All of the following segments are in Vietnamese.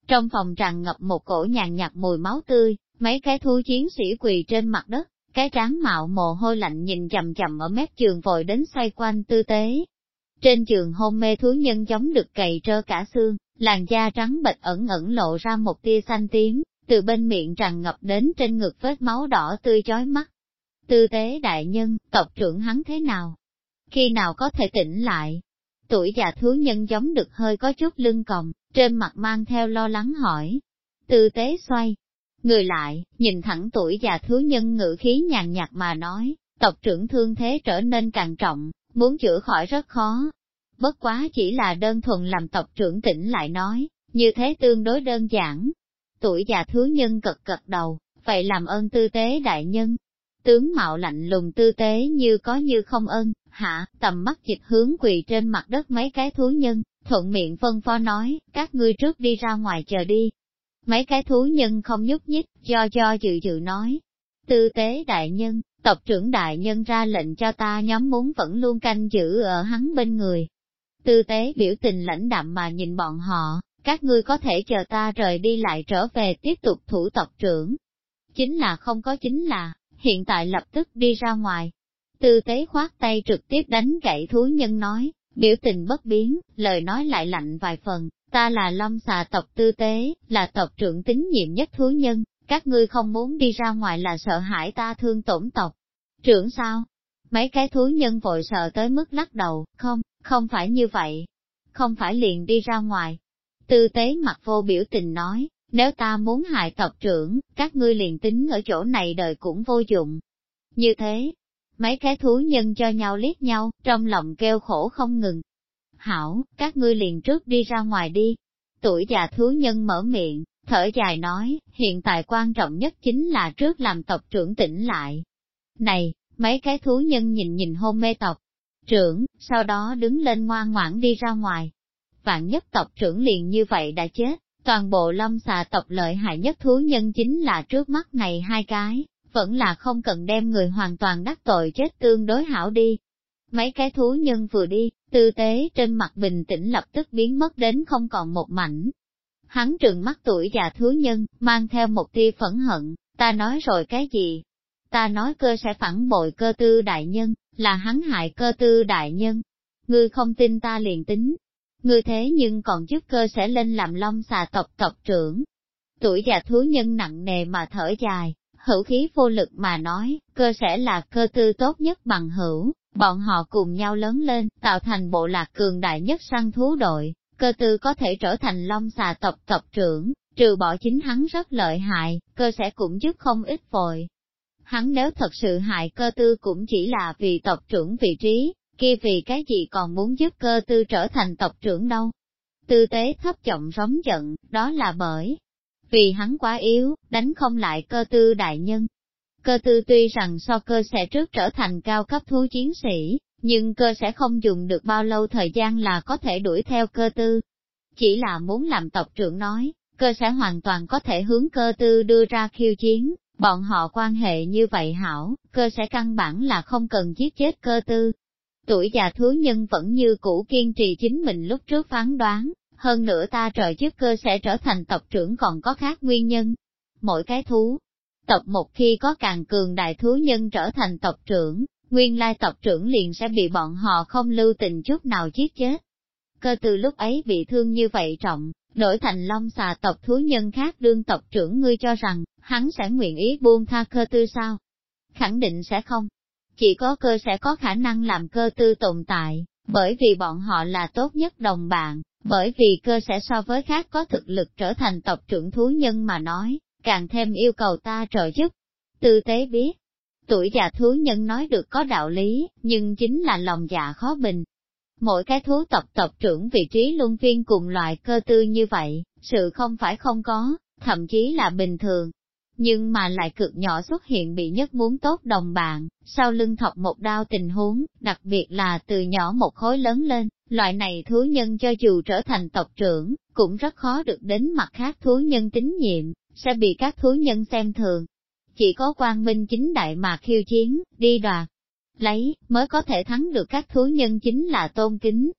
Trong phòng tràn ngập một cổ nhàn nhạt mùi máu tươi, mấy cái thú chiến sĩ quỳ trên mặt đất, cái trán mạo mồ hôi lạnh nhìn chằm chằm ở mép giường vội đến xoay quanh Tư Tế. Trên giường hôn mê thú nhân giống được cày trơ cả xương, làn da trắng bệch ẩn ẩn lộ ra một tia xanh tím, từ bên miệng tràn ngập đến trên ngực vết máu đỏ tươi chói mắt. Tư Tế đại nhân, tộc trưởng hắn thế nào? Khi nào có thể tỉnh lại? Tuổi già thú nhân giống được hơi có chút lưng còng, trên mặt mang theo lo lắng hỏi. Tư Tế xoay người lại, nhìn thẳng tuổi già thú nhân ngữ khí nhàn nhạt mà nói, tộc trưởng thương thế trở nên càng trọng, muốn chữa khỏi rất khó. Bất quá chỉ là đơn thuần làm tộc trưởng tỉnh lại nói, như thế tương đối đơn giản. Tuổi già thú nhân gật gật đầu, vậy làm ơn Tư Tế đại nhân. Tướng mạo lạnh lùng Tư Tế như có như không ơn, hạ, tầm mắt dịch hướng quỳ trên mặt đất mấy cái thú nhân, thuận miệng phân phó nói, các ngươi trước đi ra ngoài chờ đi. Mấy cái thú nhân không nhúc nhích, do dự nói. Tư Tế đại nhân, tộc trưởng đại nhân ra lệnh cho ta nhóm muốn vẫn luôn canh giữ ở hắn bên người. Tư Tế biểu tình lãnh đạm mà nhìn bọn họ, các ngươi có thể chờ ta rời đi lại trở về tiếp tục thủ tộc trưởng. Chính là không có chính là, hiện tại lập tức đi ra ngoài. Tư Tế khoát tay trực tiếp đánh gãy thú nhân nói, biểu tình bất biến, lời nói lại lạnh vài phần, ta là Long Xà tộc Tư Tế, là tộc trưởng tín nhiệm nhất thú nhân, các ngươi không muốn đi ra ngoài là sợ hãi ta thương tổn tộc trưởng sao? Mấy cái thú nhân vội sợ tới mức lắc đầu, không phải như vậy, không phải liền đi ra ngoài. Tư Tế mặt vô biểu tình nói, nếu ta muốn hại tộc trưởng, các ngươi liền tính ở chỗ này đời cũng vô dụng. Như thế, mấy cái thú nhân cho nhau liếc nhau, trong lòng kêu khổ không ngừng. Hảo, các ngươi liền trước đi ra ngoài đi. Tuổi già thú nhân mở miệng, thở dài nói, hiện tại quan trọng nhất chính là trước làm tộc trưởng tỉnh lại. Này, mấy cái thú nhân nhìn hôn mê tộc trưởng, sau đó đứng lên ngoan ngoãn đi ra ngoài. Vạn nhất tộc trưởng liền như vậy đã chết, toàn bộ Long Xà tộc lợi hại nhất thú nhân chính là trước mắt này hai cái, vẫn là không cần đem người hoàn toàn đắc tội chết tương đối hảo đi. Mấy cái thú nhân vừa đi, Tư Tế trên mặt bình tĩnh lập tức biến mất đến không còn một mảnh. Hắn trừng mắt tuổi già thú nhân, mang theo một tia phẫn hận, ta nói rồi cái gì? Ta nói Cơ sẽ phản bội Cơ Tư đại nhân, là hắn hại Cơ Tư đại nhân. Ngươi không tin ta liền tính. Ngươi thế nhưng còn giúp Cơ sẽ lên làm Long Xà tộc tộc trưởng. Tuổi già thú nhân nặng nề mà thở dài, hữu khí vô lực mà nói, Cơ sẽ là Cơ Tư tốt nhất bằng hữu, bọn họ cùng nhau lớn lên, tạo thành bộ lạc cường đại nhất săn thú đội, Cơ Tư có thể trở thành Long Xà tộc tộc trưởng, trừ bỏ chính hắn rất lợi hại, Cơ sẽ cũng giúp không ít vội. Hắn nếu thật sự hại Cơ Tư cũng chỉ là vì tộc trưởng vị trí, kia vì cái gì còn muốn giúp Cơ Tư trở thành tộc trưởng đâu. Tư Tế thấp giọng rống giận, đó là bởi vì hắn quá yếu, đánh không lại Cơ Tư đại nhân. Cơ Tư tuy rằng so Cơ sẽ trước trở thành cao cấp thú chiến sĩ, nhưng Cơ sẽ không dùng được bao lâu thời gian là có thể đuổi theo Cơ Tư. Chỉ là muốn làm tộc trưởng nói, Cơ sẽ hoàn toàn có thể hướng Cơ Tư đưa ra khiêu chiến, bọn họ quan hệ như vậy hảo, Cơ sẽ căn bản là không cần giết chết Cơ Tư. Tuổi già thú nhân vẫn như cũ kiên trì chính mình lúc trước phán đoán, hơn nữa ta trời trước Cơ sẽ trở thành tộc trưởng còn có khác nguyên nhân. Mỗi cái thú tộc một khi có càng cường đại thú nhân trở thành tộc trưởng, nguyên lai tộc trưởng liền sẽ bị bọn họ không lưu tình chút nào giết chết. Cơ Tư lúc ấy bị thương như vậy trọng, đổi thành Long Xà tộc thú nhân khác đương tộc trưởng, ngươi cho rằng, hắn sẽ nguyện ý buông tha Cơ Tư sao? Khẳng định sẽ không. Chỉ có Cơ sẽ có khả năng làm Cơ Tư tồn tại, bởi vì bọn họ là tốt nhất đồng bạn, bởi vì Cơ sẽ so với khác có thực lực trở thành tộc trưởng thú nhân mà nói, càng thêm yêu cầu ta trợ giúp. Tư Tế biết, tuổi già thú nhân nói được có đạo lý, nhưng chính là lòng dạ khó bình. Mỗi cái thú tộc tộc trưởng vị trí luân phiên cùng loại Cơ Tư như vậy, sự không phải không có, thậm chí là bình thường. Nhưng mà lại cực nhỏ xuất hiện bị nhất muốn tốt đồng bạn, sau lưng thọc một đao tình huống, đặc biệt là từ nhỏ một khối lớn lên, loại này thú nhân cho dù trở thành tộc trưởng, cũng rất khó được đến mặt khác thú nhân tín nhiệm, sẽ bị các thú nhân xem thường. Chỉ có quang minh chính đại mà khiêu chiến, đi đoạt, lấy, mới có thể thắng được các thú nhân chính là tôn kính.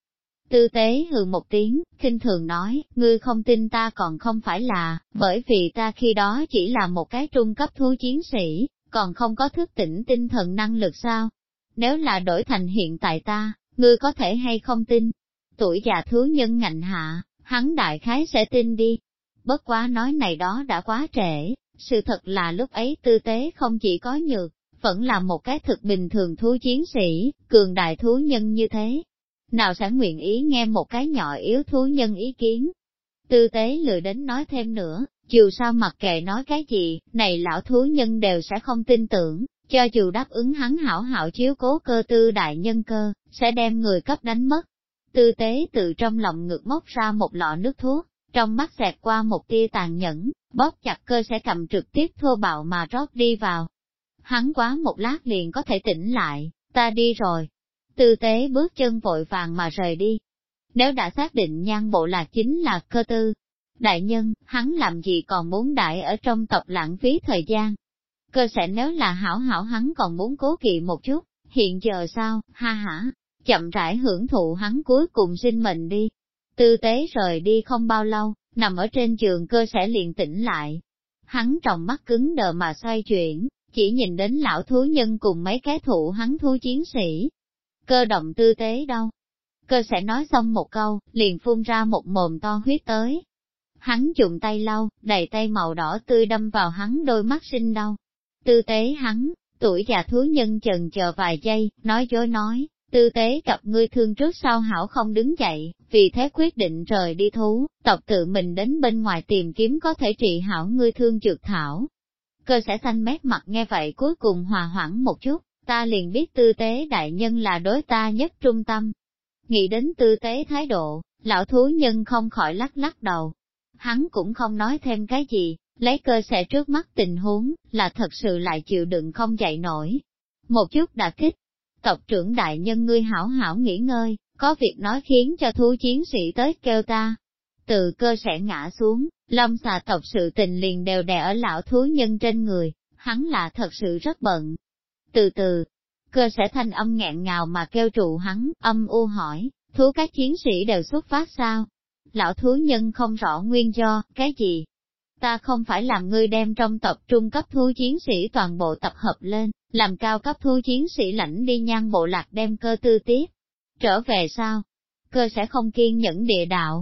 Tư tế hừ một tiếng, khinh thường nói, ngươi không tin ta còn không phải là, bởi vì ta khi đó chỉ là một cái trung cấp thú chiến sĩ, còn không có thức tỉnh tinh thần năng lực sao? Nếu là đổi thành hiện tại ta, ngươi có thể hay không tin? Tuổi già thú nhân ngạnh hạ, hắn đại khái sẽ tin đi. Bất quá nói này đó đã quá trễ, sự thật là lúc ấy tư tế không chỉ có nhược, vẫn là một cái thực bình thường thú chiến sĩ, cường đại thú nhân như thế. Nào sẽ nguyện ý nghe một cái nhỏ yếu thú nhân ý kiến. Tư tế lười đến nói thêm nữa, dù sao mặc kệ nói cái gì, này lão thú nhân đều sẽ không tin tưởng, cho dù đáp ứng hắn hảo hảo chiếu cố cơ tư đại nhân cơ, sẽ đem người cấp đánh mất. Tư tế từ trong lòng ngực móc ra một lọ nước thuốc, trong mắt xẹt qua một tia tàn nhẫn, bóp chặt cơ sẽ cầm trực tiếp thô bạo mà rót đi vào. Hắn quá một lát liền có thể tỉnh lại, ta đi rồi. Tư tế bước chân vội vàng mà rời đi. Nếu đã xác định Nhan Bộ Lạc chính là cơ tư đại nhân, hắn làm gì còn muốn đại ở trong tộc lãng phí thời gian. Cơ sẽ nếu là hảo hảo hắn còn muốn cố kỵ một chút, hiện giờ sao, ha hả, chậm rãi hưởng thụ hắn cuối cùng sinh mệnh đi. Tư tế rời đi không bao lâu, nằm ở trên giường cơ sẽ liền tỉnh lại. Hắn trong mắt cứng đờ mà xoay chuyển, chỉ nhìn đến lão thú nhân cùng mấy cái thụ hắn thú chiến sĩ. Cơ động tư tế đâu? Cơ sẽ nói xong một câu, liền phun ra một mồm to huyết tới. Hắn dùng tay lau, đầy tay màu đỏ tươi đâm vào hắn đôi mắt sinh đau. Tư tế hắn, tuổi già thú nhân chần chờ vài giây, nói dối nói, tư tế cặp ngươi thương trước sau hảo không đứng dậy, vì thế quyết định rời đi thú, tộc tự mình đến bên ngoài tìm kiếm có thể trị hảo ngươi thương dược thảo. Cơ sẽ xanh mét mặt nghe vậy cuối cùng hòa hoãn một chút, ta liền biết tư tế đại nhân là đối ta nhất trung tâm. Nghĩ đến tư tế thái độ, lão thú nhân không khỏi lắc lắc đầu. Hắn cũng không nói thêm cái gì, lấy cơ sẽ trước mắt tình huống, là thật sự lại chịu đựng không dậy nổi. Một chút đả kích, tộc trưởng đại nhân ngươi hảo hảo nghỉ ngơi, có việc nói khiến cho thú chiến sĩ tới kêu ta. Từ cơ sẽ ngã xuống, lâm xà tộc sự tình liền đều đè ở lão thú nhân trên người, hắn là thật sự rất bận. Từ từ, cơ sẽ thanh âm nghẹn ngào mà kêu trụ hắn, âm u hỏi, thú các chiến sĩ đều xuất phát sao? Lão thú nhân không rõ nguyên do, cái gì? Ta không phải làm ngươi đem trong tộc trung cấp thú chiến sĩ toàn bộ tập hợp lên, làm cao cấp thú chiến sĩ lãnh đi Nhan Bộ Lạc đem cơ tư tiếp. Trở về sao? Cơ sẽ không kiên nhẫn địa đạo.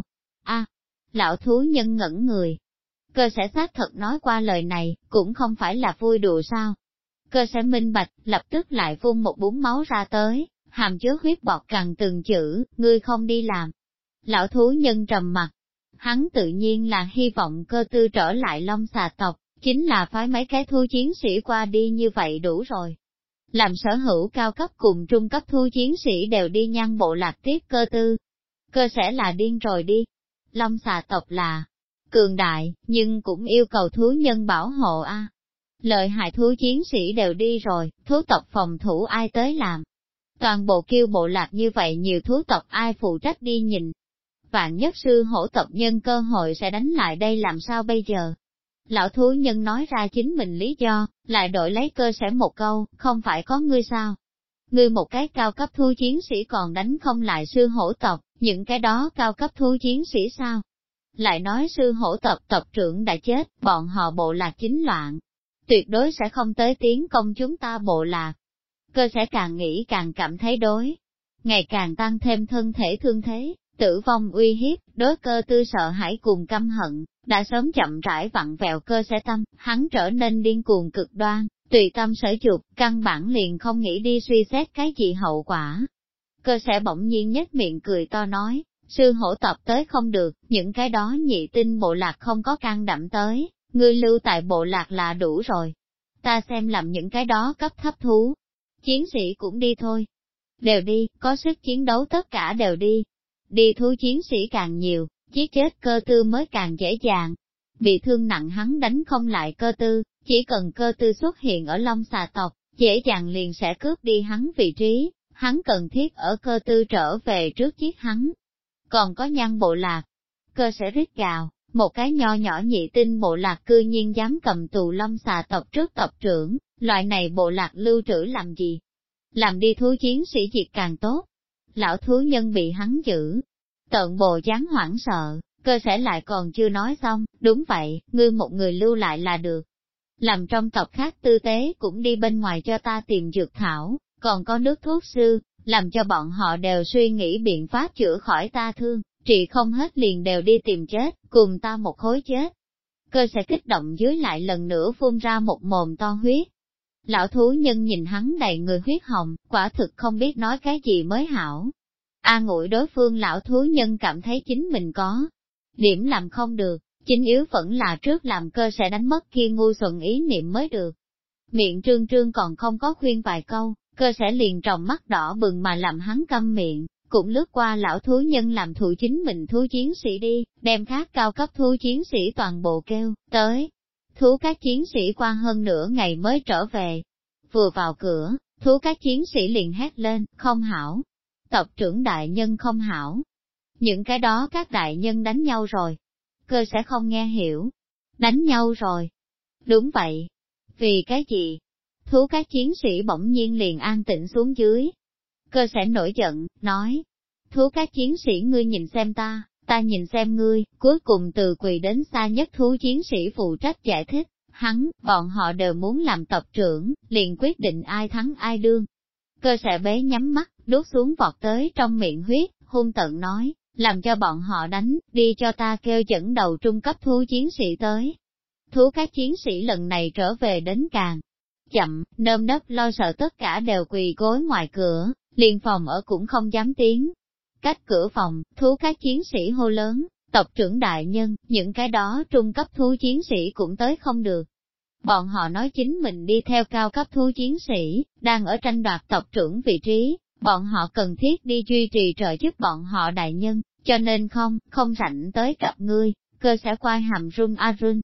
Lão thú nhân ngẩn người. Cơ sẽ xác thật nói qua lời này, cũng không phải là vui đùa sao? Cơ sẽ minh bạch, lập tức lại phun một búng máu ra tới, hàm chứa huyết bọt cằn từng chữ, ngươi không đi làm. Lão thú nhân trầm mặt. Hắn tự nhiên là hy vọng cơ tư trở lại Long Xà tộc, chính là phái mấy cái thú chiến sĩ qua đi như vậy đủ rồi. Làm sở hữu cao cấp cùng trung cấp thú chiến sĩ đều đi Nhan Bộ Lạc tiếp cơ tư. Cơ sẽ là điên rồi đi. Long Xà tộc là cường đại, nhưng cũng yêu cầu thú nhân bảo hộ a. Lợi hại thú chiến sĩ đều đi rồi, thú tộc phòng thủ ai tới làm? Toàn bộ Kiêu Bộ Lạc như vậy nhiều thú tộc ai phụ trách đi nhìn? Vạn nhất sư hổ tộc nhân cơ hội sẽ đánh lại đây làm sao bây giờ? Lão thú nhân nói ra chính mình lý do, lại đổi lấy cơ sẽ một câu, không phải có ngươi sao? Ngươi một cái cao cấp thú chiến sĩ còn đánh không lại sư hổ tộc, những cái đó cao cấp thú chiến sĩ sao? Lại nói sư hổ tộc tộc trưởng đã chết, bọn họ bộ lạc chính loạn. Tuyệt đối sẽ không tới tiến công chúng ta bộ lạc. Cơ sẽ càng nghĩ càng cảm thấy đối. Ngày càng tăng thêm thân thể thương thế, tử vong uy hiếp, đối cơ tư sợ hãi cùng căm hận, đã sớm chậm rãi vặn vẹo cơ sẽ tâm, hắn trở nên điên cuồng cực đoan, tùy tâm sở dục, căn bản liền không nghĩ đi suy xét cái gì hậu quả. Cơ sẽ bỗng nhiên nhếch miệng cười to nói, sư hổ tộc tới không được, những cái đó nhị tinh bộ lạc không có can đảm tới, ngươi lưu tại bộ lạc là đủ rồi. Ta xem làm những cái đó cấp thấp thú. Chiến sĩ cũng đi thôi. Đều đi, có sức chiến đấu tất cả đều đi. Đi thú chiến sĩ càng nhiều, giết chết cơ tư mới càng dễ dàng. Bị thương nặng hắn đánh không lại cơ tư, chỉ cần cơ tư xuất hiện ở Long Xà tộc, dễ dàng liền sẽ cướp đi hắn vị trí, hắn cần thiết ở cơ tư trở về trước giết hắn. Còn có Nhan Bộ Lạc, cơ sẽ rít gào, một cái nho nhỏ nhị tinh bộ lạc cư nhiên dám cầm tù Long Xà tộc trước tộc trưởng, loại này bộ lạc lưu trữ làm gì? Làm đi thú chiến sĩ diệt càng tốt. Lão thú nhân bị hắn giữ, tợn bộ dáng hoảng sợ, cơ sẽ lại còn chưa nói xong, đúng vậy, ngươi một người lưu lại là được. Làm trong tộc khác tư tế cũng đi bên ngoài cho ta tìm dược thảo, còn có nước thuốc sư, làm cho bọn họ đều suy nghĩ biện pháp chữa khỏi ta thương, trị không hết liền đều đi tìm chết, cùng ta một khối chết. Cơ sẽ kích động dưới lại lần nữa phun ra một mồm to huyết. Lão thú nhân nhìn hắn đầy người huyết hồng, quả thực không biết nói cái gì mới hảo. An ủi đối phương lão thú nhân cảm thấy chính mình có điểm làm không được, chính yếu vẫn là trước làm cơ sẽ đánh mất kia ngu xuẩn ý niệm mới được. Miệng trương trương còn không có khuyên vài câu, cơ sẽ liền tròng mắt đỏ bừng mà làm hắn câm miệng, cũng lướt qua lão thú nhân làm thụ chính mình thú chiến sĩ đi, đem khác cao cấp thú chiến sĩ toàn bộ kêu, tới. Thú các chiến sĩ qua hơn nửa ngày mới trở về. Vừa vào cửa, thú các chiến sĩ liền hét lên, không hảo. Tộc trưởng đại nhân không hảo. Những cái đó các đại nhân đánh nhau rồi. Cơ sẽ không nghe hiểu. Đánh nhau rồi. Đúng vậy. Vì cái gì? Thú các chiến sĩ bỗng nhiên liền an tĩnh xuống dưới. Cơ sẽ nổi giận, nói. Thú các chiến sĩ ngươi nhìn xem ta nhìn xem ngươi, cuối cùng từ quỳ đến xa nhất thú chiến sĩ phụ trách giải thích. Bọn họ đều muốn làm tộc trưởng, liền quyết định ai thắng ai đương. Cơ sẽ bế nhắm mắt, đút xuống vọt tới trong miệng huyết, hung tợn nói, làm cho bọn họ đánh, đi cho ta kêu dẫn đầu trung cấp thú chiến sĩ tới. Thú các chiến sĩ lần này trở về đến càng chậm, nơm nớp lo sợ tất cả đều quỳ gối ngoài cửa, liền phòng ở cũng không dám tiến. Cách cửa phòng, thú các chiến sĩ hô lớn, tộc trưởng đại nhân, những cái đó trung cấp thú chiến sĩ cũng tới không được. Bọn họ nói chính mình đi theo cao cấp thú chiến sĩ, đang ở tranh đoạt tộc trưởng vị trí, bọn họ cần thiết đi duy trì trợ giúp bọn họ đại nhân, cho nên không rảnh tới gặp ngươi. Cơ sẽ quay hàm run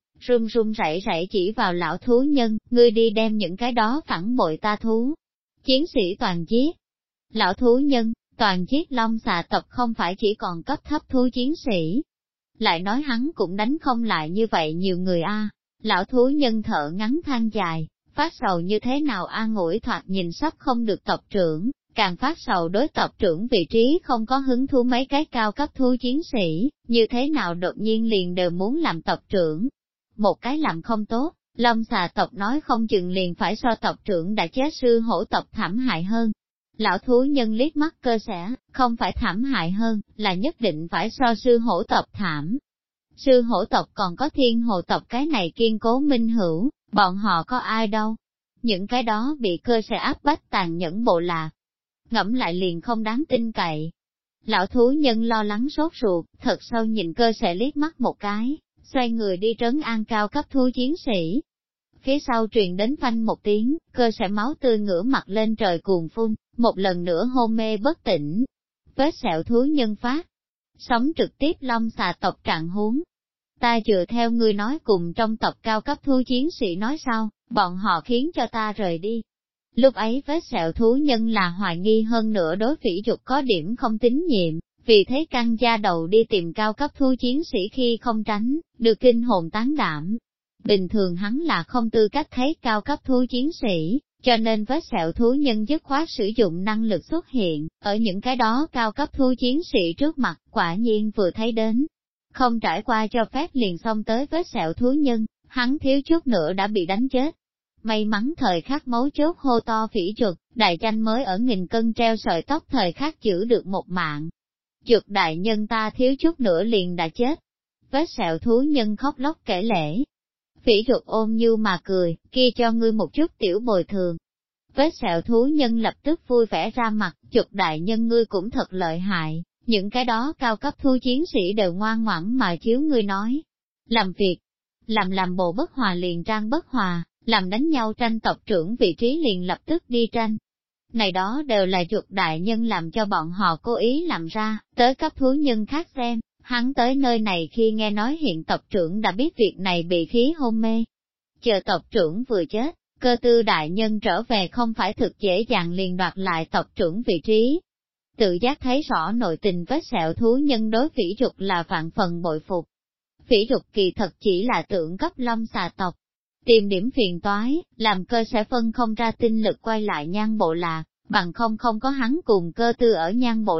run rẩy rẩy chỉ vào lão thú nhân, ngươi đi đem những cái đó phản bội ta thú. Chiến sĩ toàn giết. Lão thú nhân, toàn giết long xà tộc không phải chỉ còn cấp thấp thú chiến sĩ. Lại nói hắn cũng đánh không lại như vậy nhiều người a. Lão thú nhân thở ngắn than dài, phát sầu như thế nào an ủi thoạt nhìn sắp không được tộc trưởng, càng phát sầu đối tộc trưởng vị trí không có hứng thú mấy cái cao cấp thú chiến sĩ, như thế nào đột nhiên liền đều muốn làm tộc trưởng. Một cái làm không tốt, long xà tộc nói không chừng liền phải so tộc trưởng đã chết sư hổ tộc thảm hại hơn. Lão thú nhân liếc mắt cơ sẽ, không phải thảm hại hơn, là nhất định phải so sư hổ tộc thảm. Sư hổ tộc còn có thiên hồ tộc cái này kiên cố minh hữu, bọn họ có ai đâu. Những cái đó bị cơ sẽ áp bách tàn nhẫn bộ lạc. Ngẫm lại liền không đáng tin cậy. Lão thú nhân lo lắng sốt ruột, thật sâu nhìn cơ sẽ liếc mắt một cái, xoay người đi trấn an cao cấp thú chiến sĩ. Phía sau truyền đến phanh một tiếng, cơ sẽ máu tươi ngửa mặt lên trời cuồn phun, một lần nữa hôn mê bất tỉnh. Vết sẹo thú nhân phát, sống trực tiếp long xà tộc trạng huống. Ta dựa theo ngươi nói cùng trong tộc cao cấp thú chiến sĩ nói sao, bọn họ khiến cho ta rời đi. Lúc ấy vết sẹo thú nhân là hoài nghi hơn nữa đối Phỉ Dục có điểm không tín nhiệm, vì thế căng da đầu đi tìm cao cấp thú chiến sĩ khi không tránh, được kinh hồn tán đảm. Bình thường hắn là không tư cách thấy cao cấp thú chiến sĩ, cho nên vết sẹo thú nhân dứt khoát sử dụng năng lực xuất hiện, ở những cái đó cao cấp thú chiến sĩ trước mặt, quả nhiên vừa thấy đến. Không trải qua cho phép liền xông tới vết sẹo thú nhân, hắn thiếu chút nữa đã bị đánh chết. May mắn thời khắc mấu chốt hô to Phỉ Dục, đại tranh mới ở nghìn cân treo sợi tóc thời khắc giữ được một mạng. Dục đại nhân ta thiếu chút nữa liền đã chết. Vết sẹo thú nhân khóc lóc kể lể. Phỉ Dục ôm như mà cười, kia cho ngươi một chút tiểu bồi thường. Vết sẹo thú nhân lập tức vui vẻ ra mặt, Dục đại nhân ngươi cũng thật lợi hại, những cái đó cao cấp thú chiến sĩ đều ngoan ngoãn mà chiếu ngươi nói. Làm việc, làm bộ bất hòa liền trang bất hòa, làm đánh nhau tranh tộc trưởng vị trí liền lập tức đi tranh. Này đó đều là Dục đại nhân làm cho bọn họ cố ý làm ra, tới cấp thú nhân khác xem, hắn tới nơi này khi nghe nói hiện tộc trưởng đã biết việc này bị khí hôn mê. Chờ tộc trưởng vừa chết, Cơ Tư đại nhân trở về không phải thực dễ dàng liền đoạt lại tộc trưởng vị trí. Tự giác thấy rõ nội tình vết sẹo thú nhân đối Phỉ Dục là vạn phần bội phục. Phỉ Dục kỳ thật chỉ là tượng cấp long xà tộc. Tìm điểm phiền toái, làm Cơ sẽ phân không ra tinh lực quay lại Nhan bộ lạc, bằng không có hắn cùng Cơ Tư ở Nhan bộ lạc,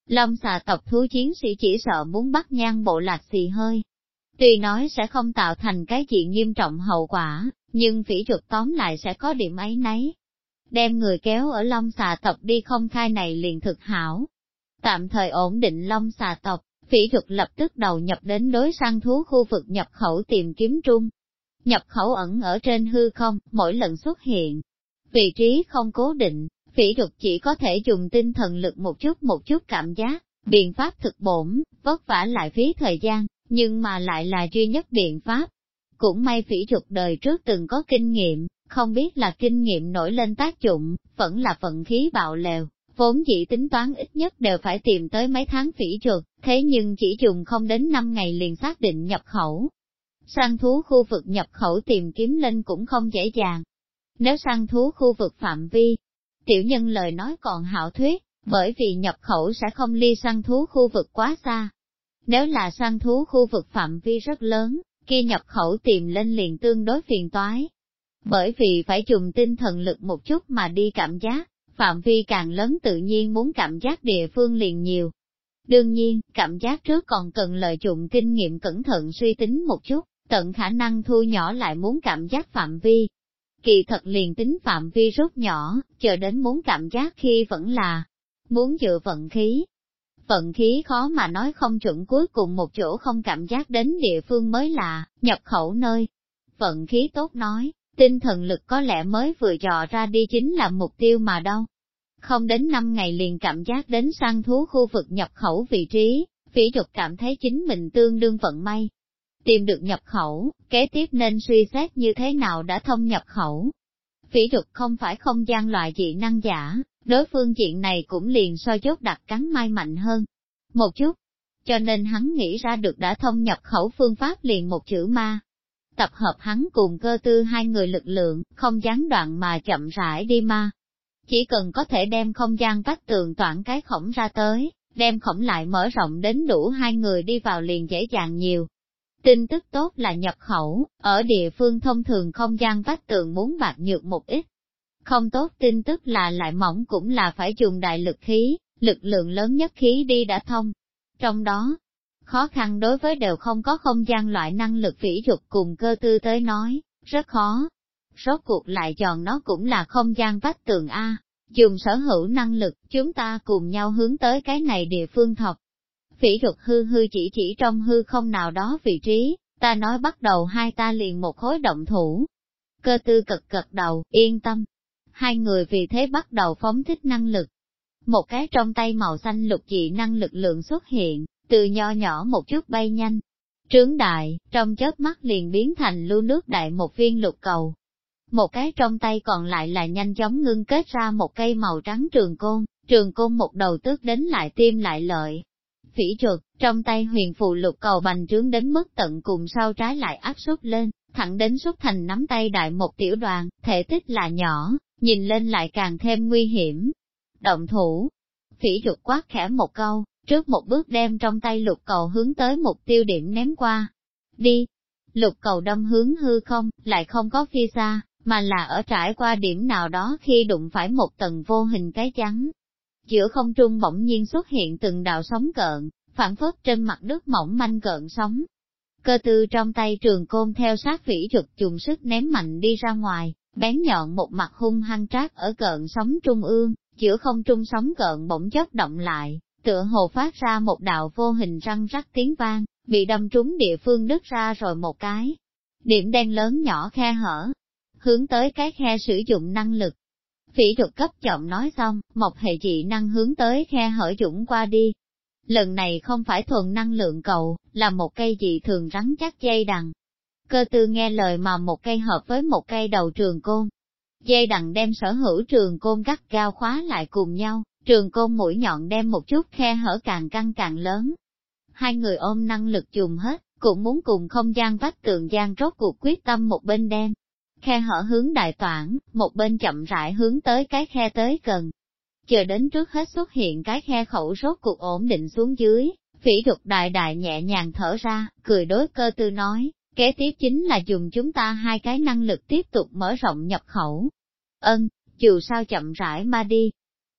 Long xà tộc thú chiến sĩ chỉ sợ muốn bắt Nhan bộ lạc xì hơi. Tuy nói sẽ không tạo thành cái gì nghiêm trọng hậu quả, nhưng phỉ trục tóm lại sẽ có điểm ấy nấy. Đem người kéo ở Long xà tộc đi không khai này liền thực hảo. Tạm thời ổn định Long xà tộc, phỉ trục lập tức đầu nhập đến đối săn thú khu vực nhập khẩu tìm kiếm trung. Nhập khẩu ẩn ở trên hư không, mỗi lần xuất hiện. Vị trí không cố định, phỉ trục chỉ có thể dùng tinh thần lực một chút cảm giác, biện pháp thực bổn, vất vả lại phí thời gian, nhưng mà lại là duy nhất biện pháp. Cũng may phỉ trục đời trước từng có kinh nghiệm, không biết là kinh nghiệm nổi lên tác dụng, vẫn là vận khí bạo lèo, vốn dĩ tính toán ít nhất đều phải tìm tới mấy tháng phỉ trục, thế nhưng chỉ dùng không đến 5 ngày liền xác định nhập khẩu. Săn thú khu vực nhập khẩu tìm kiếm lên cũng không dễ dàng. Nếu săn thú khu vực phạm vi, tiểu nhân lời nói còn hảo thuyết, bởi vì nhập khẩu sẽ không ly săn thú khu vực quá xa. Nếu là săn thú khu vực phạm vi rất lớn, kia nhập khẩu tìm lên liền tương đối phiền toái. Bởi vì phải dùng tinh thần lực một chút mà đi cảm giác, phạm vi càng lớn tự nhiên muốn cảm giác địa phương liền nhiều. Đương nhiên, cảm giác trước còn cần lợi dụng kinh nghiệm cẩn thận suy tính một chút, tận khả năng thu nhỏ lại muốn cảm giác phạm vi. Kỳ thật liền tính phạm vi rút nhỏ, chờ đến muốn cảm giác khi vẫn là muốn dựa vận khí. Vận khí khó mà nói không chuẩn cuối cùng một chỗ không cảm giác đến địa phương mới là nhập khẩu nơi. Vận khí tốt nói, tinh thần lực có lẽ mới vừa dò ra đi chính là mục tiêu mà đâu. Không đến 5 ngày liền cảm giác đến săn thú khu vực nhập khẩu vị trí, phỉ trục cảm thấy chính mình tương đương vận may. Tìm được nhập khẩu, kế tiếp nên suy xét như thế nào đã thông nhập khẩu. Phỉ trục không phải không gian loại dị năng giả, đối phương diện này cũng liền so chốt đặt cắn mai mạnh hơn một chút, cho nên hắn nghĩ ra được đã thông nhập khẩu phương pháp liền một chữ ma. Tập hợp hắn cùng Cơ Tư hai người lực lượng, không gián đoạn mà chậm rãi đi ma. Chỉ cần có thể đem không gian vách tường toản cái khổng ra tới, đem khổng lại mở rộng đến đủ hai người đi vào liền dễ dàng nhiều. Tin tức tốt là nhập khẩu, ở địa phương thông thường không gian vách tường muốn bạc nhược một ít. Không tốt tin tức là lại mỏng cũng là phải dùng đại lực khí, lực lượng lớn nhất khí đi đã thông. Trong đó, khó khăn đối với đều không có không gian loại năng lực vĩ dục cùng Cơ Tư tới nói, rất khó. Rốt cuộc lại chọn nó cũng là không gian vách tường A, dùng sở hữu năng lực, chúng ta cùng nhau hướng tới cái này địa phương thọc. Phỉ dục hư chỉ trong hư không nào đó vị trí, ta nói bắt đầu hai ta liền một khối động thủ. Cơ Tư cật đầu, yên tâm. Hai người vì thế bắt đầu phóng thích năng lực. Một cái trong tay màu xanh lục dị năng lực lượng xuất hiện, từ nho nhỏ một chút bay nhanh. Trướng đại, trong chớp mắt liền biến thành lưu nước đại một viên lục cầu. Một cái trong tay còn lại là nhanh chóng ngưng kết ra một cây màu trắng trường côn một đầu tước đến lại tim lại lợi. Phỉ trượt, trong tay huyền phù lục cầu bành trướng đến mức tận cùng sau trái lại áp suất lên, thẳng đến xúc thành nắm tay đại một tiểu đoàn, thể tích là nhỏ, nhìn lên lại càng thêm nguy hiểm. Động thủ, phỉ trượt quát khẽ một câu, trước một bước đem trong tay lục cầu hướng tới mục tiêu điểm ném qua. Đi! Lục cầu đâm hướng hư không, lại không có phi xa, mà là ở trải qua điểm nào đó khi đụng phải một tầng vô hình cái chắn. Giữa không trung bỗng nhiên xuất hiện từng đạo sóng cợn, phản phất trên mặt đất mỏng manh cợn sóng. Cơ Tư trong tay trường côn theo sát vĩ rực dùng sức ném mạnh đi ra ngoài, bén nhọn một mặt hung hăng trát ở cợn sóng trung ương, giữa không trung sóng cợn bỗng chớp động lại, tựa hồ phát ra một đạo vô hình răng rắc tiếng vang, bị đâm trúng địa phương đứt ra rồi một cái. Điểm đen lớn nhỏ khe hở, hướng tới cái khe sử dụng năng lực. Phỉ trục cấp giọng nói xong, một hệ dị năng hướng tới khe hở dũng qua đi. Lần này không phải thuần năng lượng cầu, là một cây dị thường rắn chắc dây đằng. Cơ Tư nghe lời mà một cây hợp với một cây đầu trường côn. Dây đằng đem sở hữu trường côn gắt gao khóa lại cùng nhau, trường côn mũi nhọn đem một chút khe hở càng căng càng lớn. Hai người ôm năng lực dùng hết, cũng muốn cùng không gian vách tường gian rốt cuộc quyết tâm một bên đem khe hở hướng đại toản, một bên chậm rãi hướng tới cái khe tới gần. Chờ đến trước hết xuất hiện cái khe khẩu rốt cuộc ổn định xuống dưới, phỉ trục đại nhẹ nhàng thở ra, cười đối Cơ Tư nói, kế tiếp chính là dùng chúng ta hai cái năng lực tiếp tục mở rộng nhập khẩu. Dù sao chậm rãi mà đi.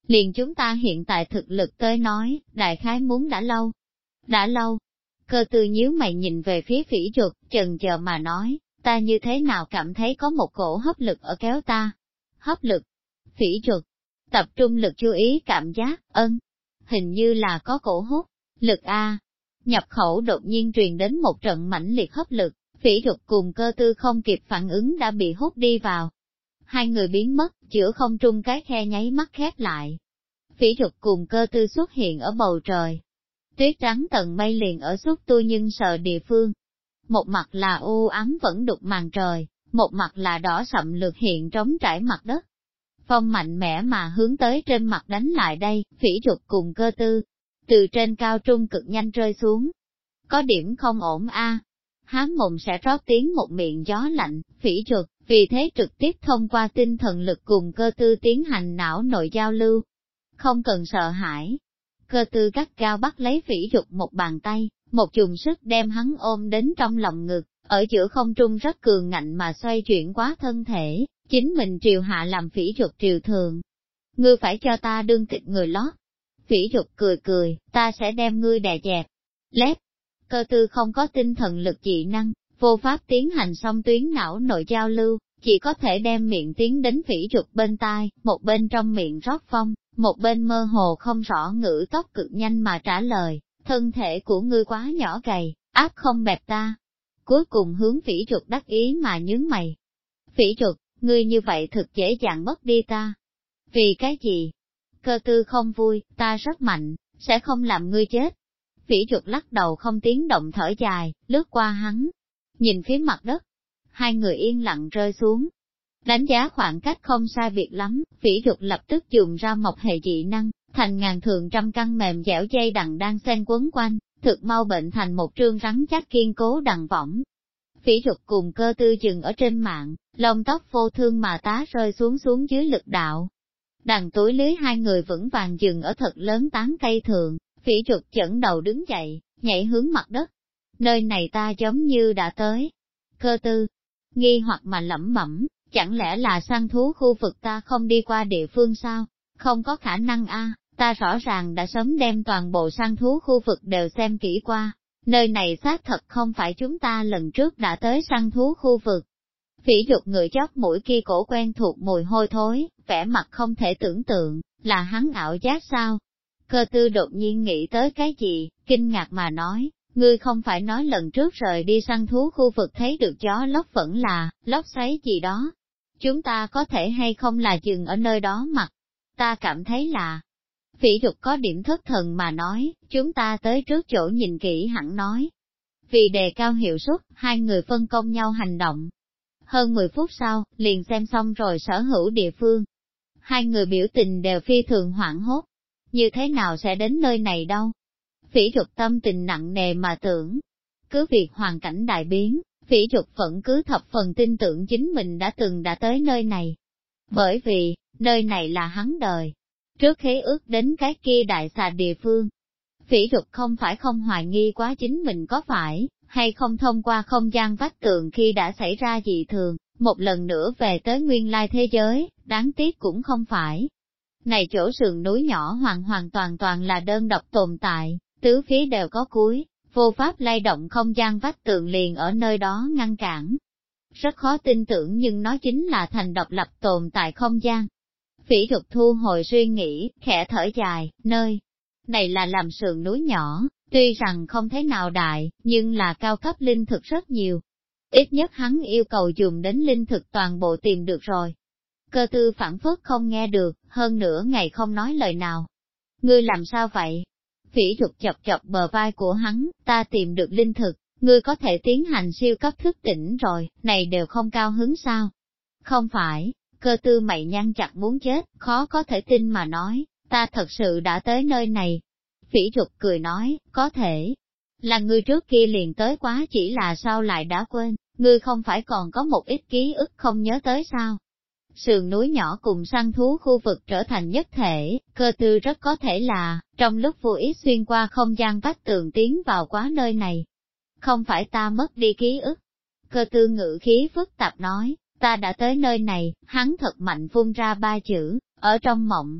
Liền chúng ta hiện tại thực lực tới nói, đại khái muốn đã lâu. Đã lâu, Cơ Tư nhíu mày nhìn về phía Phỉ Trục, chần chờ mà nói, ta như thế nào cảm thấy có một cổ hấp lực ở kéo ta. Hấp lực. Phỉ Trục, tập trung lực chú ý cảm giác, hình như là có cổ hút, lực A. Nhập khẩu đột nhiên truyền đến một trận mãnh liệt hấp lực, Phỉ Trục cùng Cơ Tư không kịp phản ứng đã bị hút đi vào. Hai người biến mất, giữa không trung cái khe nháy mắt khép lại. Phỉ Trục cùng Cơ Tư xuất hiện ở bầu trời. Tuyết trắng tầng mây liền ở xúc tu nhưng sợ địa phương. Một mặt là u ám vẫn đục màn trời, một mặt là đỏ sậm lược hiện trống trải mặt đất. Phong mạnh mẽ mà hướng tới trên mặt đánh lại đây, Phỉ Trục cùng Cơ Tư, từ trên cao trung cực nhanh rơi xuống. Có điểm không ổn a. Há mồm sẽ rót tiếng một miệng gió lạnh, Phỉ Trục, vì thế trực tiếp thông qua tinh thần lực cùng Cơ Tư tiến hành não nội giao lưu. Không cần sợ hãi. Cơ Tư gắt gao bắt lấy Phỉ Trục một bàn tay, một chùm sức đem hắn ôm đến trong lòng ngực, ở giữa không trung rất cường ngạnh mà xoay chuyển quá thân thể, chính mình triều hạ làm Phỉ Trục triều thường. Ngươi phải cho ta đương tịch người lót. Phỉ Trục cười cười, ta sẽ đem ngươi đè dẹp. Lép. Cơ Tư không có tinh thần lực dị năng, vô pháp tiến hành song tuyến não nội giao lưu, chỉ có thể đem miệng tiến đến Phỉ Trục bên tai, một bên trong miệng rót phong, một bên mơ hồ không rõ ngữ tốc cực nhanh mà trả lời, thân thể của ngươi quá nhỏ gầy, áp không bẹp ta. Cuối cùng hướng Phỉ Trục đắc ý mà nhướng mày. Phỉ Trục, ngươi như vậy thực dễ dàng mất đi ta. Vì cái gì? Cơ Tư không vui, ta rất mạnh, sẽ không làm ngươi chết. Phỉ Trục lắc đầu không tiếng động thở dài, lướt qua hắn, nhìn phía mặt đất. Hai người yên lặng rơi xuống. Đánh giá khoảng cách không sai biệt lắm, Phỉ Trục lập tức dùng ra một hệ dị năng, thành ngàn thường trăm căn mềm dẻo dây đằng đang xen quấn quanh, thực mau bệnh thành một trương rắn chắc kiên cố đằng võng. Phỉ Trục cùng Cơ Tư dừng ở trên mạng, lông tóc vô thương mà tá rơi xuống dưới lực đạo. Đằng túi lưới hai người vững vàng dừng ở thật lớn tán cây thượng, Phỉ Trục chẩn đầu đứng dậy, nhảy hướng mặt đất. Nơi này ta giống như đã tới. Cơ Tư, nghi hoặc mà lẩm bẩm, chẳng lẽ là săn thú khu vực ta không đi qua địa phương sao? Không có khả năng a, ta rõ ràng đã sớm đem toàn bộ săn thú khu vực đều xem kỹ qua. Nơi này xác thật không phải chúng ta lần trước đã tới săn thú khu vực. Phỉ Trục người chóp mũi kia cổ quen thuộc mùi hôi thối, vẻ mặt không thể tưởng tượng, là hắn ảo giác sao? Cơ Tư đột nhiên nghĩ tới cái gì, kinh ngạc mà nói, ngươi không phải nói lần trước rời đi săn thú khu vực thấy được gió lốc vẫn là, lốc xoáy gì đó. Chúng ta có thể hay không là dừng ở nơi đó mặc? Ta cảm thấy là, Phỉ Trục có điểm thất thần mà nói, chúng ta tới trước chỗ nhìn kỹ hẳn nói. Vì đề cao hiệu suất, hai người phân công nhau hành động. Hơn 10 phút sau, liền xem xong rồi sở hữu địa phương. Hai người biểu tình đều phi thường hoảng hốt. Như thế nào sẽ đến nơi này đâu? Phỉ Trục tâm tình nặng nề mà tưởng. Cứ việc hoàn cảnh đại biến, Phỉ Trục vẫn cứ thập phần tin tưởng chính mình đã tới nơi này. Bởi vì, nơi này là hắn đời. Trước khi ước đến cái kia đại xà địa phương, Phỉ Trục không phải không hoài nghi quá chính mình có phải, hay không thông qua không gian vách tường khi đã xảy ra dị thường, một lần nữa về tới nguyên lai thế giới, đáng tiếc cũng không phải. Này chỗ sườn núi nhỏ hoàn toàn là đơn độc tồn tại, tứ phía đều có cuối, vô pháp lay động không gian vách tường liền ở nơi đó ngăn cản. Rất khó tin tưởng nhưng nó chính là thành độc lập tồn tại không gian. Phỉ Trục thu hồi suy nghĩ, khẽ thở dài, nơi này là làm sườn núi nhỏ, tuy rằng không thế nào đại, nhưng là cao cấp linh thực rất nhiều. Ít nhất hắn yêu cầu dùng đến linh thực toàn bộ tìm được rồi. Cơ Tư phản phất không nghe được, hơn nửa ngày không nói lời nào. Ngươi làm sao vậy? Phỉ Trục chọc bờ vai của hắn, ta tìm được linh thực, ngươi có thể tiến hành siêu cấp thức tỉnh rồi, này đều không cao hứng sao? Không phải, Cơ Tư mày nhăn chặt muốn chết, khó có thể tin mà nói, ta thật sự đã tới nơi này. Phỉ Trục cười nói, có thể là ngươi trước kia liền tới quá, chỉ là sao lại đã quên, ngươi không phải còn có một ít ký ức không nhớ tới sao? Sườn núi nhỏ cùng săn thú khu vực trở thành nhất thể, Cơ Tư rất có thể là, trong lúc vô ý xuyên qua không gian vách tường tiến vào quá nơi này. Không phải ta mất đi ký ức. Cơ Tư ngữ khí phức tạp nói, ta đã tới nơi này, hắn thật mạnh phun ra 3 chữ, ở trong mộng.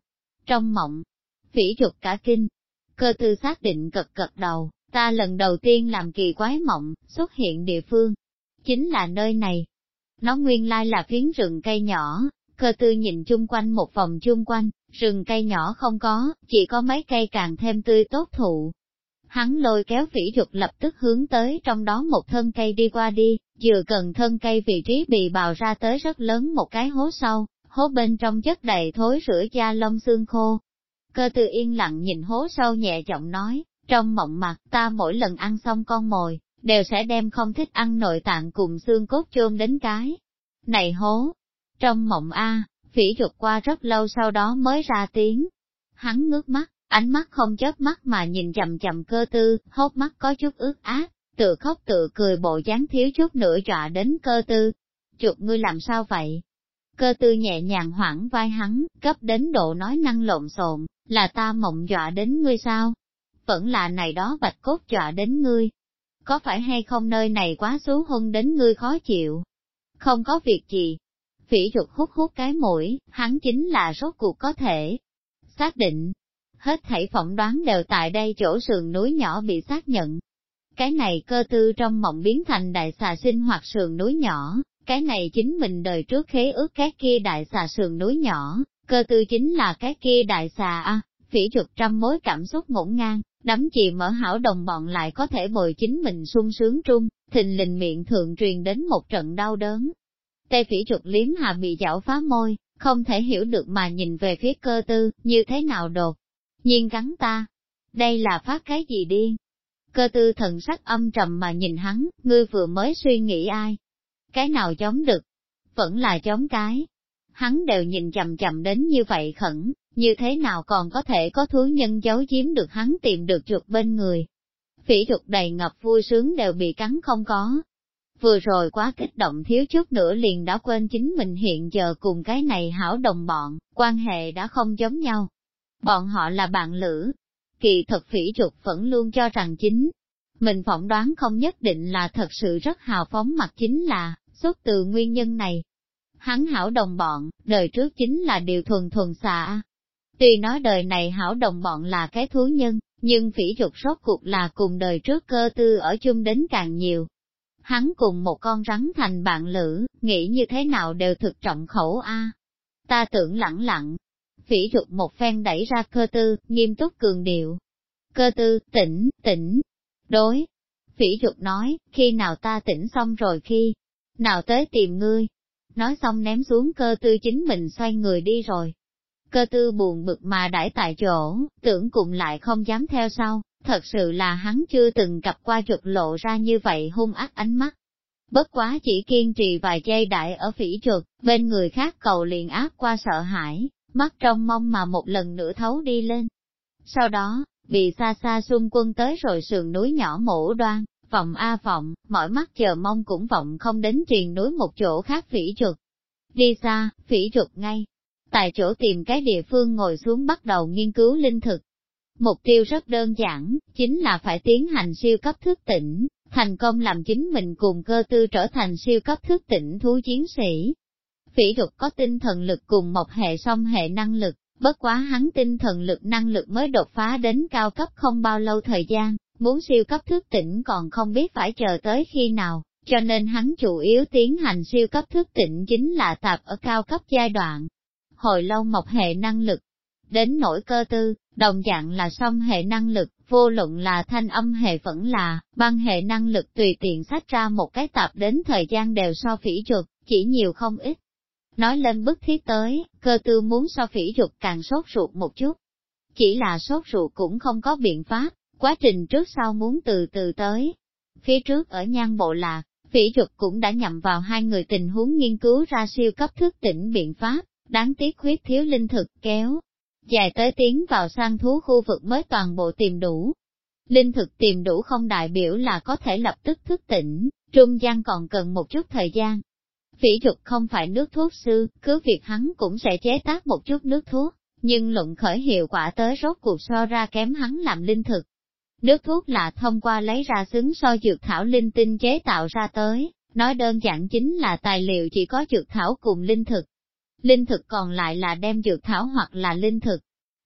Trong mộng, Phỉ Trục cả kinh. Cơ tư xác định gật gật đầu, ta lần đầu tiên làm kỳ quái mộng, xuất hiện địa phương. Chính là nơi này. Nó nguyên lai là phiến rừng cây nhỏ, cơ tư nhìn chung quanh một vòng chung quanh, rừng cây nhỏ không có, chỉ có mấy cây càng thêm tươi tốt thụ. Hắn lôi kéo Phỉ Trục lập tức hướng tới trong đó một thân cây đi qua đi, vừa gần thân cây vị trí bị bào ra tới rất lớn một cái hố sâu, hố bên trong chất đầy thối rữa da lông xương khô. Cơ tư yên lặng nhìn hố sâu nhẹ giọng nói, trong mộng mặt ta mỗi lần ăn xong con mồi, đều sẽ đem không thích ăn nội tạng cùng xương cốt chôn đến cái này hố. Trong mộng A, Phỉ Trục qua rất lâu sau đó mới ra tiếng. Hắn ngước mắt, ánh mắt không chớp mắt mà nhìn chằm chằm cơ tư, hốc mắt có chút ướt át, tự khóc tự cười bộ dáng thiếu chút nữa dọa đến cơ tư. Trục ngươi làm sao vậy? Cơ tư nhẹ nhàng hoảng vai hắn, cấp đến độ nói năng lộn xộn, là ta mộng dọa đến ngươi sao? Vẫn là này đó bạch cốt dọa đến ngươi. Có phải hay không nơi này quá xú hung đến ngươi khó chịu? Không có việc gì. Phỉ Trục hút hút cái mũi, hắn chính là rốt cuộc có thể xác định. Hết thảy phỏng đoán đều tại đây chỗ sườn núi nhỏ bị xác nhận. Cái này cơ tư trong mộng biến thành đại xà sinh hoạt sườn núi nhỏ, cái này chính mình đời trước khế ước cái kia đại xà sườn núi nhỏ, cơ tư chính là cái kia đại xà a. Phỉ Trục trăm mối cảm xúc ngổn ngang, đắm chìm mở hảo đồng bọn lại có thể bồi chính mình sung sướng trung, thình lình miệng thượng truyền đến một trận đau đớn. Tê Phỉ Trục liếm hạ bị giảo phá môi, không thể hiểu được mà nhìn về phía cơ tư, như thế nào đột nhiên gắn ta. Đây là phát cái gì điên? Cơ tư thần sắc âm trầm mà nhìn hắn, ngươi vừa mới suy nghĩ ai? Cái nào chống được? Vẫn là chống cái. Hắn đều nhìn chằm chằm đến như vậy khẩn, như thế nào còn có thể có thú nhân giấu giếm được hắn tìm được chuột bên người. Phỉ Trục đầy ngập vui sướng đều bị cắn không có. Vừa rồi quá kích động thiếu chút nữa liền đã quên chính mình hiện giờ cùng cái này hảo đồng bọn, quan hệ đã không giống nhau. Bọn họ là bạn lữ. Kỳ thật Phỉ Trục vẫn luôn cho rằng chính mình phỏng đoán không nhất định là thật sự rất hào phóng, mặt chính là xuất từ nguyên nhân này. Hắn hảo đồng bọn, đời trước chính là điều thuần thuần xạ. Tuy nói đời này hảo đồng bọn là cái thú nhân, nhưng Phỉ Trục rốt cuộc là cùng đời trước cơ tư ở chung đến càng nhiều. Hắn cùng một con rắn thành bạn lữ, nghĩ như thế nào đều thực trọng khẩu a. Ta tưởng lẳng lặng. Phỉ Trục một phen đẩy ra cơ tư, nghiêm túc cường điệu. Cơ tư, tỉnh. Đối. Phỉ Trục nói, khi nào ta tỉnh xong rồi khi nào tới tìm ngươi. Nói xong ném xuống cơ tư chính mình xoay người đi rồi. Cơ tư buồn bực mà đãi tại chỗ, tưởng cùng lại không dám theo sau, thật sự là hắn chưa từng gặp qua Trục lộ ra như vậy hung ác ánh mắt. Bất quá chỉ kiên trì vài giây đại ở Phỉ Trục, bên người khác cầu liền áp qua sợ hãi, mắt trong mong mà một lần nữa thấu đi lên. Sau đó, bị xa xa xung quân tới rồi sườn núi nhỏ mổ đoan, vọng a vọng, mọi mắt chờ mong cũng vọng không đến triền núi một chỗ khác Phỉ Trục. Đi xa, Phỉ Trục ngay tại chỗ tìm cái địa phương ngồi xuống bắt đầu nghiên cứu linh thực. Mục tiêu rất đơn giản, chính là phải tiến hành siêu cấp thức tỉnh, thành công làm chính mình cùng cơ tư trở thành siêu cấp thức tỉnh thú chiến sĩ. Phỉ Trục có tinh thần lực cùng một hệ song hệ năng lực, bất quá hắn tinh thần lực năng lực mới đột phá đến cao cấp không bao lâu thời gian, muốn siêu cấp thức tỉnh còn không biết phải chờ tới khi nào, cho nên hắn chủ yếu tiến hành siêu cấp thức tỉnh chính là tạp ở cao cấp giai đoạn. Hồi lâu một hệ năng lực, đến nỗi cơ tư, đồng dạng là song hệ năng lực, vô luận là thanh âm hệ vẫn là băng hệ năng lực tùy tiện sách ra một cái tạp đến thời gian đều so Phỉ Trục, chỉ nhiều không ít. Nói lên bức thiết tới, cơ tư muốn so Phỉ Trục càng sốt ruột một chút. Chỉ là sốt ruột cũng không có biện pháp, quá trình trước sau muốn từ từ tới. Phía trước ở Nhan Bộ Lạc, Phỉ Trục cũng đã nhằm vào hai người tình huống nghiên cứu ra siêu cấp thức tỉnh biện pháp, đáng tiếc khuyết thiếu linh thực kéo. Dài tới tiến vào săn thú khu vực mới toàn bộ tìm đủ. Linh thực tìm đủ không đại biểu là có thể lập tức thức tỉnh, trung gian còn cần một chút thời gian. Phỉ Trục không phải nước thuốc sư, cứ việc hắn cũng sẽ chế tác một chút nước thuốc, nhưng luận khởi hiệu quả tới rốt cuộc so ra kém hắn làm linh thực. Nước thuốc là thông qua lấy ra xứng so dược thảo linh tinh chế tạo ra tới, nói đơn giản chính là tài liệu chỉ có dược thảo cùng linh thực. Linh thực còn lại là đem dược thảo hoặc là linh thực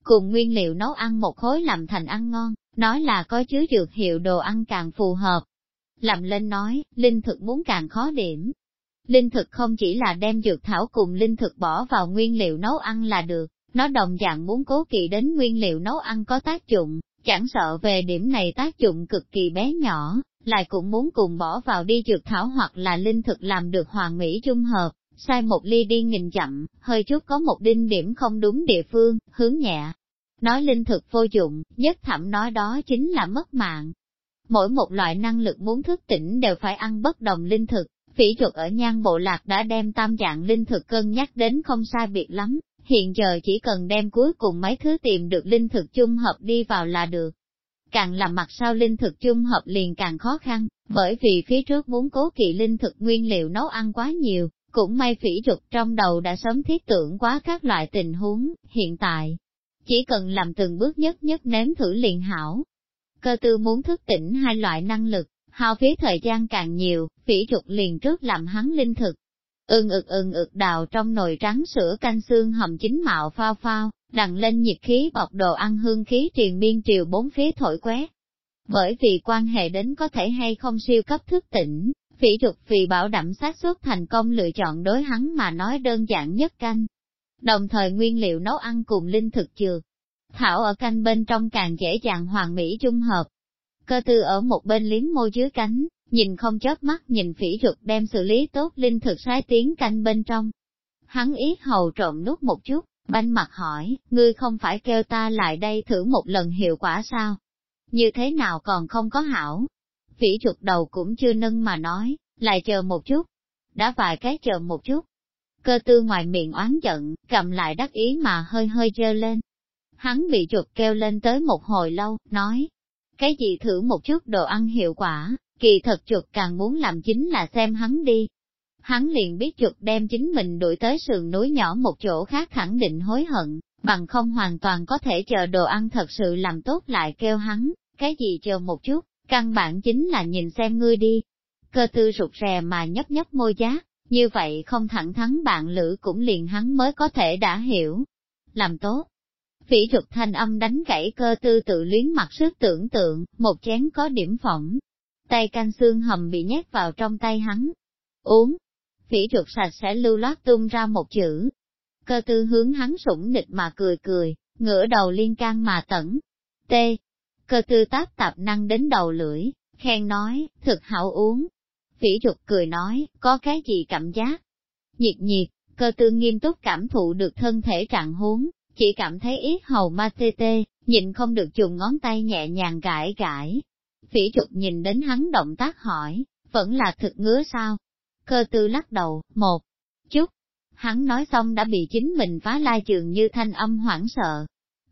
cùng nguyên liệu nấu ăn một khối làm thành ăn ngon, nói là có chứa dược hiệu đồ ăn càng phù hợp. Làm lên nói, linh thực muốn càng khó điểm. Linh thực không chỉ là đem dược thảo cùng linh thực bỏ vào nguyên liệu nấu ăn là được, nó đồng dạng muốn cố kỵ đến nguyên liệu nấu ăn có tác dụng, chẳng sợ về điểm này tác dụng cực kỳ bé nhỏ, lại cũng muốn cùng bỏ vào đi dược thảo hoặc là linh thực làm được hoàn mỹ chung hợp, sai một ly đi nghìn dặm, hơi chút có một đinh điểm không đúng địa phương, hướng nhẹ. Nói linh thực vô dụng, nhất thẩm nói đó chính là mất mạng. Mỗi một loại năng lực muốn thức tỉnh đều phải ăn bất đồng linh thực, Phỉ Duật ở Nhan Bộ Lạc đã đem tam dạng linh thực cân nhắc đến không sai biệt lắm, hiện giờ chỉ cần đem cuối cùng mấy thứ tìm được linh thực chung hợp đi vào là được. Càng làm mặt sau linh thực chung hợp liền càng khó khăn, bởi vì phía trước muốn cố kỵ linh thực nguyên liệu nấu ăn quá nhiều, cũng may Phỉ Duật trong đầu đã sớm thiết tưởng quá các loại tình huống, hiện tại chỉ cần làm từng bước nhất nhất nếm thử liền hảo. Cơ Tư muốn thức tỉnh hai loại năng lực, hao phí thời gian càng nhiều, Phỉ Duật liền trước làm hắn linh thực. Đào trong nồi trắng sữa canh xương hầm chín mạo phao phao, đằng lên nhiệt khí bọc đồ ăn hương khí triền miên triều bốn phía thổi quét. Bởi vì quan hệ đến có thể hay không siêu cấp thức tỉnh, Phỉ Duật vì bảo đảm xác suất thành công lựa chọn đối hắn mà nói đơn giản nhất canh. Đồng thời nguyên liệu nấu ăn cùng linh thực dược thảo ở canh bên trong càng dễ dàng hoàn mỹ chung hợp. Cơ Tư ở một bên liếm môi dưới cánh, nhìn không chớp mắt nhìn Phỉ Duật đem xử lý tốt linh thực sái tiến canh bên trong. Hắn yết hầu trộm nuốt một chút, banh mặt hỏi, ngươi không phải kêu ta lại đây thử một lần hiệu quả sao? Như thế nào còn không có hảo? Phỉ Duật đầu cũng chưa nâng mà nói, lại chờ một chút. Đã vài cái chờ một chút. Cơ Tư ngoài miệng oán giận, cầm lại đắc ý mà hơi hơi dơ lên. Hắn bị chuột kêu lên tới một hồi lâu, nói, cái gì thử một chút đồ ăn hiệu quả, kỳ thật chuột càng muốn làm chính là xem hắn đi. Hắn liền biết chuột đem chính mình đuổi tới sườn núi nhỏ một chỗ khác khẳng định hối hận, bằng không hoàn toàn có thể chờ đồ ăn thật sự làm tốt lại kêu hắn, cái gì chờ một chút, căn bản chính là nhìn xem ngươi đi. Cơ Tư rụt rè mà nhấp nhấp môi giác, như vậy không thẳng thắn bạn lữ cũng liền hắn mới có thể đã hiểu. Làm tốt. Phỉ Duật thanh âm đánh gãy Cơ Tư tự luyến mặc sức tưởng tượng, một chén có điểm phỏng. Tay canh xương hầm bị nhét vào trong tay hắn. Uống. Phỉ Duật sạch sẽ lưu loát tung ra một chữ. Cơ Tư hướng hắn sủng nịch mà cười cười, ngửa đầu liên can mà tẩn. T. Cơ Tư táp tạp năng đến đầu lưỡi, khen nói, thực hảo uống. Phỉ Duật cười nói, có cái gì cảm giác? Nhiệt nhiệt, Cơ Tư nghiêm túc cảm thụ được thân thể trạng huống, chỉ cảm thấy yết hầu ma tê tê, nhịn không được dùng ngón tay nhẹ nhàng gãi gãi. Phỉ Duật nhìn đến hắn động tác hỏi, vẫn là thực ngứa sao? Cơ Tư lắc đầu, một chút. Hắn nói xong đã bị chính mình phá lai dường như thanh âm hoảng sợ.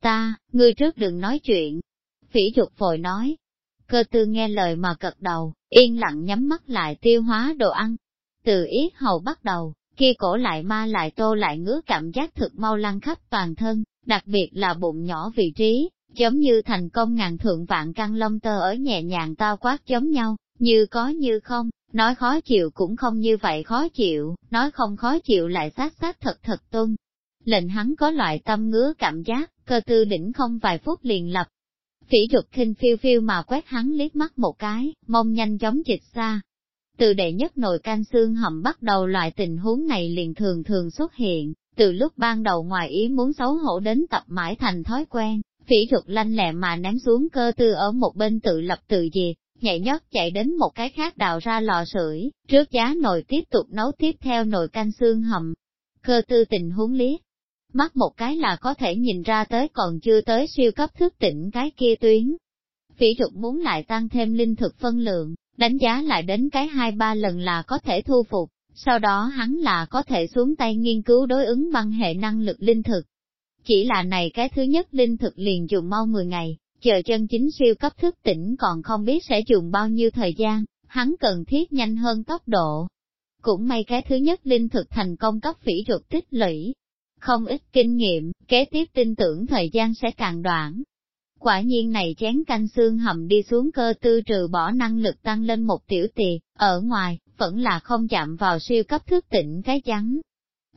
Ngươi trước đừng nói chuyện. Phỉ Duật vội nói. Cơ Tư nghe lời mà cật đầu, yên lặng nhắm mắt lại tiêu hóa đồ ăn. Từ yết hầu bắt đầu, kia cổ lại ma lại tô lại ngứa cảm giác thực mau lăn khắp toàn thân, đặc biệt là bụng nhỏ vị trí, giống như thành công ngàn thượng vạn căn lông tơ ở nhẹ nhàng tao quát giống nhau, như có như không, nói khó chịu cũng không như vậy khó chịu, nói không khó chịu lại sát thật tuân. Lệnh hắn có loại tâm ngứa cảm giác, Cơ Tư đỉnh không vài phút liền lập. Phỉ Duật khinh phiêu phiêu mà quét hắn liếc mắt một cái, mong nhanh chóng dịch xa. Từ đệ nhất nồi canh xương hầm bắt đầu loại tình huống này liền thường thường xuất hiện, từ lúc ban đầu ngoài ý muốn xấu hổ đến tập mãi thành thói quen, Phỉ Duật lanh lẹ mà ném xuống Cơ Tư ở một bên tự lập tự diệt, nhảy nhót chạy đến một cái khác đào ra lò sưởi, trước giá nồi tiếp tục nấu tiếp theo nồi canh xương hầm. Cơ Tư tình huống liếc mắt một cái là có thể nhìn ra tới còn chưa tới siêu cấp thức tỉnh cái kia tuyến. Phỉ Duật muốn lại tăng thêm linh thực phân lượng, đánh giá lại đến cái 2-3 lần là có thể thu phục, sau đó hắn là có thể xuống tay nghiên cứu đối ứng băng hệ năng lực linh thực. Chỉ là này cái thứ nhất linh thực liền dùng mau 10 ngày, chờ chân chính siêu cấp thức tỉnh còn không biết sẽ dùng bao nhiêu thời gian, hắn cần thiết nhanh hơn tốc độ. Cũng may cái thứ nhất linh thực thành công cấp Phỉ Duật tích lũy không ít kinh nghiệm, kế tiếp tin tưởng thời gian sẽ càng đoạn. Quả nhiên này chén canh xương hầm đi xuống Cơ Tư trừ bỏ năng lực tăng lên một tiểu tiệc, ở ngoài, vẫn là không chạm vào siêu cấp thức tỉnh cái chắn.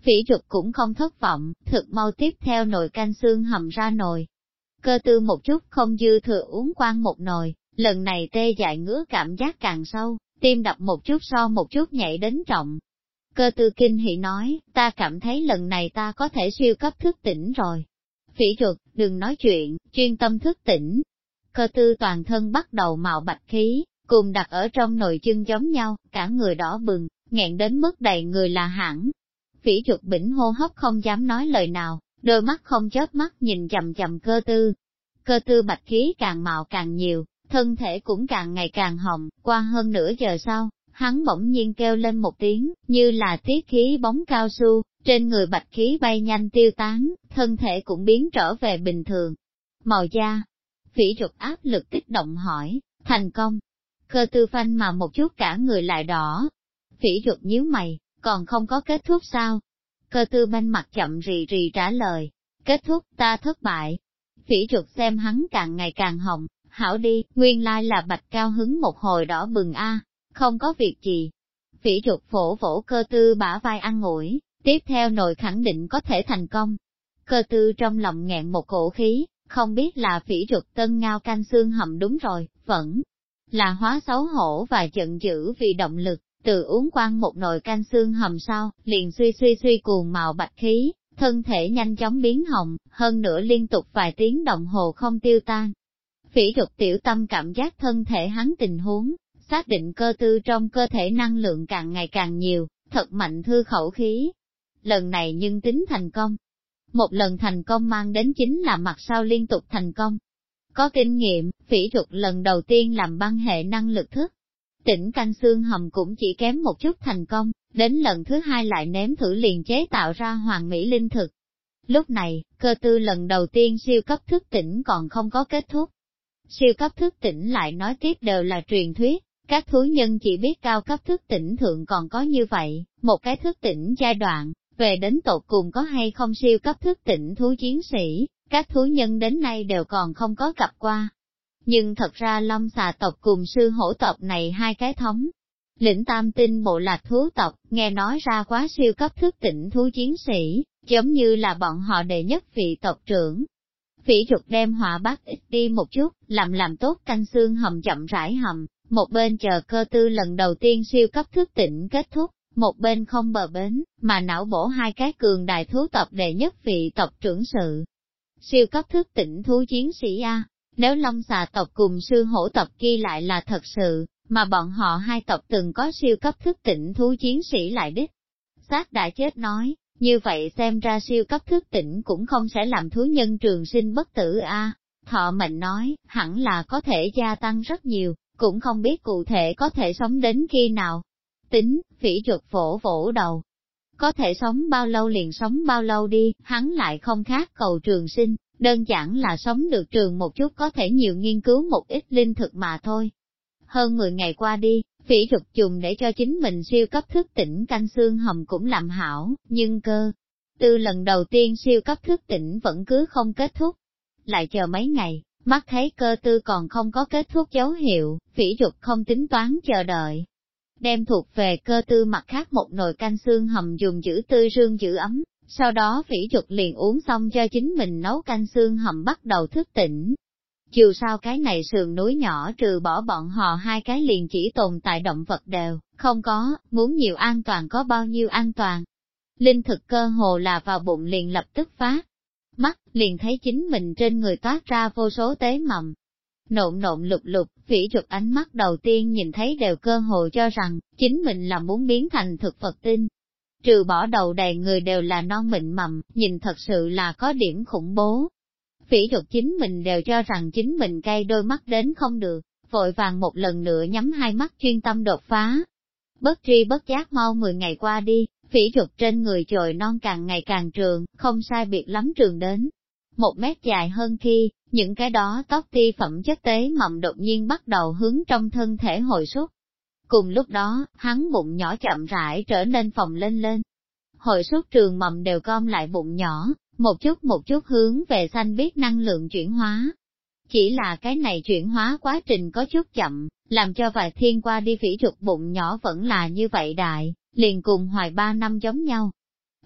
Phỉ Trục cũng không thất vọng, thực mau tiếp theo nồi canh xương hầm ra nồi. Cơ Tư một chút không dư thừa uống quang một nồi, lần này tê dại ngứa cảm giác càng sâu, tim đập một chút so một chút nhảy đến trọng. Cơ Tư kinh hỉ nói, ta cảm thấy lần này ta có thể siêu cấp thức tỉnh rồi. Phỉ Trục, đừng nói chuyện, chuyên tâm thức tỉnh. Cơ Tư toàn thân bắt đầu mạo bạch khí, cùng đặt ở trong nồi chân giống nhau, cả người đỏ bừng, nghẹn đến mức đầy người là hẳn. Phỉ Trục bỉnh hô hấp không dám nói lời nào, đôi mắt không chớp mắt nhìn chằm chằm Cơ Tư. Cơ Tư bạch khí càng mạo càng nhiều, thân thể cũng càng ngày càng hồng, qua hơn nửa giờ sau, hắn bỗng nhiên kêu lên một tiếng, như là tiết khí bóng cao su, trên người bạch khí bay nhanh tiêu tán, thân thể cũng biến trở về bình thường. Màu da, Phỉ Trục áp lực kích động hỏi, thành công. Cơ Tư phanh mà một chút cả người lại đỏ. Phỉ Trục nhíu mày, còn không có kết thúc sao? Cơ Tư bên mặt chậm rì rì trả lời, kết thúc, ta thất bại. Phỉ Trục xem hắn càng ngày càng hồng, hảo đi, nguyên lai là bạch cao hứng một hồi đỏ bừng a, không có việc gì. Phỉ Trục vỗ vỗ Cơ Tư bả vai an ủi, tiếp theo nồi khẳng định có thể thành công. Cơ Tư trong lòng nghẹn một cổ khí, không biết là Phỉ Trục tân ngao canh xương hầm đúng rồi, vẫn là hóa xấu hổ và giận dữ vì động lực, từ uống quang một nồi canh xương hầm sau, liền suy cuồng mạo bạch khí, thân thể nhanh chóng biến hồng, hơn nữa liên tục vài tiếng đồng hồ không tiêu tan. Phỉ Trục tiểu tâm cảm giác thân thể hắn tình huống, xác định Cơ Tư trong cơ thể năng lượng càng ngày càng nhiều, thật mạnh thư khẩu khí. Lần này nhưng tính thành công. Một lần thành công mang đến chính là mặt sau liên tục thành công. Có kinh nghiệm, Phỉ Trục lần đầu tiên làm băng hệ năng lực thức. Tỉnh canh xương hầm cũng chỉ kém một chút thành công, đến lần thứ hai lại nếm thử liền chế tạo ra hoàn mỹ linh thực. Lúc này, Cơ Tư lần đầu tiên siêu cấp thức tỉnh còn không có kết thúc. Siêu cấp thức tỉnh lại nói tiếp đều là truyền thuyết, các thú nhân chỉ biết cao cấp thức tỉnh thượng còn có như vậy, một cái thức tỉnh giai đoạn, về đến tột cùng có hay không siêu cấp thức tỉnh thú chiến sĩ, các thú nhân đến nay đều còn không có gặp qua. Nhưng thật ra Long xà tộc cùng sư hổ tộc này hai cái thống. Lĩnh Tam Tinh bộ lạc thú tộc, nghe nói ra quá siêu cấp thức tỉnh thú chiến sĩ, giống như là bọn họ đệ nhất vị tộc trưởng. Phỉ Trục đem hỏa bát ít đi một chút, làm tốt canh xương hầm chậm rãi hầm, một bên chờ Cơ Tư lần đầu tiên siêu cấp thức tỉnh kết thúc, một bên không bờ bến, mà não bổ hai cái cường đại thú tộc đệ nhất vị tộc trưởng sự. Siêu cấp thức tỉnh thú chiến sĩ A, nếu Long xà tộc cùng sư hổ tộc kia lại là thật sự, mà bọn họ hai tộc từng có siêu cấp thức tỉnh thú chiến sĩ lại đích. Xác đã chết nói, như vậy xem ra siêu cấp thức tỉnh cũng không sẽ làm thú nhân trường sinh bất tử a. Thọ mệnh nói, hẳn là có thể gia tăng rất nhiều, cũng không biết cụ thể có thể sống đến khi nào. Tính, Phỉ Trục vỗ vỗ đầu. Có thể sống bao lâu liền sống bao lâu đi, hắn lại không khác cầu trường sinh, đơn giản là sống được trường một chút có thể nhiều nghiên cứu một ít linh thực mà thôi. Hơn 10 ngày qua đi, Phỉ Trục dùng để cho chính mình siêu cấp thức tỉnh canh xương hầm cũng làm hảo, nhưng Cơ Tư lần đầu tiên siêu cấp thức tỉnh vẫn cứ không kết thúc. Lại chờ mấy ngày, mắt thấy Cơ Tư còn không có kết thúc dấu hiệu, Phỉ Trục không tính toán chờ đợi. Đem thuộc về Cơ Tư mặt khác một nồi canh xương hầm dùng giữ tươi rương giữ ấm, sau đó Phỉ Trục liền uống xong cho chính mình nấu canh xương hầm bắt đầu thức tỉnh. Dù sao cái này sườn núi nhỏ trừ bỏ bọn họ hai cái liền chỉ tồn tại động vật đều, không có, muốn nhiều an toàn có bao nhiêu an toàn. Linh thực cơ hồ là vào bụng liền lập tức phát. Mắt, liền thấy chính mình trên người toát ra vô số tế mầm. Nộn lục lục, Phỉ Trục ánh mắt đầu tiên nhìn thấy đều cơ hồ cho rằng, chính mình là muốn biến thành thực vật tinh. Trừ bỏ đầu đầy người đều là non mịn mầm, nhìn thật sự là có điểm khủng bố. Phỉ Trục chính mình đều cho rằng chính mình cay đôi mắt đến không được, vội vàng một lần nữa nhắm hai mắt chuyên tâm đột phá. Bất tri bất giác mau 10 ngày qua đi, Phỉ Trục trên người chồi non càng ngày càng trường, không sai biệt lắm trường đến. 1 mét dài hơn khi, những cái đó tóc ti phẩm chất tế mầm đột nhiên bắt đầu hướng trong thân thể hồi xuất. Cùng lúc đó, hắn bụng nhỏ chậm rãi trở nên phồng lên. Hồi xuất trường mầm đều gom lại bụng nhỏ, một chút hướng về xanh biếc năng lượng chuyển hóa. Chỉ là cái này chuyển hóa quá trình có chút chậm, làm cho vài thiên qua đi Phỉ Trục bụng nhỏ vẫn là như vậy đại, liền cùng hoài 3 năm giống nhau.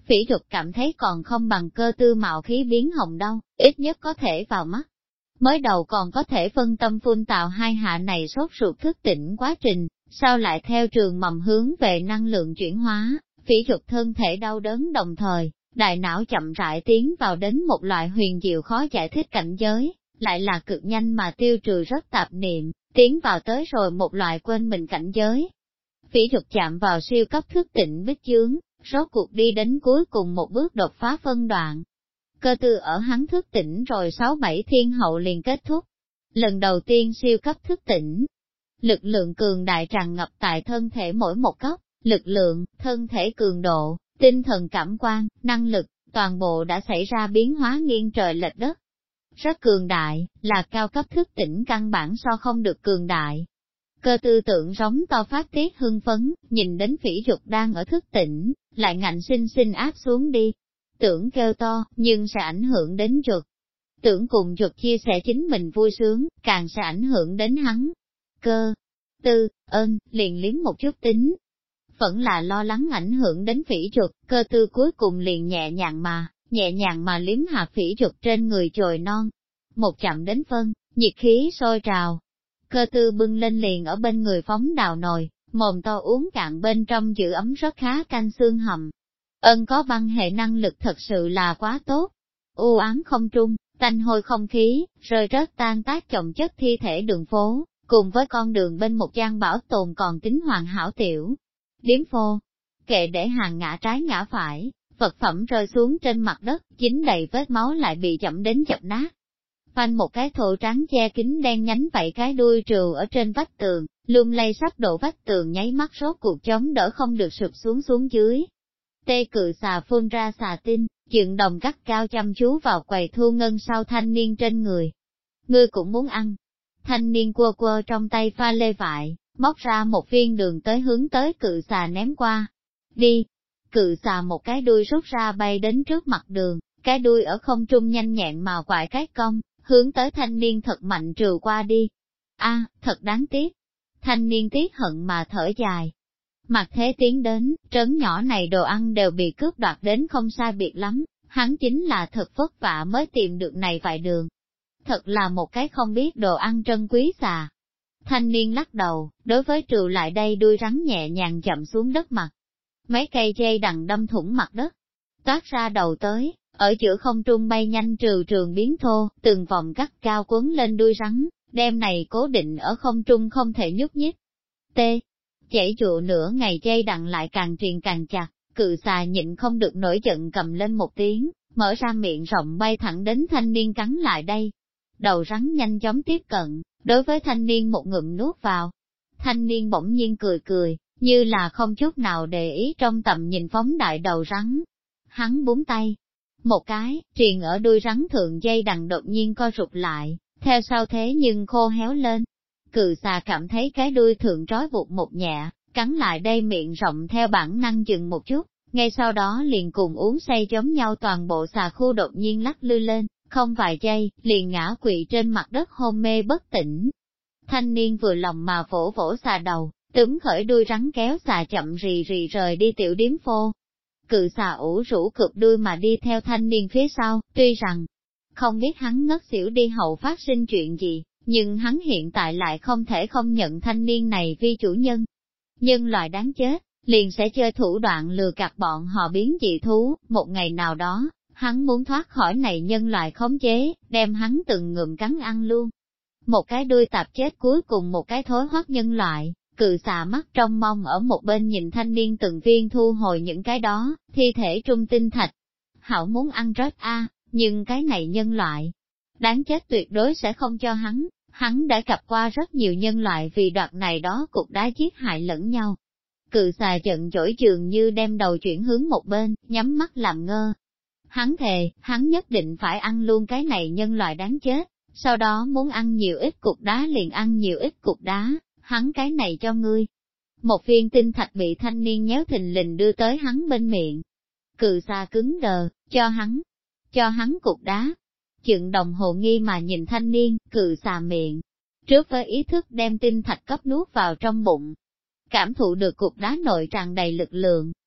Phỉ Dục cảm thấy còn không bằng Cơ Tư mạo khí biến hồng đâu, ít nhất có thể vào mắt. Mới đầu còn có thể phân tâm phun tạo hai hạ này sốt ruột thức tỉnh quá trình, sau lại theo trường mầm hướng về năng lượng chuyển hóa, Phỉ Dục thân thể đau đớn đồng thời, đại não chậm rãi tiến vào đến một loại huyền diệu khó giải thích cảnh giới, lại là cực nhanh mà tiêu trừ rất tạp niệm, tiến vào tới rồi một loại quên mình cảnh giới. Phỉ Dục chạm vào siêu cấp thức tỉnh bích chướng, rốt cuộc đi đến cuối cùng một bước đột phá phân đoạn. Cơ Tư ở hắn thức tỉnh rồi 6-7 thiên hậu liền kết thúc. Lần đầu tiên siêu cấp thức tỉnh, lực lượng cường đại tràn ngập tại thân thể mỗi một góc, lực lượng, thân thể cường độ, tinh thần cảm quan, năng lực, toàn bộ đã xảy ra biến hóa nghiêng trời lệch đất. Rất cường đại, là cao cấp thức tỉnh căn bản so không được cường đại. Cơ Tư tưởng rống to phát tiết hưng phấn, nhìn đến Phỉ Dục đang ở thức tỉnh, lại ngạnh sinh sinh áp xuống đi. Tưởng kêu to, nhưng sẽ ảnh hưởng đến Dục. Tưởng cùng Dục chia sẻ chính mình vui sướng, càng sẽ ảnh hưởng đến hắn. Cơ Tư, liền liếm một chút tính. Vẫn là lo lắng ảnh hưởng đến Phỉ Dục, Cơ Tư cuối cùng liền nhẹ nhàng mà liếm hạ Phỉ Dục trên người chồi non. Một chạm đến phân, nhiệt khí sôi trào. Cơ Tư bưng lên liền ở bên người phóng đào nồi, mồm to uống cạn bên trong giữ ấm rất khá canh xương hầm. Có băng hệ năng lực thật sự là quá tốt. U ám không trung, tanh hôi không khí, rơi rớt tan tác chồng chất thi thể đường phố, cùng với con đường bên một gian bảo tồn còn tính hoàn hảo tiểu. Điếm phô, kệ để hàng ngã trái ngã phải, vật phẩm rơi xuống trên mặt đất, dính đầy vết máu lại bị chậm đến chập nát. Phanh một cái thổ trắng che kính đen nhánh vậy cái đuôi trừu ở trên vách tường, lung lay sắp đổ vách tường nháy mắt rốt cuộc chống đỡ không được sụp xuống dưới. Tê cự xà phun ra xà tinh, chuyện đồng gắt cao chăm chú vào quầy thu ngân sau thanh niên trên người. Ngươi cũng muốn ăn. Thanh niên quơ trong tay pha lê vại, móc ra một viên đường tới hướng tới cự xà ném qua. Đi! Cự xà một cái đuôi rút ra bay đến trước mặt đường, cái đuôi ở không trung nhanh nhẹn mà quại cái cong, hướng tới thanh niên thật mạnh trừ qua đi. Thật đáng tiếc. Thanh niên tiếc hận mà thở dài. Mặt thế tiến đến, trấn nhỏ này đồ ăn đều bị cướp đoạt đến không sai biệt lắm, hắn chính là thật vất vả mới tìm được này vài đường. Thật là một cái không biết đồ ăn trân quý xà. Thanh niên lắc đầu, đối với trừ lại đây đuôi rắn nhẹ nhàng chậm xuống đất mặt. Mấy cây dây đằng đâm thủng mặt đất, toát ra đầu tới, ở giữa không trung bay nhanh trường biến thô, từng vòng cắt cao cuốn lên đuôi rắn, đem này cố định ở không trung không thể nhúc nhích. Chảy dụ nửa ngày dây đằng lại càng truyền càng chặt, cự xà nhịn không được nổi giận cầm lên một tiếng, mở ra miệng rộng bay thẳng đến thanh niên cắn lại đây. Đầu rắn nhanh chóng tiếp cận, đối với thanh niên một ngụm nuốt vào. Thanh niên bỗng nhiên cười, như là không chút nào để ý trong tầm nhìn phóng đại đầu rắn. Hắn búng tay, một cái, truyền ở đuôi rắn thượng dây đằng đột nhiên co rụt lại, theo sau thế nhưng khô héo lên. Cự xà cảm thấy cái đuôi thượng trói buộc một nhẹ, cắn lại đây miệng rộng theo bản năng dừng một chút, ngay sau đó liền cùng uống say giống nhau toàn bộ xà khu đột nhiên lắc lư lên, không vài giây, liền ngã quỵ trên mặt đất hôn mê bất tỉnh. Thanh niên vừa lòng mà vỗ xà đầu, túm khởi đuôi rắn kéo xà chậm rì rời đi tiểu điếm phô. Cự xà ủ rũ cực đuôi mà đi theo thanh niên phía sau, tuy rằng không biết hắn ngất xỉu đi hậu phát sinh chuyện gì, nhưng hắn hiện tại lại không thể không nhận thanh niên này vi chủ nhân. Nhân loại đáng chết, liền sẽ chơi thủ đoạn lừa gạt bọn họ biến dị thú, một ngày nào đó, hắn muốn thoát khỏi này nhân loại khống chế, đem hắn từng ngụm cắn ăn luôn. Một cái đuôi tạp chết cuối cùng một cái thối hoắc nhân loại, cự xà mắt trong mong ở một bên nhìn thanh niên từng viên thu hồi những cái đó, thi thể trung tinh thạch. Hảo muốn ăn rớt nhưng cái này nhân loại, đáng chết tuyệt đối sẽ không cho hắn đã gặp qua rất nhiều nhân loại vì đoạt này đó cục đá giết hại lẫn nhau. Cự xà giận dỗi dường như đem đầu chuyển hướng một bên, nhắm mắt làm ngơ. Hắn thề, hắn nhất định phải ăn luôn cái này nhân loại đáng chết, sau đó muốn ăn nhiều ít cục đá liền ăn nhiều ít cục đá, hắn cái này cho ngươi. Một viên tinh thạch bị thanh niên nhéo thình lình đưa tới hắn bên miệng. Cự xà cứng đờ, cho hắn cục đá. Chượng đồng hồ nghi mà nhìn thanh niên, cự xà miệng. Trước với ý thức đem tinh thạch cấp nuốt vào trong bụng. Cảm thụ được cục đá nội tràn đầy lực lượng,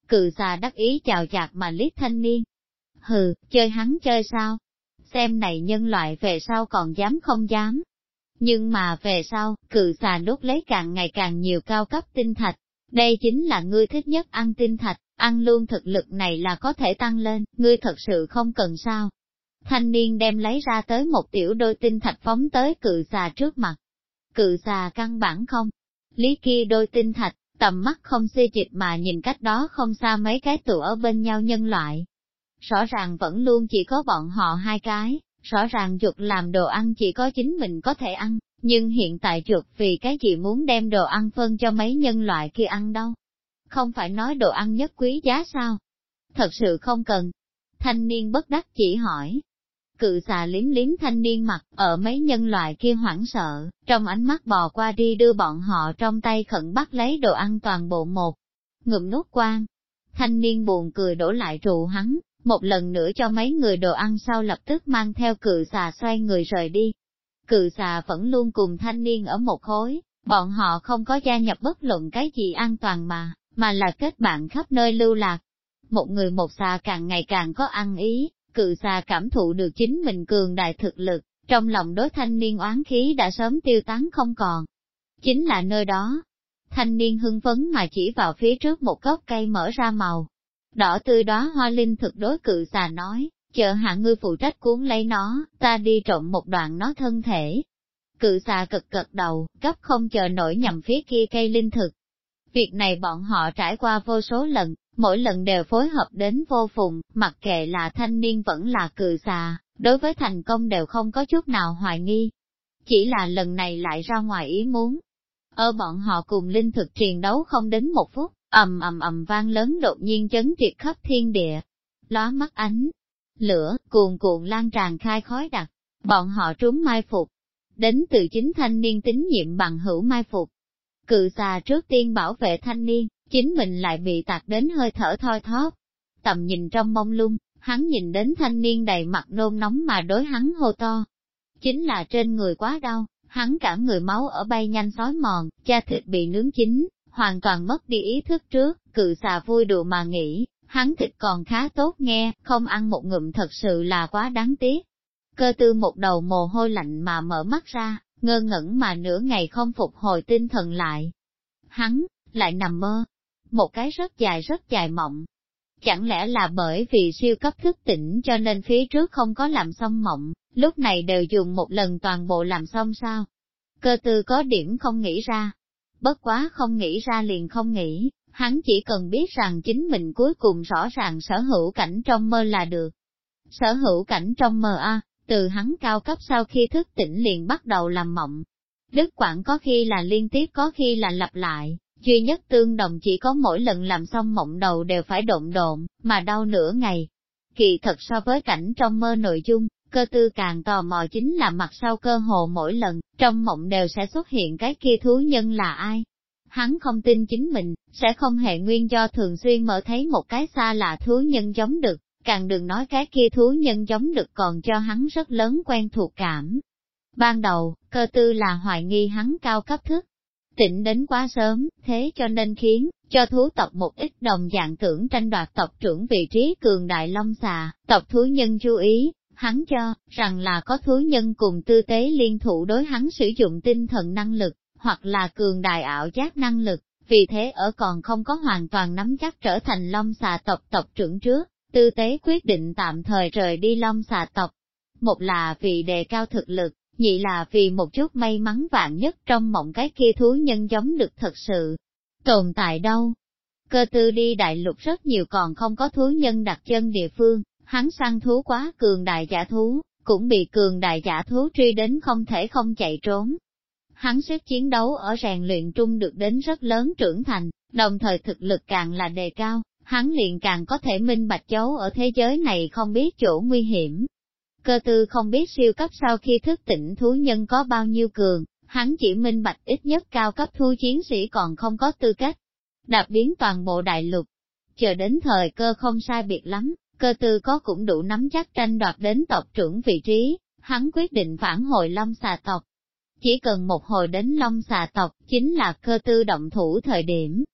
Cự xà đắc ý chào chạc mà liếc thanh niên. Hừ, chơi hắn chơi sao? Xem này nhân loại về sau còn dám không dám. Nhưng mà về sau, cự xà đốt lấy càng ngày càng nhiều cao cấp tinh thạch. Đây chính là ngươi thích nhất ăn tinh thạch, ăn luôn thực lực này là có thể tăng lên, ngươi thật sự không cần sao. Thanh niên đem lấy ra tới một tiểu đôi tinh thạch phóng tới cự xà trước mặt. Cự xà căn bản không. Lý kia đôi tinh thạch, tầm mắt không xê dịch mà nhìn cách đó không xa mấy cái tụ ở bên nhau nhân loại. Rõ ràng vẫn luôn chỉ có bọn họ hai cái, rõ ràng chuột làm đồ ăn chỉ có chính mình có thể ăn, nhưng hiện tại chuột vì cái gì muốn đem đồ ăn phân cho mấy nhân loại kia ăn đâu. Không phải nói đồ ăn nhất quý giá sao? Thật sự không cần. Thanh niên bất đắc chỉ hỏi. Cự xà liếm liếm thanh niên mặt, ở mấy nhân loại kia hoảng sợ, trong ánh mắt bò qua đi đưa bọn họ trong tay khẩn bắt lấy đồ ăn toàn bộ một. Ngụm nuốt quan. Thanh niên buồn cười đổ lại trụ hắn, một lần nữa cho mấy người đồ ăn sau lập tức mang theo cự xà xoay người rời đi. Cự xà vẫn luôn cùng thanh niên ở một khối, bọn họ không có gia nhập bất luận cái gì an toàn mà là kết bạn khắp nơi lưu lạc. Một người một xà càng ngày càng có ăn ý, cự xà cảm thụ được chính mình cường đại thực lực, trong lòng đối thanh niên oán khí đã sớm tiêu tán không còn. Chính là nơi đó. Thanh niên hưng phấn mà chỉ vào phía trước một gốc cây mở ra màu đỏ tươi đóa hoa linh thực đối cự xà nói, chờ hạ ngươi phụ trách cuốn lấy nó, ta đi trộm một đoạn nó thân thể. Cự xà cực cật đầu, gấp không chờ nổi nhằm phía kia cây linh thực. Việc này bọn họ trải qua vô số lần, mỗi lần đều phối hợp đến vô phùng, mặc kệ là thanh niên vẫn là cự xà, đối với thành công đều không có chút nào hoài nghi. Chỉ là lần này lại ra ngoài ý muốn. Ở bọn họ cùng linh thực triền đấu không đến một phút, ầm ầm ầm vang lớn đột nhiên chấn triệt khắp thiên địa. Lóa mắt ánh lửa, cuồn cuộn lan tràn khai khói đặc, bọn họ trúng mai phục. Đến từ chính thanh niên tín nhiệm bằng hữu mai phục. Cự xà trước tiên bảo vệ thanh niên, chính mình lại bị tạc đến hơi thở thoi thóp. Tầm nhìn trong mông lung, hắn nhìn đến thanh niên đầy mặt nôn nóng mà đối hắn hô to. Chính là trên người quá đau, hắn cả người máu ở bay nhanh xói mòn, da thịt bị nướng chín, hoàn toàn mất đi ý thức trước, cự xà vui đùa mà nghĩ, hắn thịt còn khá tốt nghe, không ăn một ngụm thật sự là quá đáng tiếc. Cơ tư một đầu mồ hôi lạnh mà mở mắt ra, ngơ ngẩn mà nửa ngày không phục hồi tinh thần lại. Hắn, lại nằm mơ. Một cái rất dài mộng. Chẳng lẽ là bởi vì siêu cấp thức tỉnh cho nên phía trước không có làm xong mộng, lúc này đều dùng một lần toàn bộ làm xong sao? Cơ tư có điểm không nghĩ ra. Bất quá không nghĩ ra liền không nghĩ, hắn chỉ cần biết rằng chính mình cuối cùng rõ ràng sở hữu cảnh trong mơ là được. Sở hữu cảnh trong mơ a, từ hắn cao cấp sau khi thức tỉnh liền bắt đầu làm mộng. Đứt quãng có khi là liên tiếp có khi là lặp lại, duy nhất tương đồng chỉ có mỗi lần làm xong mộng đầu đều phải độn độn, mà đau nửa ngày. Kỳ thật so với cảnh trong mơ nội dung, cơ tư càng tò mò chính là mặt sau cơ hồ mỗi lần, trong mộng đều sẽ xuất hiện cái kia thú nhân là ai. Hắn không tin chính mình, sẽ không hề nguyên do thường xuyên mở thấy một cái xa lạ thú nhân giống đực, càng đừng nói cái kia thú nhân giống đực còn cho hắn rất lớn quen thuộc cảm. Ban đầu, cơ tư là hoài nghi hắn cao cấp thức, tỉnh đến quá sớm, thế cho nên khiến cho thú tộc một ít đồng dạng tưởng tranh đoạt tộc trưởng vị trí cường đại long xà, tộc thú nhân chú ý, hắn cho rằng là có thú nhân cùng tư tế liên thủ đối hắn sử dụng tinh thần năng lực, hoặc là cường đại ảo giác năng lực, vì thế ở còn không có hoàn toàn nắm chắc trở thành long xà tộc tộc trưởng trước, tư tế quyết định tạm thời rời đi long xà tộc. Một là vì đề cao thực lực, nhị là vì một chút may mắn vạn nhất trong mộng cái kia thú nhân giống được thật sự tồn tại đâu. Cơ tư đi đại lục rất nhiều còn không có thú nhân đặt chân địa phương, hắn săn thú quá cường đại giả thú, cũng bị cường đại giả thú truy đến không thể không chạy trốn. Hắn sức chiến đấu ở rèn luyện trung được đến rất lớn trưởng thành, đồng thời thực lực càng là đề cao, hắn liền càng có thể minh bạch dấu ở thế giới này không biết chỗ nguy hiểm. Cơ tư không biết siêu cấp sau khi thức tỉnh thú nhân có bao nhiêu cường, hắn chỉ minh bạch ít nhất cao cấp thú chiến sĩ còn không có tư cách đạp biến toàn bộ đại lục. Chờ đến thời cơ không sai biệt lắm, cơ tư có cũng đủ nắm chắc tranh đoạt đến tộc trưởng vị trí, hắn quyết định phản hồi long xà tộc. Chỉ cần một hồi đến long xà tộc, chính là cơ tư động thủ thời điểm.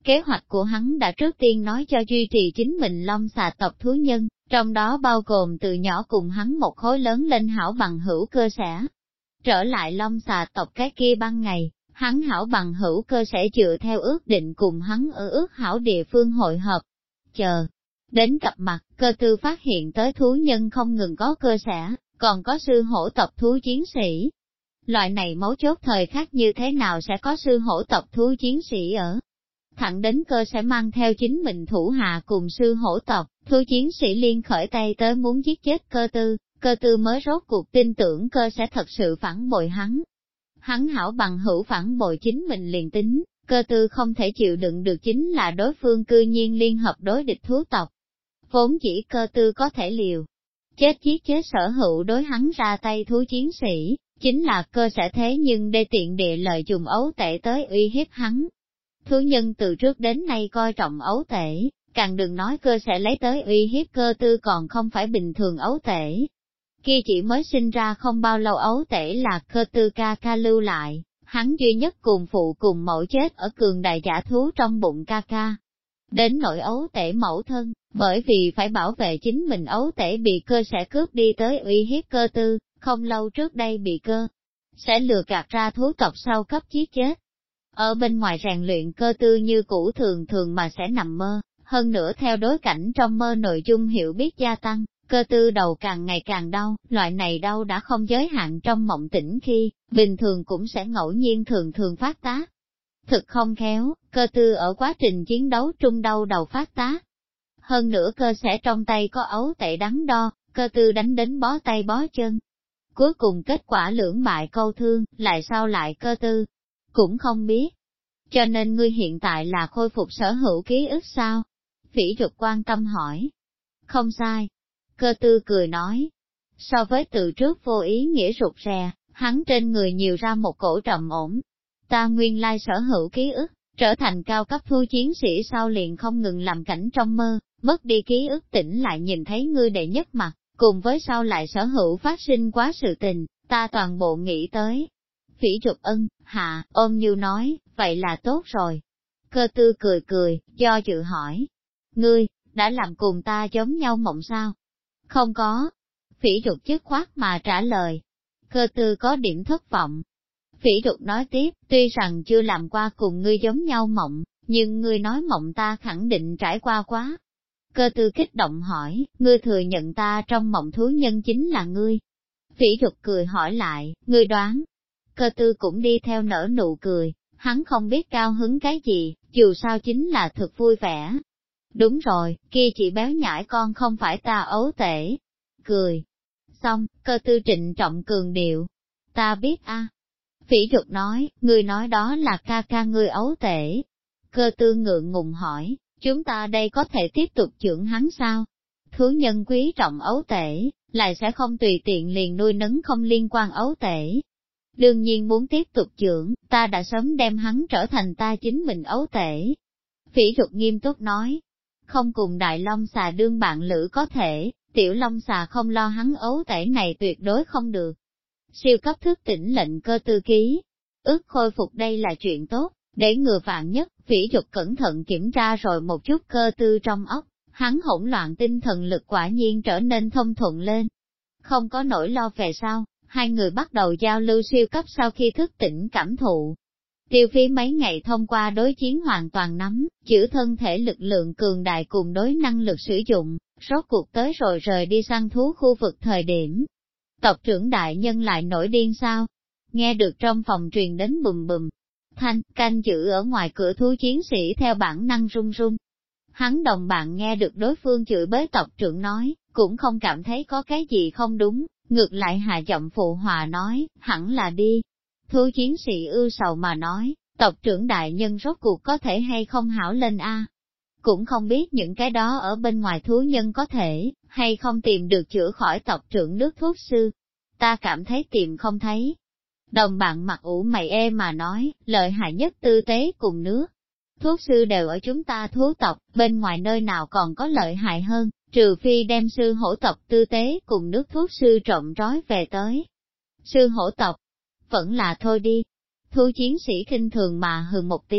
Kế hoạch của hắn đã trước tiên nói cho duy trì chính mình long xà tộc thú nhân, trong đó bao gồm từ nhỏ cùng hắn một khối lớn lên hảo bằng hữu cơ sẽ. Trở lại long xà tộc cái kia ban ngày, hắn hảo bằng hữu cơ sẽ dựa theo ước định cùng hắn ở ước hảo địa phương hội hợp. Chờ đến gặp mặt, cơ tư phát hiện tới thú nhân không ngừng có cơ sẽ, còn có sư hổ tộc thú chiến sĩ. Loại này mấu chốt thời khắc như thế nào sẽ có sư hổ tộc thú chiến sĩ ở? Thẳng đến cơ sẽ mang theo chính mình thủ hạ cùng sư hổ tộc, thú chiến sĩ liên khởi tay tới muốn giết chết cơ tư mới rốt cuộc tin tưởng cơ sẽ thật sự phản bội hắn. Hắn hảo bằng hữu phản bội chính mình liền tính, cơ tư không thể chịu đựng được chính là đối phương cư nhiên liên hợp đối địch thú tộc. Vốn chỉ cơ tư có thể liều chết giết chết sở hữu đối hắn ra tay thú chiến sĩ, chính là cơ sẽ thế nhưng đê tiện địa lợi dùng ấu tể tới uy hiếp hắn. Thú nhân từ trước đến nay coi trọng ấu tể, càng đừng nói cơ sẽ lấy tới uy hiếp cơ tư còn không phải bình thường ấu tể. Kia chỉ mới sinh ra không bao lâu ấu tể là cơ tư ca ca lưu lại, hắn duy nhất cùng phụ cùng mẫu chết ở cường đại giả thú trong bụng ca ca. Đến nỗi ấu tể mẫu thân, bởi vì phải bảo vệ chính mình ấu tể bị cơ sẽ cướp đi tới uy hiếp cơ tư, không lâu trước đây bị cơ sẽ lừa gạt ra thú tộc sau cấp giết chết. Ở bên ngoài rèn luyện cơ tư như cũ thường thường mà sẽ nằm mơ, hơn nữa theo đối cảnh trong mơ nội dung hiểu biết gia tăng, cơ tư đầu càng ngày càng đau, loại này đau đã không giới hạn trong mộng tỉnh khi, bình thường cũng sẽ ngẫu nhiên thường thường phát tác. Thực không khéo, cơ tư ở quá trình chiến đấu trung đau đầu phát tác. Hơn nữa cơ sẽ trong tay có ấu tệ đắn đo, cơ tư đánh đến bó tay bó chân. Cuối cùng kết quả lưỡng bại câu thương, lại sao lại cơ tư? Cũng không biết. Cho nên ngươi hiện tại là khôi phục sở hữu ký ức sao? Phỉ Trục quan tâm hỏi. Không sai. Cơ tư cười nói. So với từ trước vô ý nghĩa rụt rè, hắn trên người nhiều ra một cổ trầm ổn. Ta nguyên lai sở hữu ký ức, trở thành cao cấp thu chiến sĩ sau liền không ngừng làm cảnh trong mơ, mất đi ký ức tỉnh lại nhìn thấy ngươi đệ nhất mặt, cùng với sau lại sở hữu phát sinh quá sự tình, ta toàn bộ nghĩ tới. Phỉ Trục hạ, ôm như nói, vậy là tốt rồi. Cơ tư cười cười, do dự hỏi. Ngươi, đã làm cùng ta giống nhau mộng sao? Không có. Phỉ Trục dứt khoát mà trả lời. Cơ tư có điểm thất vọng. Phỉ Trục nói tiếp, tuy rằng chưa làm qua cùng ngươi giống nhau mộng, nhưng ngươi nói mộng ta khẳng định trải qua quá. Cơ tư kích động hỏi, ngươi thừa nhận ta trong mộng thú nhân chính là ngươi. Phỉ Trục cười hỏi lại, ngươi đoán. Cơ tư cũng đi theo nở nụ cười, hắn không biết cao hứng cái gì, dù sao chính là thực vui vẻ. Đúng rồi, kia chị béo nhãi con không phải ta ấu tể. Cười. Xong, cơ tư trịnh trọng cường điệu. Ta biết a. Phỉ Trục nói, ngươi nói đó là ca ca ngươi ấu tể. Cơ tư ngượng ngùng hỏi, chúng ta đây có thể tiếp tục dưỡng hắn sao? Thú nhân quý trọng ấu tể, lại sẽ không tùy tiện liền nuôi nấng không liên quan ấu tể. Đương nhiên muốn tiếp tục dưỡng, ta đã sớm đem hắn trở thành ta chính mình ấu tể. Phỉ Trục nghiêm túc nói, không cùng đại long xà đương bạn lữ có thể, tiểu long xà không lo hắn ấu tể này tuyệt đối không được. Siêu cấp thức tỉnh lệnh cơ tư ký, ước khôi phục đây là chuyện tốt, để ngừa vạn nhất. Phỉ Trục cẩn thận kiểm tra rồi một chút cơ tư trong óc, hắn hỗn loạn tinh thần lực quả nhiên trở nên thông thuận lên. Không có nỗi lo về sau, hai người bắt đầu giao lưu siêu cấp sau khi thức tỉnh cảm thụ. Tiêu phí mấy ngày thông qua đối chiến hoàn toàn nắm, giữ thân thể lực lượng cường đại cùng đối năng lực sử dụng, rốt cuộc tới rồi rời đi săn thú khu vực thời điểm. Tộc trưởng đại nhân lại nổi điên sao? Nghe được trong phòng truyền đến bùm bùm thanh, canh giữ ở ngoài cửa thú chiến sĩ theo bản năng run run. Hắn đồng bạn nghe được đối phương chửi bới tộc trưởng nói, cũng không cảm thấy có cái gì không đúng, ngược lại hạ giọng phụ hòa nói, hẳn là đi. Thú chiến sĩ ưu sầu mà nói, tộc trưởng đại nhân rốt cuộc có thể hay không hảo lên a? Cũng không biết những cái đó ở bên ngoài thú nhân có thể, hay không tìm được chữa khỏi tộc trưởng nước thuốc sư. Ta cảm thấy tìm không thấy. Đồng bạn mặt ủ mày ê mà nói, lợi hại nhất tư tế cùng nước. Thuốc sư đều ở chúng ta thú tộc, bên ngoài nơi nào còn có lợi hại hơn, trừ phi đem sư hổ tộc tư tế cùng nước thuốc sư trộm trói về tới. Sư hổ tộc, vẫn là thôi đi. Thú chiến sĩ khinh thường mà hừ một tiếng,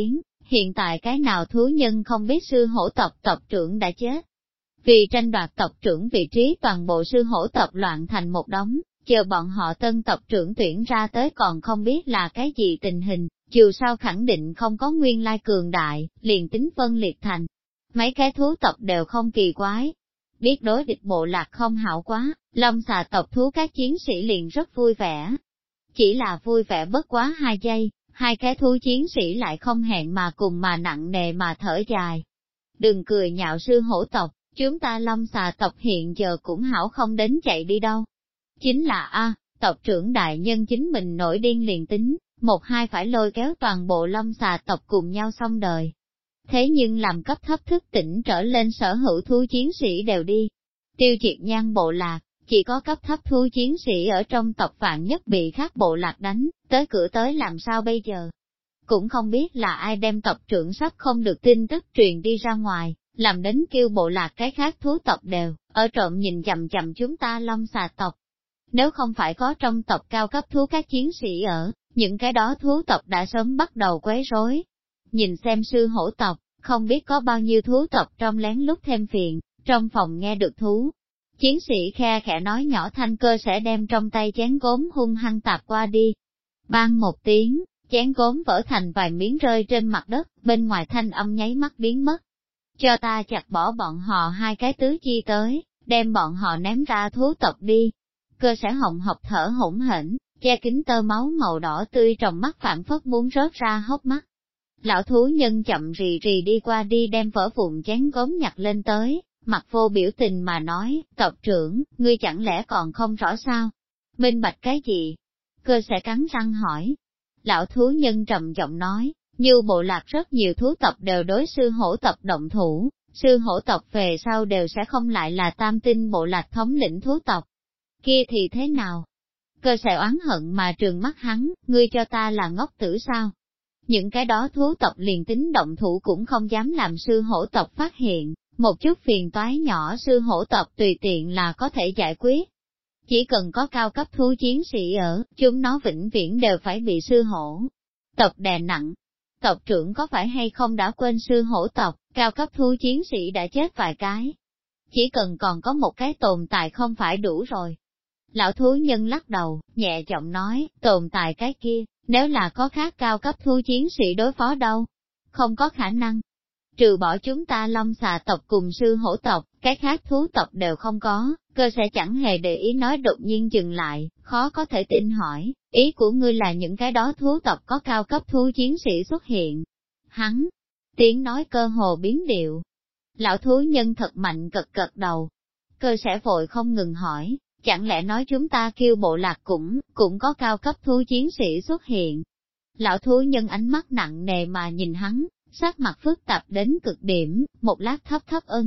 hiện tại cái nào thú nhân không biết sư hổ tộc tộc trưởng đã chết. Vì tranh đoạt tộc trưởng vị trí toàn bộ sư hổ tộc loạn thành một đống, chờ bọn họ tân tộc trưởng tuyển ra tới còn không biết là cái gì tình hình, dù sao khẳng định không có nguyên lai cường đại, liền tính phân liệt thành. Mấy cái thú tộc đều không kỳ quái. Biết đối địch bộ lạc không hảo quá, Long xà tộc thú các chiến sĩ liền rất vui vẻ. Chỉ là vui vẻ bất quá 2 giây, hai cái thú chiến sĩ lại không hẹn mà cùng mà nặng nề mà thở dài. Đừng cười nhạo sư hổ tộc, chúng ta Long xà tộc hiện giờ cũng hảo không đến chạy đi đâu. Chính là tộc trưởng đại nhân chính mình nổi điên liền tính, một hai phải lôi kéo toàn bộ Long xà tộc cùng nhau xong đời. Thế nhưng làm cấp thấp thức tỉnh trở lên sở hữu thú chiến sĩ đều đi. Tiêu triệt Nhan bộ lạc, chỉ có cấp thấp thú chiến sĩ ở trong tộc vạn nhất bị khác bộ lạc đánh, tới cửa tới làm sao bây giờ. Cũng không biết là ai đem tộc trưởng sắp không được tin tức truyền đi ra ngoài, làm đến kêu bộ lạc cái khác thú tộc đều, ở trộm nhìn chằm chằm chúng ta Long xà tộc. Nếu không phải có trong tộc cao cấp thú các chiến sĩ ở, những cái đó thú tộc đã sớm bắt đầu quấy rối. Nhìn xem sư hổ tộc, không biết có bao nhiêu thú tộc trong lén lút thêm phiền, trong phòng nghe được thú. Chiến sĩ khe khẽ nói nhỏ thanh cơ sẽ đem trong tay chén gốm hung hăng tạp qua đi. Bang một tiếng, chén gốm vỡ thành vài miếng rơi trên mặt đất, bên ngoài thanh âm nháy mắt biến mất. Cho ta chặt bỏ bọn họ hai cái tứ chi tới, đem bọn họ ném ra thú tộc đi. Cơ sẽ hồng hộc thở hổn hển, che kín tơ máu màu đỏ tươi trong mắt phản phất muốn rớt ra hốc mắt. Lão thú nhân chậm rì rì đi qua đi đem vỡ vụn chén gốm nhặt lên tới, mặt vô biểu tình mà nói, tộc trưởng, ngươi chẳng lẽ còn không rõ sao? Minh bạch cái gì? Cơ sẽ cắn răng hỏi. Lão thú nhân trầm giọng nói, như bộ lạc rất nhiều thú tộc đều đối sư hổ tộc động thủ, sư hổ tộc về sau đều sẽ không lại là tam tinh bộ lạc thống lĩnh thú tộc. Kia thì thế nào? Cơ sẽ oán hận mà trừng mắt hắn, ngươi cho ta là ngốc tử sao? Những cái đó thú tộc liền tính động thủ cũng không dám làm sư hổ tộc phát hiện, một chút phiền toái nhỏ sư hổ tộc tùy tiện là có thể giải quyết. Chỉ cần có cao cấp thú chiến sĩ ở, chúng nó vĩnh viễn đều phải bị sư hổ tộc đè nặng. Tộc trưởng có phải hay không đã quên sư hổ tộc, cao cấp thú chiến sĩ đã chết vài cái. Chỉ cần còn có một cái tồn tại không phải đủ rồi. Lão thú nhân lắc đầu, nhẹ giọng nói, tồn tại cái kia, nếu là có khác cao cấp thú chiến sĩ đối phó đâu? Không có khả năng. Trừ bỏ chúng ta Long xà tộc cùng sư hổ tộc, cái khác thú tộc đều không có, cơ sẽ chẳng hề để ý nói đột nhiên dừng lại, khó có thể tin hỏi, ý của ngươi là những cái đó thú tộc có cao cấp thú chiến sĩ xuất hiện. Hắn, tiếng nói cơ hồ biến điệu. Lão thú nhân thật mạnh gật gật đầu. Cơ sẽ vội không ngừng hỏi, chẳng lẽ nói chúng ta kêu bộ lạc cũng có cao cấp thú chiến sĩ xuất hiện. Lão thú nhân ánh mắt nặng nề mà nhìn hắn, sắc mặt phức tạp đến cực điểm, một lát thấp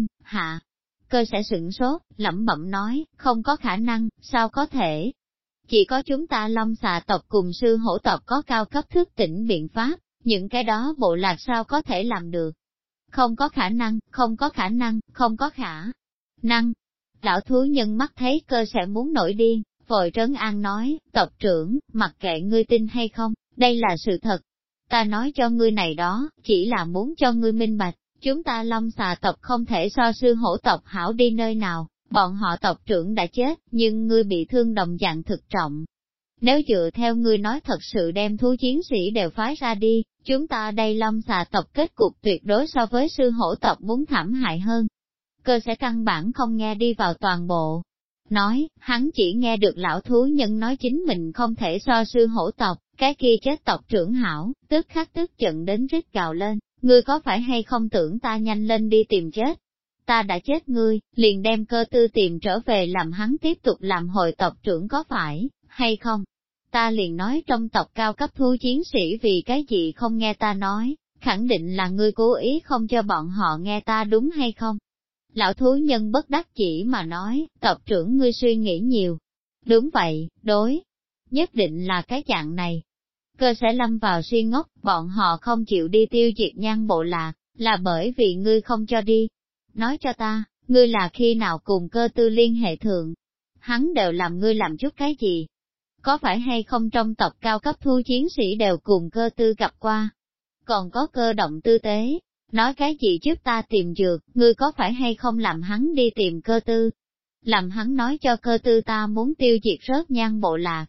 hạ. Cơ sẽ sửng sốt, lẩm bẩm nói, không có khả năng, sao có thể. Chỉ có chúng ta Long xà tộc cùng sư hổ tộc có cao cấp thức tỉnh biện pháp, những cái đó bộ lạc sao có thể làm được. Không có khả năng, không có khả năng, không có khả năng. Lão thú nhân mắt thấy cơ sẽ muốn nổi điên, vội trấn an nói, tộc trưởng, mặc kệ ngươi tin hay không, đây là sự thật. Ta nói cho ngươi này đó, chỉ là muốn cho ngươi minh bạch, chúng ta Long xà tộc không thể so sư hổ tộc hảo đi nơi nào, bọn họ tộc trưởng đã chết, nhưng ngươi bị thương đồng dạng thực trọng. Nếu dựa theo ngươi nói thật sự đem thú chiến sĩ đều phái ra đi, chúng ta đây Long xà tộc kết cục tuyệt đối so với sư hổ tộc muốn thảm hại hơn. Cơ sẽ căn bản không nghe đi vào toàn bộ. Nói, hắn chỉ nghe được lão thú nhân nói chính mình không thể so sư hổ tộc, cái kia chết tộc trưởng hảo, tức khắc tức giận đến rít gào lên, ngươi có phải hay không tưởng ta nhanh lên đi tìm chết? Ta đã chết ngươi, liền đem cơ tư tìm trở về làm hắn tiếp tục làm hồi tộc trưởng có phải, hay không? Ta liền nói trong tộc cao cấp thú chiến sĩ vì cái gì không nghe ta nói, khẳng định là ngươi cố ý không cho bọn họ nghe ta đúng hay không? Lão thú nhân bất đắc chỉ mà nói, tộc trưởng ngươi suy nghĩ nhiều. Đúng vậy, đối. Nhất định là cái dạng này. Cơ sẽ lâm vào suy ngốc, bọn họ không chịu đi tiêu diệt Nhan bộ lạc, là bởi vì ngươi không cho đi. Nói cho ta, ngươi là khi nào cùng cơ tư liên hệ thượng? Hắn đều làm ngươi làm chút cái gì? Có phải hay không trong tộc cao cấp thú chiến sĩ đều cùng cơ tư gặp qua? còn có cơ động tư tế. Nói cái gì giúp ta tìm dược, ngươi có phải hay không làm hắn đi tìm cơ tư? Làm hắn nói cho cơ tư ta muốn tiêu diệt rớt Nhan bộ lạc.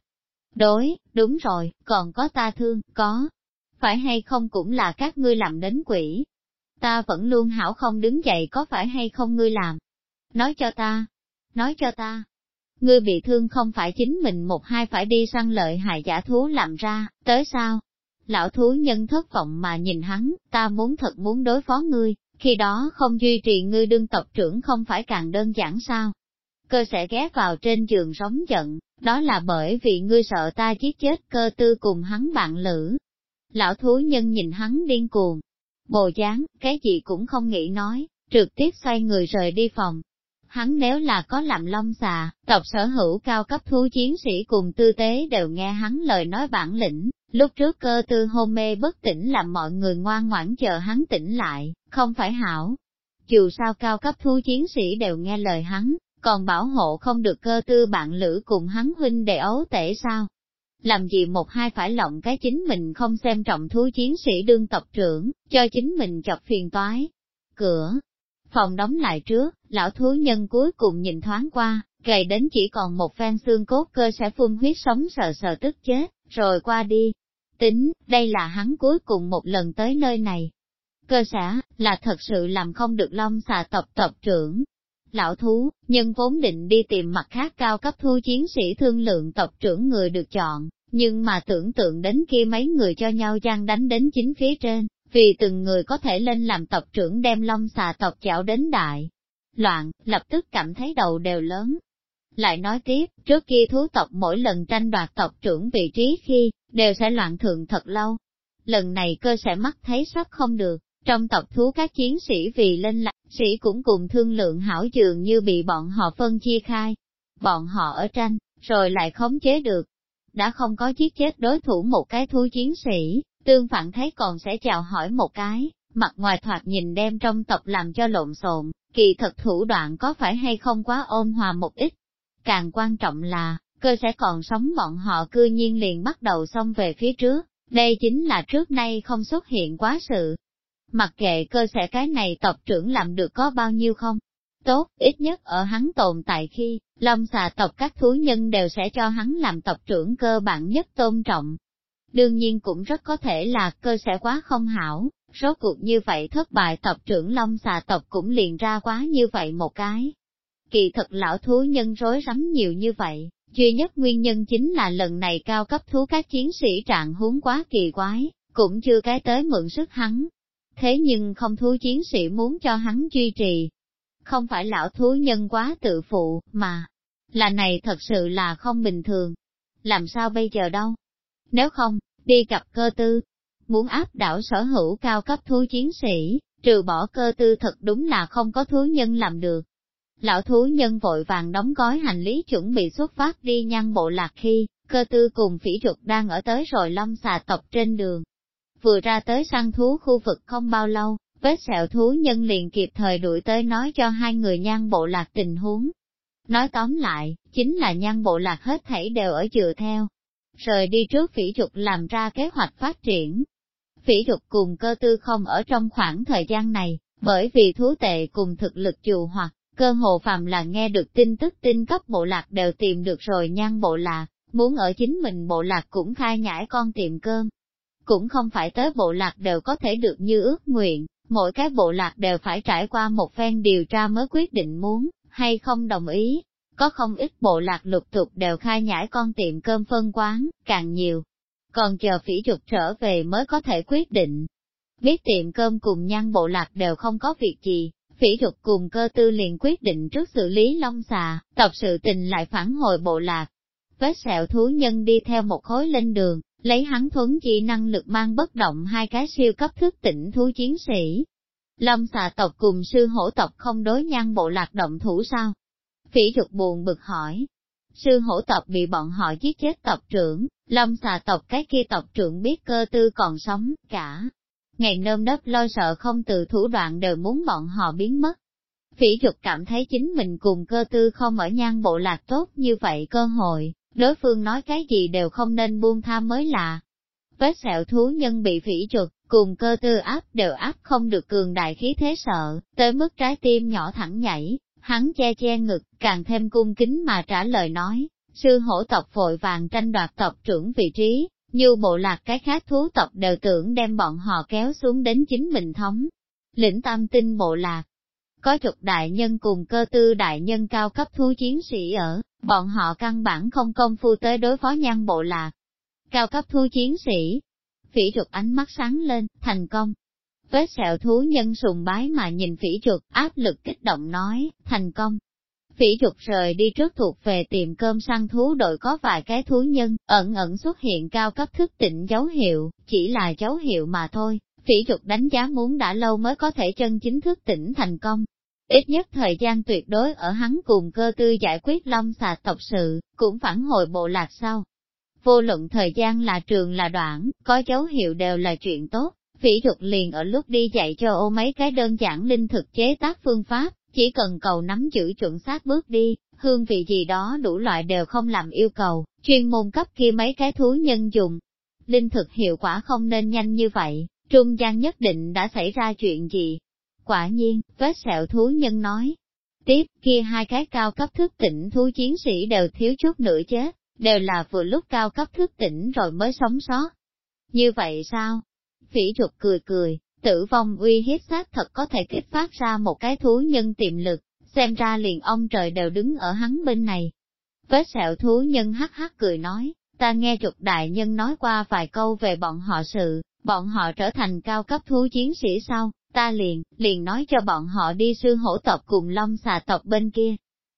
Đúng rồi, còn có ta thương, có. Phải hay không cũng là các ngươi làm đến quỷ. Ta vẫn luôn hảo không đứng dậy, có phải hay không ngươi làm? Nói cho ta. Ngươi bị thương không phải chính mình một hai phải đi săn lợi hại giả thú làm ra, tới sao? Lão thú nhân thất vọng mà nhìn hắn, ta thật muốn đối phó ngươi, khi đó không duy trì ngươi đương tộc trưởng không phải càng đơn giản sao? Cơ sẽ ghé vào trên giường rống giận, đó là bởi vì ngươi sợ ta giết chết cơ tư cùng hắn bạn lữ. Lão thú nhân nhìn hắn điên cuồng, bồ dáng, cái gì cũng không nghĩ nói, trực tiếp xoay người rời đi phòng. Hắn nếu là có làm long xà, tộc sở hữu cao cấp thú chiến sĩ cùng tư tế đều nghe hắn lời nói bản lĩnh, lúc trước cơ tư hôn mê bất tỉnh làm mọi người ngoan ngoãn chờ hắn tỉnh lại, không phải hảo. Dù sao cao cấp thú chiến sĩ đều nghe lời hắn, còn bảo hộ không được cơ tư bạn lữ cùng hắn huynh đệ ấu tể sao? Làm gì một hai phải lộng cái chính mình không xem trọng thú chiến sĩ đương tộc trưởng, cho chính mình chọc phiền toái. Cửa phòng đóng lại trước, lão thú nhân cuối cùng nhìn thoáng qua, gầy đến chỉ còn một phen xương cốt cơ sẽ phun huyết sống sờ sờ tức chết, rồi qua đi. Tính, đây là hắn cuối cùng một lần tới nơi này. Cơ xã, là thật sự làm không được long xà tộc trưởng. Lão thú, nhân vốn định đi tìm mặt khác cao cấp thú chiến sĩ thương lượng tộc trưởng người được chọn, nhưng mà tưởng tượng đến kia mấy người cho nhau giăng đánh đến chính phía trên, vì từng người có thể lên làm tộc trưởng đem long xà tộc chảo đến đại. Loạn, lập tức cảm thấy đầu đều lớn. Lại nói tiếp, trước kia thú tộc mỗi lần tranh đoạt tộc trưởng vị trí khi, đều sẽ loạn thượng thật lâu. Lần này cơ sẽ mắt thấy sắp không được, trong tộc thú các chiến sĩ vì lên lạc sĩ cũng cùng thương lượng hảo dường như bị bọn họ phân chia khai. Bọn họ ở tranh, rồi lại khống chế được. Đã không có giết chết đối thủ một cái thú chiến sĩ, tương phản thấy còn sẽ chào hỏi một cái, mặt ngoài thoạt nhìn đem trong tộc làm cho lộn xộn, kỳ thật thủ đoạn có phải hay không quá ôn hòa một ít. Càng quan trọng là, cơ sẽ còn sống bọn họ cư nhiên liền bắt đầu xông về phía trước, đây chính là trước nay không xuất hiện quá sự. Mặc kệ cơ sẽ cái này tộc trưởng làm được có bao nhiêu không? Tốt, ít nhất ở hắn tồn tại khi, long xà tộc các thú nhân đều sẽ cho hắn làm tộc trưởng cơ bản nhất tôn trọng. Đương nhiên cũng rất có thể là cơ sẽ quá không hảo, rốt cuộc như vậy thất bại tộc trưởng long xà tộc cũng liền ra quá như vậy một cái. Kỳ thật lão thú nhân rối rắm nhiều như vậy, duy nhất nguyên nhân chính là lần này cao cấp thú các chiến sĩ trạng huống quá kỳ quái, cũng chưa cái tới mượn sức hắn. Thế nhưng không thú chiến sĩ muốn cho hắn duy trì. Không phải lão thú nhân quá tự phụ, mà là này thật sự là không bình thường. Làm sao bây giờ đâu? Nếu không, đi gặp cơ tư. Muốn áp đảo sở hữu cao cấp thú chiến sĩ, trừ bỏ cơ tư thật đúng là không có thú nhân làm được. Lão thú nhân vội vàng đóng gói hành lý chuẩn bị xuất phát đi Nhan bộ lạc khi, cơ tư cùng phỉ trục đang ở tới rồi long xà tộc trên đường. Vừa ra tới săn thú khu vực không bao lâu, vết sẹo thú nhân liền kịp thời đuổi tới nói cho hai người Nhan bộ lạc tình huống. Nói tóm lại, chính là Nhan bộ lạc hết thảy đều ở dựa theo. Rời đi trước phỉ trục làm ra kế hoạch phát triển. Phỉ trục cùng cơ tư không ở trong khoảng thời gian này, bởi vì thú tệ cùng thực lực trù hoặc, cơ hồ phàm là nghe được tin tức tin cấp bộ lạc đều tìm được rồi Nhan bộ lạc, muốn ở chính mình bộ lạc cũng khai nhãi con tiệm cơm. Cũng không phải tới bộ lạc đều có thể được như ước nguyện, mỗi cái bộ lạc đều phải trải qua một phen điều tra mới quyết định muốn, hay không đồng ý. Có không ít bộ lạc lục tục đều khai nhãi con tiệm cơm phân quán, càng nhiều. Còn chờ phỉ trục trở về mới có thể quyết định. Biết tiệm cơm cùng Nhan bộ lạc đều không có việc gì, phỉ trục cùng cơ tư liền quyết định trước xử lý long xà, tập sự tình lại phản hồi bộ lạc. Vết sẹo thú nhân đi theo một khối lên đường, lấy hắn thuấn chi năng lực mang bất động hai cái siêu cấp thức tỉnh thú chiến sĩ. Long xà tộc cùng sư hổ tộc không đối Nhan bộ lạc động thủ sao? Phỉ trục buồn bực hỏi. Sư hổ tộc bị bọn họ giết chết tộc trưởng, long xà tộc cái kia tộc trưởng biết cơ tư còn sống, cả ngày nơm nớp lo sợ không từ thủ đoạn đều muốn bọn họ biến mất. Phỉ trục cảm thấy chính mình cùng cơ tư không ở Nhan bộ lạc tốt như vậy cơ hội, đối phương nói cái gì đều không nên buông tha mới là. Vết sẹo thú nhân bị phỉ trục, cùng cơ tư áp đều áp không được cường đại khí thế sợ, tới mức trái tim nhỏ thẳng nhảy, hắn che che ngực, càng thêm cung kính mà trả lời nói, sư hổ tộc vội vàng tranh đoạt tộc trưởng vị trí, như bộ lạc cái khác thú tộc đều tưởng đem bọn họ kéo xuống đến chính mình thống. Lĩnh Tam Tinh bộ lạc, có Trục đại nhân cùng Cơ Tư đại nhân cao cấp thú chiến sĩ ở, bọn họ căn bản không công phu tới đối phó Nhan bộ lạc. Cao cấp thú chiến sĩ, Phỉ Trục ánh mắt sáng lên, thành công. Vết sẹo thú nhân sùng bái mà nhìn Phỉ Trục, áp lực kích động nói, thành công. Phỉ Trục rời đi trước thuộc về tìm cơm săn thú đội có vài cái thú nhân, ẩn ẩn xuất hiện cao cấp thức tỉnh dấu hiệu, chỉ là dấu hiệu mà thôi. Phỉ Trục đánh giá muốn đã lâu mới có thể chân chính thức tỉnh thành công. Ít nhất thời gian tuyệt đối ở hắn cùng Cơ Tư giải quyết Long xà tộc sự, cũng phản hồi bộ lạc sau. Vô luận thời gian là trường là đoạn, có dấu hiệu đều là chuyện tốt. Phỉ Trục liền ở lúc đi dạy cho ô mấy cái đơn giản linh thực chế tác phương pháp, chỉ cần cầu nắm giữ chuẩn xác bước đi, hương vị gì đó đủ loại đều không làm yêu cầu, chuyên môn cấp kia mấy cái thú nhân dùng. Linh thực hiệu quả không nên nhanh như vậy, trung gian nhất định đã xảy ra chuyện gì. Quả nhiên, vết sẹo thú nhân nói. Tiếp, kia hai cái cao cấp thức tỉnh thú chiến sĩ đều thiếu chút nữa chết, đều là vừa lúc cao cấp thức tỉnh rồi mới sống sót. Như vậy sao? Phỉ Trục cười cười, tử vong uy hiếp xác thật có thể kích phát ra một cái thú nhân tiềm lực, xem ra liền ông trời đều đứng ở hắn bên này. Vết sẹo thú nhân hắc hắc cười nói, ta nghe Trục đại nhân nói qua vài câu về bọn họ sự, bọn họ trở thành cao cấp thú chiến sĩ sau, ta liền nói cho bọn họ đi sư hổ tộc cùng Long xà tộc bên kia.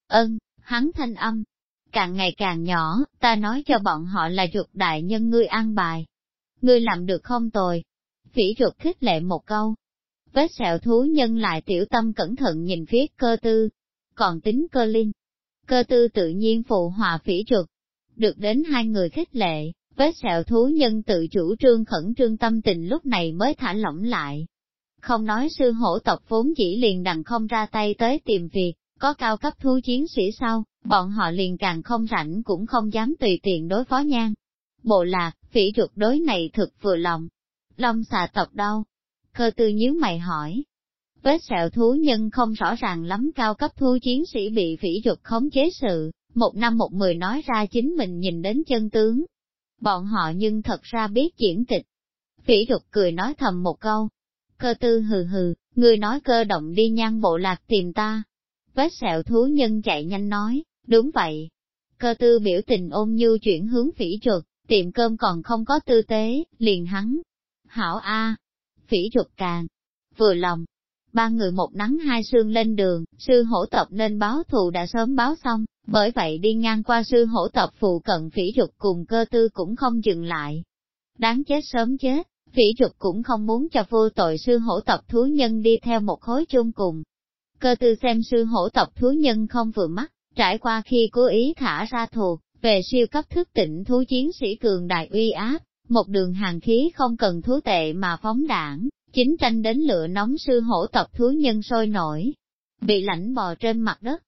Hắn thanh âm, càng ngày càng nhỏ, ta nói cho bọn họ là Trục đại nhân ngươi an bài. Ngươi làm được không tồi. Phỉ Trục khích lệ một câu. Vết sẹo thú nhân lại tiểu tâm cẩn thận nhìn phía Cơ Tư. Còn tính Cơ Linh. Cơ Tư tự nhiên phụ hòa Phỉ Trục. Được đến hai người khích lệ, vết sẹo thú nhân tự chủ trương khẩn trương tâm tình lúc này mới thả lỏng lại. Không nói sư hổ tộc vốn chỉ liền đằng không ra tay tới tìm việc, có cao cấp thú chiến sĩ sau, bọn họ liền càng không rảnh cũng không dám tùy tiện đối phó Nhan. Bộ lạc, Phỉ Trục đối này thực vừa lòng. Long xà tộc đâu? Cơ Tư nhíu mày hỏi. Vết sẹo thú nhân không rõ ràng lắm cao cấp thú chiến sĩ bị Phỉ Trục khống chế sự, một năm một mười nói ra chính mình nhìn đến chân tướng. Bọn họ nhưng thật ra biết diễn kịch. Phỉ Trục cười nói thầm một câu. Cơ Tư hừ hừ, người nói cơ động đi Nhan bộ lạc tìm ta. Vết sẹo thú nhân chạy nhanh nói, đúng vậy. Cơ Tư biểu tình ôn nhu chuyển hướng Phỉ Trục, tiệm cơm còn không có tư tế, liền hắn. Hảo A. Phỉ Trục càng vừa lòng. Ba người một nắng hai sương lên đường, sư hổ tộc nên báo thù đã sớm báo xong, bởi vậy đi ngang qua sư hổ tộc phụ cận Phỉ Trục cùng Cơ Tư cũng không dừng lại. Đáng chết sớm chết, Phỉ Trục cũng không muốn cho vô tội sư hổ tộc thú nhân đi theo một khối chung cùng. Cơ Tư xem sư hổ tộc thú nhân không vừa mắt, trải qua khi cố ý thả ra thù, về siêu cấp thức tỉnh thú chiến sĩ cường đại uy áp, một đường hàng khí không cần thú tệ mà phóng đảng, chính tranh đến lửa nóng sư hổ tộc thú nhân sôi nổi, bị lãnh bò trên mặt đất.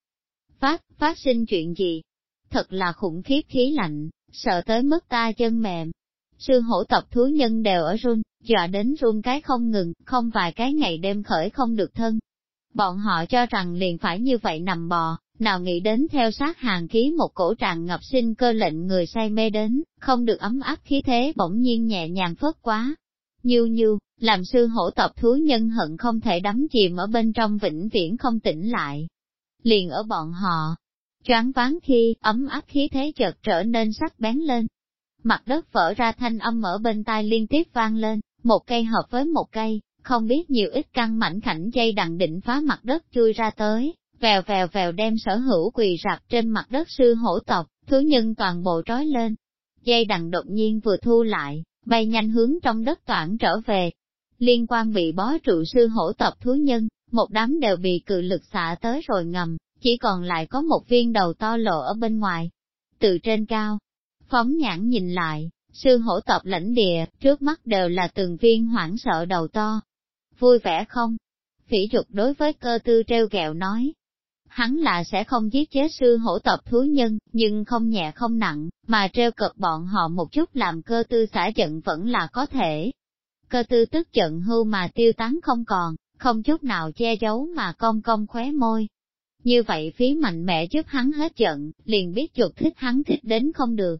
Phát sinh chuyện gì? Thật là khủng khiếp khí lạnh, sợ tới mức ta chân mềm. Sư hổ tộc thú nhân đều ở run, dọa đến run cái không ngừng, không vài cái ngày đêm khởi không được thân. Bọn họ cho rằng liền phải như vậy nằm bò, nào nghĩ đến theo sát hàng khí một cổ tràn ngập sinh cơ lệnh người say mê đến, không được ấm áp khí thế bỗng nhiên nhẹ nhàng phớt quá. Như, làm sư hổ tộc thú nhân hận không thể đắm chìm ở bên trong vĩnh viễn không tỉnh lại. Liền ở bọn họ, choáng váng khi ấm áp khí thế chợt trở nên sắc bén lên. Mặt đất vỡ ra thanh âm ở bên tai liên tiếp vang lên, một cây hợp với một cây, không biết nhiều ít căn mảnh khảnh dây đằng định phá mặt đất chui ra tới, vèo vèo vèo đem sở hữu quỳ rạp trên mặt đất sư hổ tộc, thú nhân toàn bộ trói lên. Dây đằng đột nhiên vừa thu lại, bay nhanh hướng trong đất toản trở về. Liên quan bị bó trụ sư hổ tộc thú nhân, một đám đều bị cự lực xả tới rồi ngầm, chỉ còn lại có một viên đầu to lộ ở bên ngoài. Từ trên cao, phóng nhãn nhìn lại, sư hổ tộc lãnh địa, trước mắt đều là từng viên hoảng sợ đầu to. Vui vẻ không? Phỉ Trục đối với Cơ Tư treo gẹo nói. Hắn là sẽ không giết chết sư hổ tộc thú nhân, nhưng không nhẹ không nặng, mà treo cợt bọn họ một chút làm Cơ Tư xả giận vẫn là có thể. Cơ tư tức giận hưu mà tiêu tán không còn, không chút nào che giấu mà cong cong khóe môi. Như vậy phí mạnh mẽ giúp hắn hết giận, liền biết Dục thích hắn thích đến không được.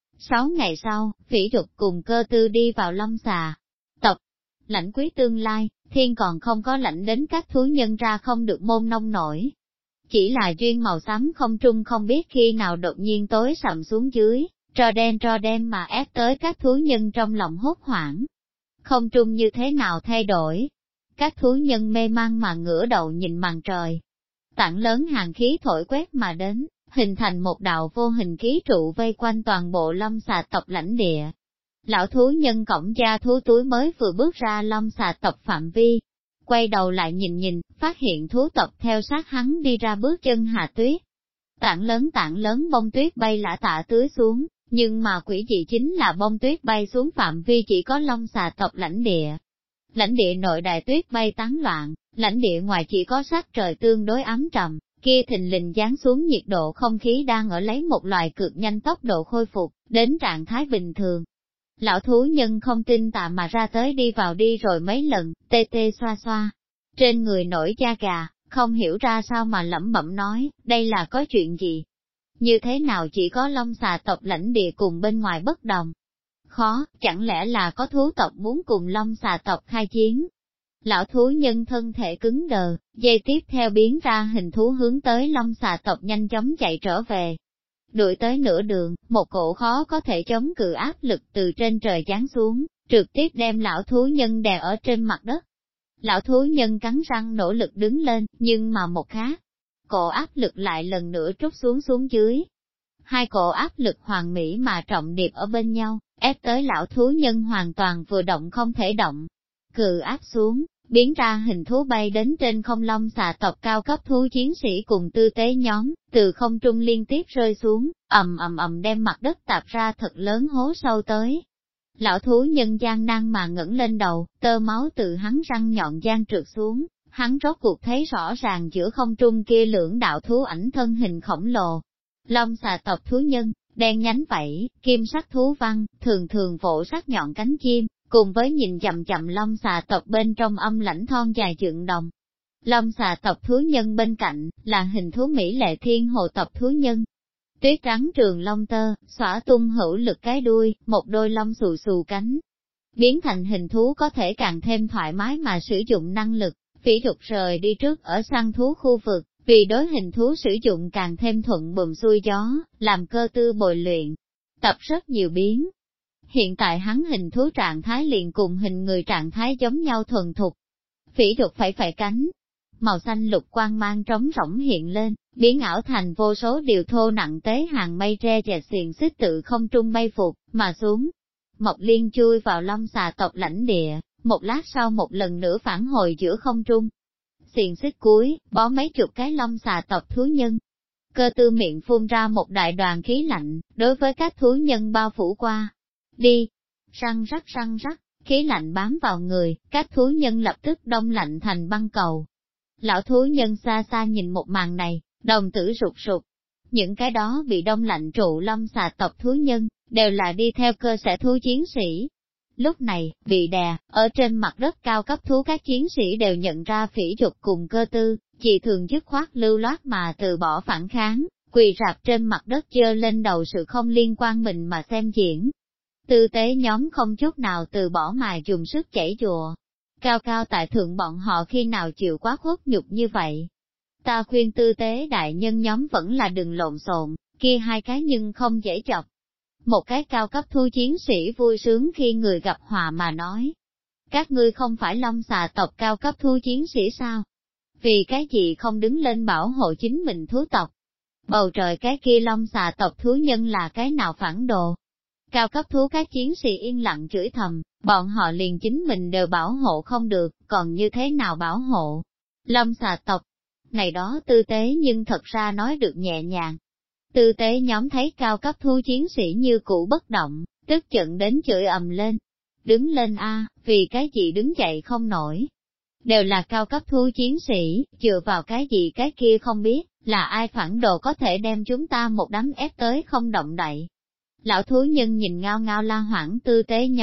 6 ngày sau, Phỉ Dục cùng Cơ tư đi vào Long Xà tộc. Lãnh quý tương lai, thiên còn không có lãnh đến các thú nhân ra không được môn nông nổi. Chỉ là duyên màu xám không trung không biết khi nào đột nhiên tối sầm xuống dưới, tro đen mà ép tới các thú nhân trong lòng hốt hoảng. Không trung như thế nào thay đổi? Các thú nhân mê mang mà ngửa đầu nhìn màn trời. Tảng lớn hàng khí thổi quét mà đến, hình thành một đạo vô hình khí trụ vây quanh toàn bộ Long Xà tộc lãnh địa. Lão thú nhân cổng gia thú túi mới vừa bước ra Long Xà tộc phạm vi, quay đầu lại nhìn, phát hiện thú tộc theo sát hắn đi ra bước chân hạ tuyết. Tảng lớn bông tuyết bay lả tả tưới xuống, nhưng mà quỷ dị chính là bông tuyết bay xuống phạm vi chỉ có Long Xà tộc lãnh địa. Lãnh địa nội đại tuyết bay tán loạn, lãnh địa ngoài chỉ có sắc trời tương đối ấm trầm, kia thình lình giáng xuống nhiệt độ không khí đang ở lấy một loại cực nhanh tốc độ khôi phục, đến trạng thái bình thường. Lão thú nhân không tin tà mà ra tới đi vào đi rồi mấy lần, tê tê xoa xoa. Trên người nổi da gà, không hiểu ra sao mà lẩm bẩm nói, đây là có chuyện gì? Như thế nào chỉ có Long Xà tộc lãnh địa cùng bên ngoài bất đồng? Khó, chẳng lẽ là có thú tộc muốn cùng Long Xà tộc khai chiến? Lão thú nhân thân thể cứng đờ, dây tiếp theo biến ra hình thú hướng tới Long Xà tộc nhanh chóng chạy trở về. Đuổi tới nửa đường, một cổ khó có thể chống cự áp lực từ trên trời giáng xuống, trực tiếp đem lão thú nhân đè ở trên mặt đất. Lão thú nhân cắn răng nỗ lực đứng lên, nhưng mà một khác, cổ áp lực lại lần nữa trút xuống dưới. Hai cổ áp lực hoàn mỹ mà trọng điệp ở bên nhau, ép tới lão thú nhân hoàn toàn vừa động không thể động. Cự áp xuống, biến ra hình thú bay đến trên không. Long Xà tộc cao cấp thú chiến sĩ cùng tư tế nhóm, từ không trung liên tiếp rơi xuống, ầm đem mặt đất tạp ra thật lớn hố sâu tới. Lão thú nhân gian nan mà ngẩng lên đầu, tơ máu từ hắn răng nhọn gian trượt xuống, hắn rốt cuộc thấy rõ ràng giữa không trung kia lưỡng đạo thú ảnh thân hình khổng lồ. Long Xà tộc thú nhân, đen nhánh vảy, kim sắc thú văn, thường vỗ sắc nhọn cánh chim, cùng với nhìn chậm Long Xà tộc bên trong âm lãnh thon dài dựng đồng. Long Xà tộc thú nhân bên cạnh, là hình thú mỹ lệ thiên hồ tộc thú nhân. Tuyết trắng trường long tơ, xõa tung hữu lực cái đuôi, một đôi lông xù xù cánh. Biến thành hình thú có thể càng thêm thoải mái mà sử dụng năng lực, Phỉ Dục rời đi trước ở săn thú khu vực, vì đối hình thú sử dụng càng thêm thuận buồm xuôi gió, làm Cơ tư bồi luyện, tập rất nhiều biến. Hiện tại hắn hình thú trạng thái liền cùng hình người trạng thái giống nhau thuần thục. Phỉ Dục phải cánh, màu xanh lục quang mang trống rỗng hiện lên, biến ảo thành vô số điều thô nặng tế hàng mây tre chẹt xiềng xích tự không trung bay phục, mà xuống. Mộc Liên chui vào Long Xà tộc lãnh địa, một lát sau một lần nữa phản hồi giữa không trung. Xiềng xích cuối, bó mấy chục cái Long Xà tộc thú nhân. Cơ tư miệng phun ra một đại đoàn khí lạnh, đối với các thú nhân bao phủ qua. Đi! Răng rắc, khí lạnh bám vào người, các thú nhân lập tức đông lạnh thành băng cầu. Lão thú nhân xa xa nhìn một màn này, đồng tử rụt. Những cái đó bị đông lạnh trụ Long Xà tộc thú nhân, đều là đi theo cơ sở thú chiến sĩ. Lúc này, bị đè, ở trên mặt đất cao cấp thú các chiến sĩ đều nhận ra Phỉ Dục cùng Cơ tư, chỉ thường dứt khoát lưu loát mà từ bỏ phản kháng, quỳ rạp trên mặt đất giơ lên đầu sự không liên quan mình mà xem diễn. Tư tế nhóm không chút nào từ bỏ mà dùng sức chảy chùa. Cao tại thượng bọn họ khi nào chịu quá khuất nhục như vậy. Ta khuyên tư tế đại nhân nhóm vẫn là đừng lộn xộn, kia hai cái nhưng không dễ chọc. Một cái cao cấp thú chiến sĩ vui sướng khi người gặp họa mà nói. Các ngươi không phải Long Xà tộc cao cấp thú chiến sĩ sao? Vì cái gì không đứng lên bảo hộ chính mình thú tộc? Bầu trời cái kia Long Xà tộc thú nhân là cái nào phản đồ? Cao cấp thú các chiến sĩ yên lặng chửi thầm, bọn họ liền chính mình đều bảo hộ không được, còn như thế nào bảo hộ? Long Xà tộc, này đó tư tế nhưng thật ra nói được nhẹ nhàng. Tư tế nhóm thấy cao cấp thú chiến sĩ như cũ bất động, tức giận đến chửi ầm lên. Đứng lên a, vì cái gì đứng dậy không nổi? Đều là cao cấp thú chiến sĩ, dựa vào cái gì cái kia không biết, là ai phản đồ có thể đem chúng ta một đám ép tới không động đậy. Lão thú nhân nhìn ngao ngao la hoảng tư tế nhóm,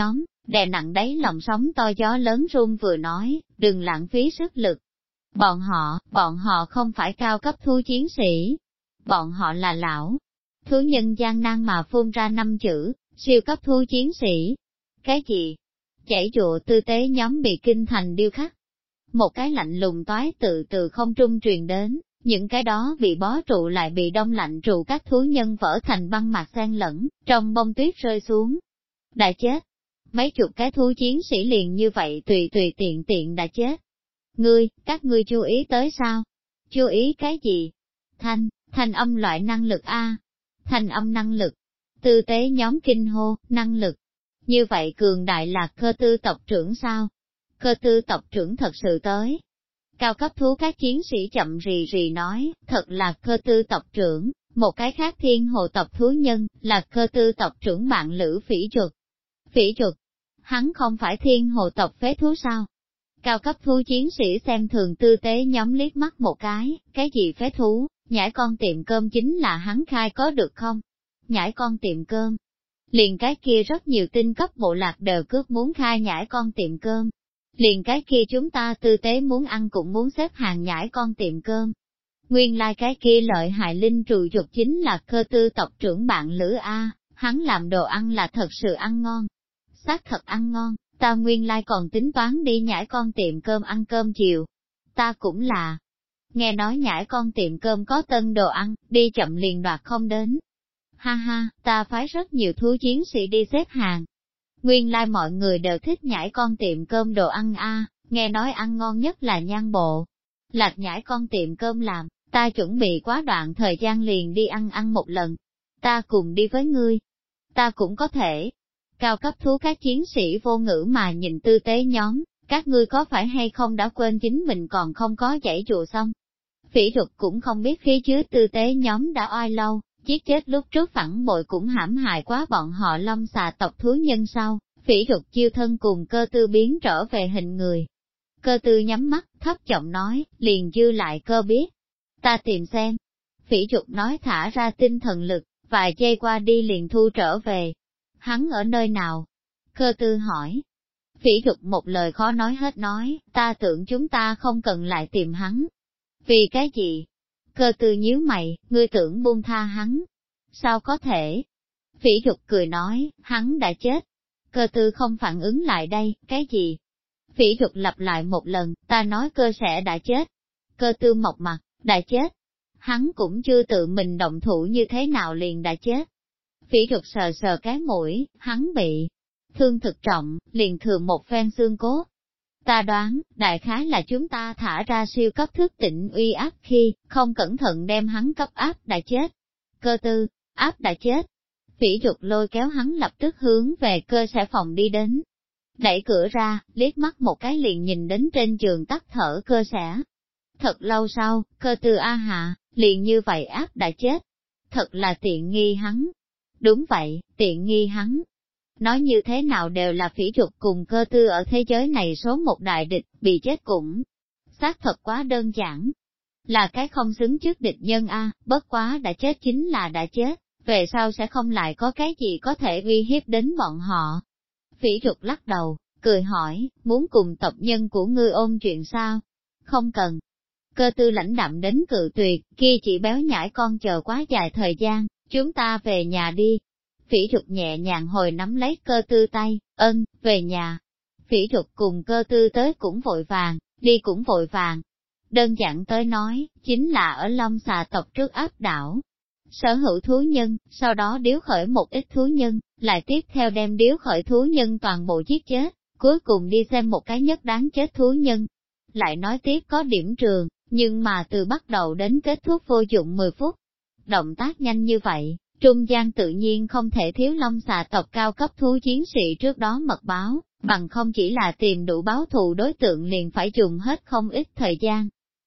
đè nặng đáy lòng sóng to gió lớn run vừa nói, đừng lãng phí sức lực. Bọn họ không phải cao cấp thú chiến sĩ. Bọn họ là lão. Thú nhân gian nan mà phun ra 5 chữ, siêu cấp thú chiến sĩ. Cái gì? Chảy dụa tư tế nhóm bị kinh thành điêu khắc. Một cái lạnh lùng toái từ không trung truyền đến, những cái đó bị bó trụ lại bị đông lạnh trụ các thú nhân vỡ thành băng mạc xen lẫn, trong bông tuyết rơi xuống. Đã chết. Mấy chục cái thú chiến sĩ liền như vậy tùy tiện đã chết. Các ngươi chú ý tới sao? Chú ý cái gì? Thanh âm loại năng lực A. Thanh âm năng lực. Tư tế nhóm kinh hô, năng lực. Như vậy cường đại là Cơ Tư tộc trưởng sao? Cơ Tư tộc trưởng thật sự tới. Cao cấp thú các chiến sĩ chậm rì nói, thật là Cơ Tư tộc trưởng, một cái khác thiên hồ tộc thú nhân, là Cơ Tư tộc trưởng bạn lữ Phỉ Chuột. Phỉ Chuột, hắn không phải thiên hồ tộc phế thú sao? Cao cấp thú chiến sĩ xem thường tư tế nhóm liếc mắt một cái gì phế thú, nhãi con tiệm cơm chính là hắn khai có được không? Nhãi con tiệm cơm. Liền cái kia rất nhiều tinh cấp bộ lạc đều cướp muốn khai nhãi con tiệm cơm. Liền cái kia chúng ta tư tế muốn ăn cũng muốn xếp hàng nhãi con tiệm cơm. Nguyên lai cái kia lợi hại linh trù dục chính là Cơ Tư tộc trưởng bạn lữ A, hắn làm đồ ăn là thật sự ăn ngon. Xác thật ăn ngon, ta nguyên lai còn tính toán đi nhãi con tiệm cơm ăn cơm chiều. Ta cũng là. Nghe nói nhãi con tiệm cơm có tân đồ ăn, đi chậm liền đoạt không đến. Ha ha, ta phái rất nhiều thú chiến sĩ đi xếp hàng. Nguyên lai mọi người đều thích nhãi con tiệm cơm đồ ăn A, nghe nói ăn ngon nhất là nhan bộ. Lạc nhãi con tiệm cơm làm, ta chuẩn bị quá đoạn thời gian liền đi ăn một lần. Ta cùng đi với ngươi. Ta cũng có thể. Cao cấp thú các chiến sĩ vô ngữ mà nhìn tư tế nhóm, các ngươi có phải hay không đã quên chính mình còn không có giãy dụa xong. Phỉ Chuột cũng không biết phía dưới tư tế nhóm đã oai lâu, giết chết lúc trước phản bội cũng hãm hại quá bọn họ Long Xà tộc thú nhân sau, Phỉ Chuột chiêu thân cùng Cơ Tư biến trở về hình người. Cơ Tư nhắm mắt, thấp giọng nói, liền dư lại Cơ biết. Ta tìm xem. Phỉ Chuột nói thả ra tinh thần lực, vài giây qua đi liền thu trở về. Hắn ở nơi nào? Cơ Tư hỏi. Phỉ Chuột một lời khó nói hết nói, ta tưởng chúng ta không cần lại tìm hắn. Vì cái gì? Cơ Tư nhíu mày, ngươi tưởng buông tha hắn. Sao có thể? Phỉ Chuột cười nói, hắn đã chết. Cơ Tư không phản ứng lại đây, cái gì? Phỉ Chuột lặp lại một lần, ta nói Cơ sẽ đã chết. Cơ Tư mộc mặt, đã chết. Hắn cũng chưa tự mình động thủ như thế nào liền đã chết. Phỉ Chuột sờ cái mũi, hắn bị thương thực trọng, liền thừa một phen xương cốt. Ta đoán, đại khái là chúng ta thả ra siêu cấp thức tỉnh uy áp khi, không cẩn thận đem hắn cấp áp đã chết. Cơ Tư, áp đã chết. Phỉ Chuột lôi kéo hắn lập tức hướng về cơ sẽ phòng đi đến. Đẩy cửa ra, liếc mắt một cái liền nhìn đến trên giường tắt thở cơ sẽ. Thật lâu sau, Cơ Tư a hạ, liền như vậy áp đã chết. Thật là tiện nghi hắn. Đúng vậy, tiện nghi hắn. Nói như thế nào đều là Phỉ Chuột cùng Cơ Tư ở thế giới này số một đại địch, bị chết cũng. Xác thật quá đơn giản. Là cái không xứng trước địch nhân a, bất quá đã chết chính là đã chết, về sau sẽ không lại có cái gì có thể uy hiếp đến bọn họ. Phỉ Chuột lắc đầu, cười hỏi, muốn cùng tộc nhân của ngươi ôn chuyện sao? Không cần. Cơ Tư lãnh đạm đến cự tuyệt, kia chỉ béo nhãi con chờ quá dài thời gian, chúng ta về nhà đi. Phỉ Chuột nhẹ nhàng hồi nắm lấy Cơ Tư tay, về nhà. Phỉ Chuột cùng Cơ Tư tới cũng vội vàng, đi cũng vội vàng. Đơn giản tới nói, chính là ở Long Xà tộc trước áp đảo. Sở hữu thú nhân, sau đó điếu khởi một ít thú nhân, lại tiếp theo đem điếu khởi thú nhân toàn bộ giết chết, cuối cùng đi xem một cái nhất đáng chết thú nhân. Lại nói tiếp có điểm trường, nhưng mà từ bắt đầu đến kết thúc vô dụng 10 phút. Động tác nhanh như vậy, trung gian tự nhiên không thể thiếu Long Xà tộc cao cấp thú chiến sĩ trước đó mật báo, bằng không chỉ là tìm đủ báo thù đối tượng liền phải dùng hết không ít thời gian.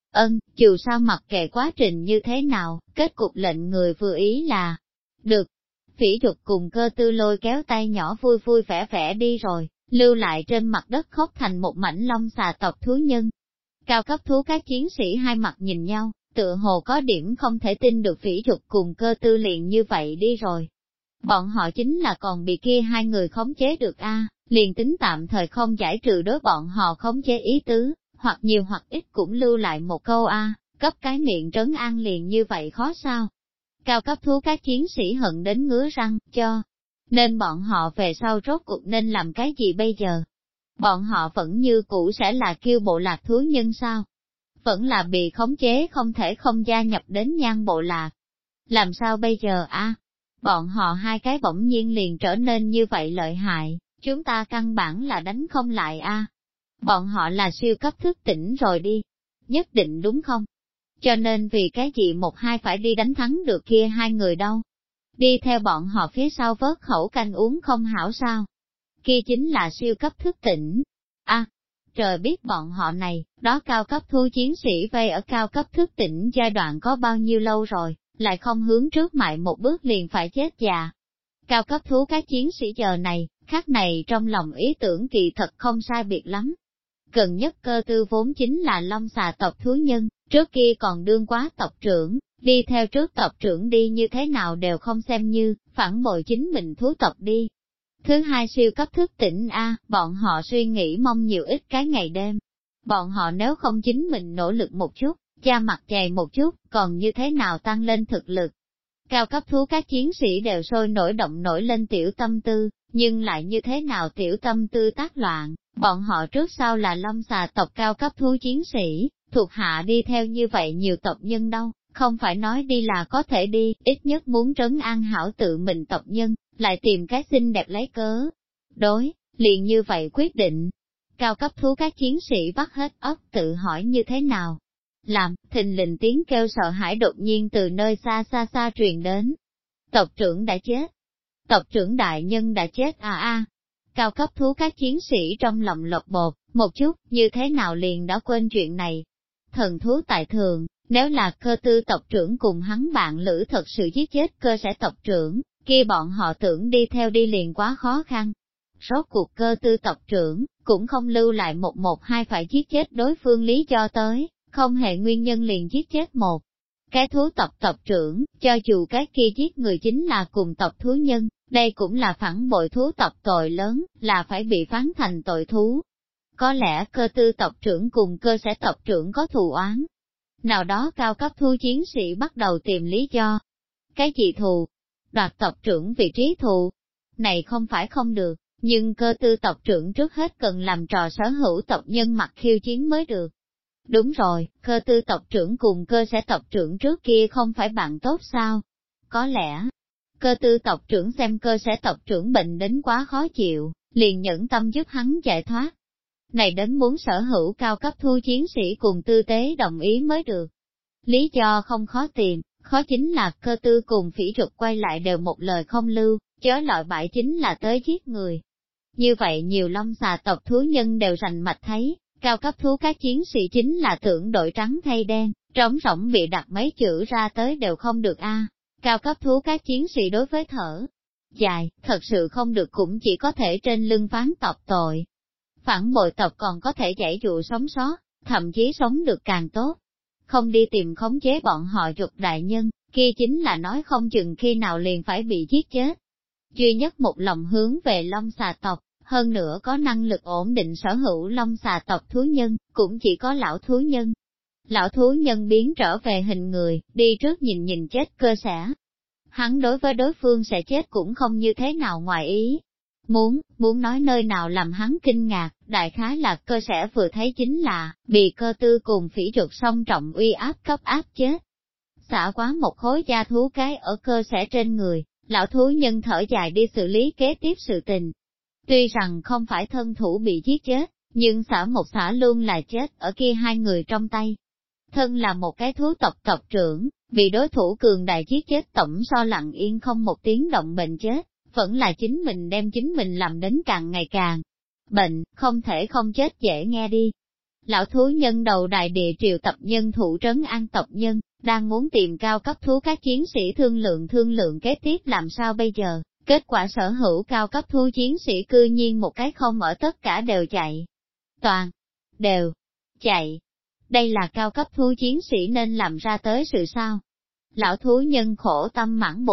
Dù sao mặc kệ quá trình như thế nào, kết cục lệnh người vừa ý là được. Phỉ Chuột cùng Cơ Tư lôi kéo tay nhỏ vui vui vẻ vẻ đi rồi, lưu lại trên mặt đất khóc thành một mảnh Long Xà tộc thú nhân. Cao cấp thú các chiến sĩ hai mặt nhìn nhau, tựa hồ có điểm không thể tin được Phỉ Chuột cùng Cơ Tư liền như vậy đi rồi. Bọn họ chính là còn bị kia hai người khống chế được liền tính tạm thời không giải trừ đối bọn họ khống chế ý tứ, hoặc nhiều hoặc ít cũng lưu lại một câu cấp cái miệng trấn an liền như vậy khó sao. Cao cấp thú các chiến sĩ hận đến ngứa răng, nên bọn họ về sau rốt cuộc nên làm cái gì bây giờ? Bọn họ vẫn như cũ sẽ là kêu bộ lạc thú nhân sao? Vẫn là bị khống chế không thể không gia nhập đến nhan bộ lạc. Làm sao bây giờ Bọn họ hai cái bỗng nhiên liền trở nên như vậy lợi hại, chúng ta căn bản là đánh không lại Bọn họ là siêu cấp thức tỉnh rồi đi. Nhất định đúng không? Cho nên vì cái gì một hai phải đi đánh thắng được kia hai người đâu? Đi theo bọn họ phía sau vớt khẩu canh uống không hảo sao? Kia chính là siêu cấp thức tỉnh. Trời biết bọn họ này, đó cao cấp thú chiến sĩ vây ở cao cấp thức tỉnh giai đoạn có bao nhiêu lâu rồi, lại không hướng trước mại một bước liền phải chết già. Cao cấp thú các chiến sĩ giờ này, khắc này trong lòng ý tưởng kỳ thật không sai biệt lắm. Gần nhất Cơ Tư vốn chính là long xà tộc thú nhân, trước kia còn đương quá tộc trưởng, đi theo trước tộc trưởng đi như thế nào đều không xem như, phản bội chính mình thú tộc đi. Thứ hai siêu cấp thức tỉnh bọn họ suy nghĩ mong nhiều ít cái ngày đêm. Bọn họ nếu không chính mình nỗ lực một chút, da mặt dày một chút, còn như thế nào tăng lên thực lực. Cao cấp thú các chiến sĩ đều sôi nổi động nổi lên tiểu tâm tư, nhưng lại như thế nào tiểu tâm tư tác loạn, bọn họ trước sau là long xà tộc cao cấp thú chiến sĩ, thuộc hạ đi theo như vậy nhiều tộc nhân đâu, không phải nói đi là có thể đi, ít nhất muốn trấn an hảo tự mình tộc nhân, lại tìm cái xinh đẹp lấy cớ. Đối, liền như vậy quyết định. Cao cấp thú các chiến sĩ vắt hết óc tự hỏi như thế nào. Làm, thình lình tiếng kêu sợ hãi đột nhiên từ nơi xa xa xa truyền đến. Tộc trưởng đã chết. Tộc trưởng đại nhân đã chết Cao cấp thú các chiến sĩ trong lòng lột bột, một chút, như thế nào liền đã quên chuyện này. Thần thú tại thường, nếu là Cơ Tư tộc trưởng cùng hắn bạn lữ thật sự giết chết Cơ Sẽ tộc trưởng, kia bọn họ tưởng đi theo đi liền quá khó khăn. Rốt cuộc Cơ Tư tộc trưởng, cũng không lưu lại một hai phải giết chết đối phương lý do tới, không hề nguyên nhân liền giết chết một. Cái thú tộc tộc trưởng, cho dù cái kia giết người chính là cùng tộc thú nhân, đây cũng là phản bội thú tộc tội lớn, là phải bị phán thành tội thú. Có lẽ Cơ Tư tộc trưởng cùng Cơ Sẽ tộc trưởng có thù oán. Nào đó cao cấp thú chiến sĩ bắt đầu tìm lý do. Cái gì thù? Đoạt tộc trưởng vị trí thù? Này không phải không được, nhưng Cơ Tư tộc trưởng trước hết cần làm trò sở hữu tộc nhân mặt khiêu chiến mới được. Đúng rồi, Cơ Tư tộc trưởng cùng Cơ Sẽ tộc trưởng trước kia không phải bạn tốt sao? Có lẽ, Cơ Tư tộc trưởng xem Cơ Sẽ tộc trưởng bệnh đến quá khó chịu, liền nhẫn tâm giúp hắn giải thoát. Này đến muốn sở hữu cao cấp thú chiến sĩ cùng Tư Tế đồng ý mới được. Lý do không khó tìm, khó chính là Cơ Tư cùng Phỉ Trục quay lại đều một lời không lưu, chớ loại bại chính là tới giết người. Như vậy nhiều long xà tộc thú nhân đều rành mạch thấy, cao cấp thú các chiến sĩ chính là tưởng đội trắng thay đen, trống rỗng bị đặt mấy chữ ra tới đều không được Cao cấp thú các chiến sĩ đối với thở dài, thật sự không được cũng chỉ có thể trên lưng phán tộc tội. Phản bội tộc còn có thể giải dụ sống sót, thậm chí sống được càng tốt. Không đi tìm khống chế bọn họ Trục đại nhân, kia chính là nói không chừng khi nào liền phải bị giết chết. Duy nhất một lòng hướng về long xà tộc, hơn nữa có năng lực ổn định sở hữu long xà tộc thú nhân, cũng chỉ có lão thú nhân. Lão thú nhân biến trở về hình người, đi trước nhìn chết Cơ Sẽ. Hắn đối với đối phương sẽ chết cũng không như thế nào ngoài ý. Muốn nói nơi nào làm hắn kinh ngạc, đại khái là Cơ Sẽ vừa thấy chính là, bị Cơ Tư cùng Phỉ Trục song trọng uy áp cấp áp chết. Xả quá một khối da thú cái ở Cơ Sẽ trên người, lão thú nhân thở dài đi xử lý kế tiếp sự tình. Tuy rằng không phải thân thủ bị giết chết, nhưng xả một xả luôn là chết ở kia hai người trong tay. Thân là một cái thú tộc tộc trưởng, bị đối thủ cường đại giết chết tổng so lặng yên không một tiếng động bệnh chết, vẫn là chính mình đem chính mình làm đến càng ngày càng bệnh, không thể không chết dễ nghe đi. Lão thú nhân đầu đài địa triều tập nhân thủ trấn an tộc nhân, đang muốn tìm cao cấp thú các chiến sĩ thương lượng kế tiếp làm sao bây giờ, kết quả sở hữu cao cấp thú chiến sĩ cư nhiên một cái không ở tất cả đều chạy. Toàn, đều, chạy. Đây là cao cấp thú chiến sĩ nên làm ra tới sự sao. Lão thú nhân khổ tâm mãn bụng,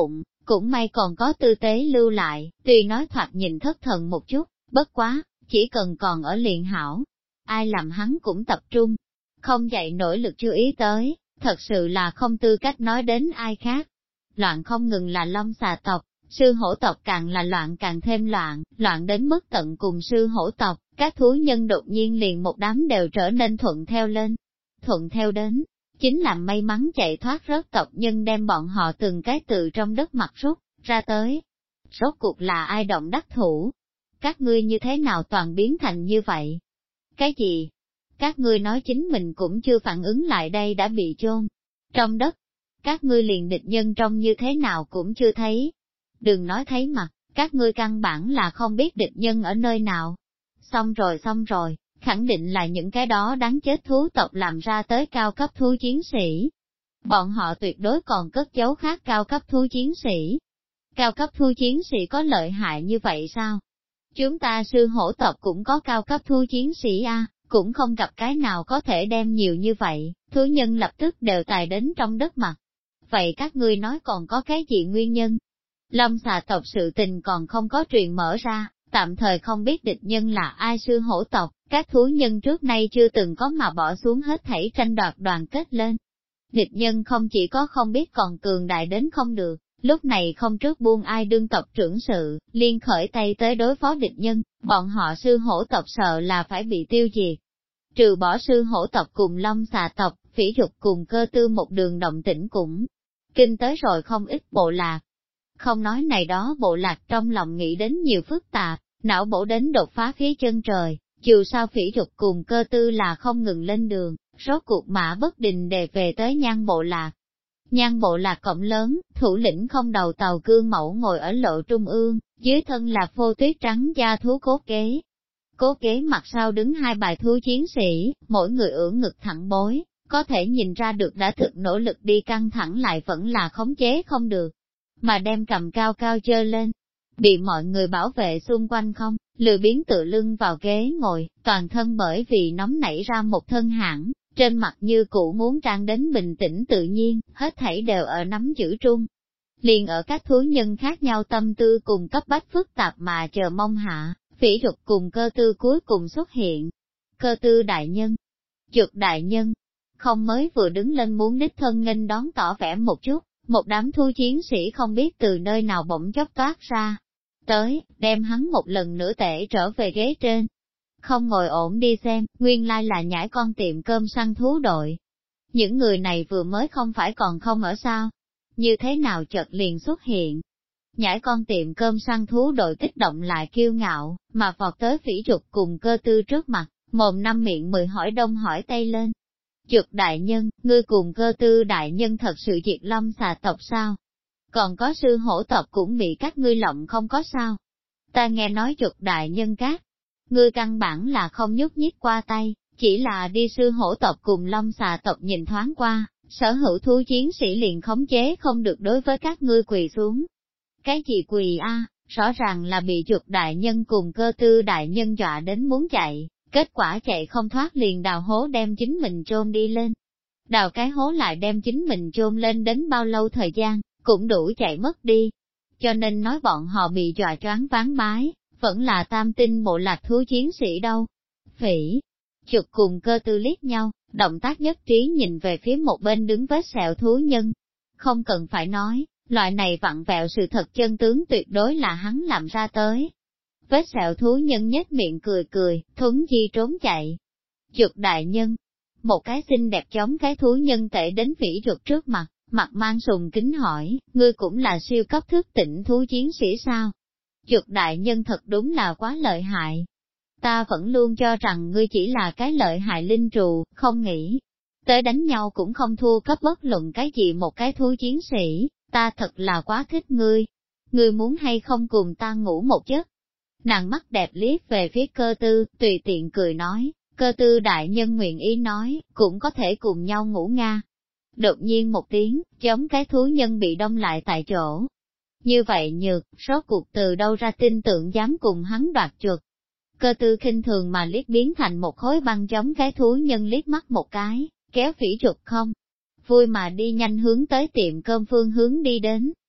Cũng may còn có tư tế lưu lại, tuy nói thoạt nhìn thất thần một chút, bất quá, chỉ cần còn ở liền hảo. Ai làm hắn cũng tập trung, không dậy nổi lực chú ý tới, thật sự là không tư cách nói đến ai khác. Loạn không ngừng là Long xà tộc, sư hổ tộc càng là loạn càng thêm loạn, loạn đến mức tận cùng sư hổ tộc, các thú nhân đột nhiên liền một đám đều trở nên thuận theo lên. Thuận theo đến, chính là may mắn chạy thoát rớt tộc nhân đem bọn họ từng cái từ trong đất mặt rút ra tới. Rốt cuộc là ai động đắc thủ? Các ngươi như thế nào toàn biến thành như vậy? Cái gì? Các ngươi nói chính mình cũng chưa phản ứng lại đây đã bị chôn trong đất. Các ngươi liền địch nhân trong như thế nào cũng chưa thấy. Đừng nói thấy mặt, các ngươi căn bản là không biết địch nhân ở nơi nào. Xong rồi, khẳng định là những cái đó đáng chết thú tộc làm ra tới cao cấp thú chiến sĩ. Bọn họ tuyệt đối còn cất giấu khác cao cấp thú chiến sĩ. Cao cấp thú chiến sĩ có lợi hại như vậy sao? Chúng ta sư hổ tộc cũng có cao cấp thú chiến sĩ a, cũng không gặp cái nào có thể đem nhiều như vậy, thú nhân lập tức đều tài đến trong đất mặt. Vậy các ngươi nói còn có cái gì nguyên nhân? Long xà tộc sự tình còn không có truyền mở ra, tạm thời không biết địch nhân là ai sư hổ tộc, các thú nhân trước nay chưa từng có mà bỏ xuống hết thảy tranh đoạt đoàn kết lên. Địch nhân không chỉ có không biết còn cường đại đến không được, lúc này không trước buông ai đương tộc trưởng sự, liên khởi tay tới đối phó địch nhân, bọn họ sư hổ tộc sợ là phải bị tiêu diệt. Trừ bỏ sư hổ tộc cùng Long xà tộc, phỉ dục cùng cơ tư một đường động tĩnh cũng kinh tới rồi không ít bộ lạc. Không nói này đó bộ lạc trong lòng nghĩ đến nhiều phức tạp, não bổ đến đột phá phía chân trời, dù sao phỉ dục cùng cơ tư là không ngừng lên đường, rốt cuộc mã bất định đề về tới Nhan bộ lạc. Nhan bộ lạc cổng lớn, thủ lĩnh không đầu tàu cương mẫu ngồi ở lộ trung ương, dưới thân là phô tuyết trắng da thú cốt kế. Cố kế mặt sau đứng hai bài thú chiến sĩ, mỗi người ưỡn ngực thẳng bối, có thể nhìn ra được đã thực nỗ lực đi căng thẳng lại vẫn là khống chế không được, mà đem cầm cao cao chơ lên. Bị mọi người bảo vệ xung quanh không, lười biến tự lưng vào ghế ngồi, toàn thân bởi vì nóng nảy ra một thân hãn, trên mặt như cũ muốn trang đến bình tĩnh tự nhiên, hết thảy đều ở nắm giữ trung. Liền ở các thú nhân khác nhau tâm tư cùng cấp bách phức tạp mà chờ mong hạ, phỉ dục cùng cơ tư cuối cùng xuất hiện. Cơ tư đại nhân, Chuột đại nhân, không mới vừa đứng lên muốn đích thân nghênh đón tỏ vẻ một chút, một đám thú chiến sĩ không biết từ nơi nào bỗng chốc toát ra. Tới, đem hắn một lần nữa tể trở về ghế trên. Không ngồi ổn đi xem, nguyên lai là nhãi con tiệm cơm săn thú đội. Những người này vừa mới không phải còn không ở sao? Như thế nào chợt liền xuất hiện? Nhãi con tiệm cơm săn thú đội kích động lại kiêu ngạo, mà vọt tới phỉ trục cùng cơ tư trước mặt, mồm năm miệng mười hỏi đông hỏi tây lên. Chuột đại nhân, ngươi cùng cơ tư đại nhân thật sự diệt Long xà tộc sao? Còn có sư hổ tộc cũng bị các ngươi lộng không có sao? Ta nghe nói chuột đại nhân các ngươi căn bản là không nhúc nhích qua tay, chỉ là đi sư hổ tộc cùng Long xà tộc nhìn thoáng qua, sở hữu thú chiến sĩ liền khống chế không được đối với các ngươi quỳ xuống. Cái gì quỳ a? Rõ ràng là bị chuột đại nhân cùng cơ tư đại nhân dọa đến muốn chạy, kết quả chạy không thoát liền đào hố đem chính mình chôn đi lên. Đào cái hố lại đem chính mình chôn lên đến bao lâu thời gian, cũng đủ chạy mất đi. Cho nên nói bọn họ bị dọa choáng váng bái, vẫn là tam tinh bộ lạc thú chiến sĩ đâu. Phỉ, chuột cùng cơ tư liếc nhau, động tác nhất trí nhìn về phía một bên đứng vết sẹo thú nhân. Không cần phải nói, loại này vặn vẹo sự thật chân tướng tuyệt đối là hắn làm ra tới. Vết sẹo thú nhân nhếch miệng cười cười, thuấn di trốn chạy. Chuột đại nhân, một cái xinh đẹp chống cái thú nhân tệ đến phỉ chuột trước mặt, mặt mang sùng kính hỏi, ngươi cũng là siêu cấp thức tỉnh thú chiến sĩ sao? Chuột đại nhân thật đúng là quá lợi hại. Ta vẫn luôn cho rằng ngươi chỉ là cái lợi hại linh trù, không nghĩ. Tới đánh nhau cũng không thua cấp bất luận cái gì một cái thú chiến sĩ, ta thật là quá thích ngươi. Ngươi muốn hay không cùng ta ngủ một giấc? Nàng mắt đẹp liếc về phía cơ tư, tùy tiện cười nói, cơ tư đại nhân nguyện ý nói, cũng có thể cùng nhau ngủ nga. Đột nhiên một tiếng, giống cái thú nhân bị đông lại tại chỗ. Như vậy nhược, rốt cuộc từ đâu ra tin tưởng dám cùng hắn đoạt chuột. Cơ tư khinh thường mà liếc biến thành một khối băng giống cái thú nhân liếc mắt một cái, kéo phỉ chuột không. Vui mà đi nhanh hướng tới tiệm cơm phương hướng đi đến.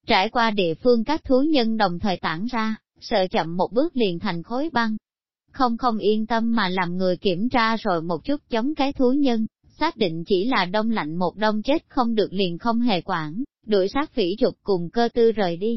Trải qua địa phương các thú nhân đồng thời tản ra, sợ chậm một bước liền thành khối băng. Không yên tâm mà làm người kiểm tra rồi một chút chống cái thú nhân, xác định chỉ là đông lạnh một đông chết không được liền không hề quản, đuổi sát Phỉ Trục cùng Cơ Tư rời đi.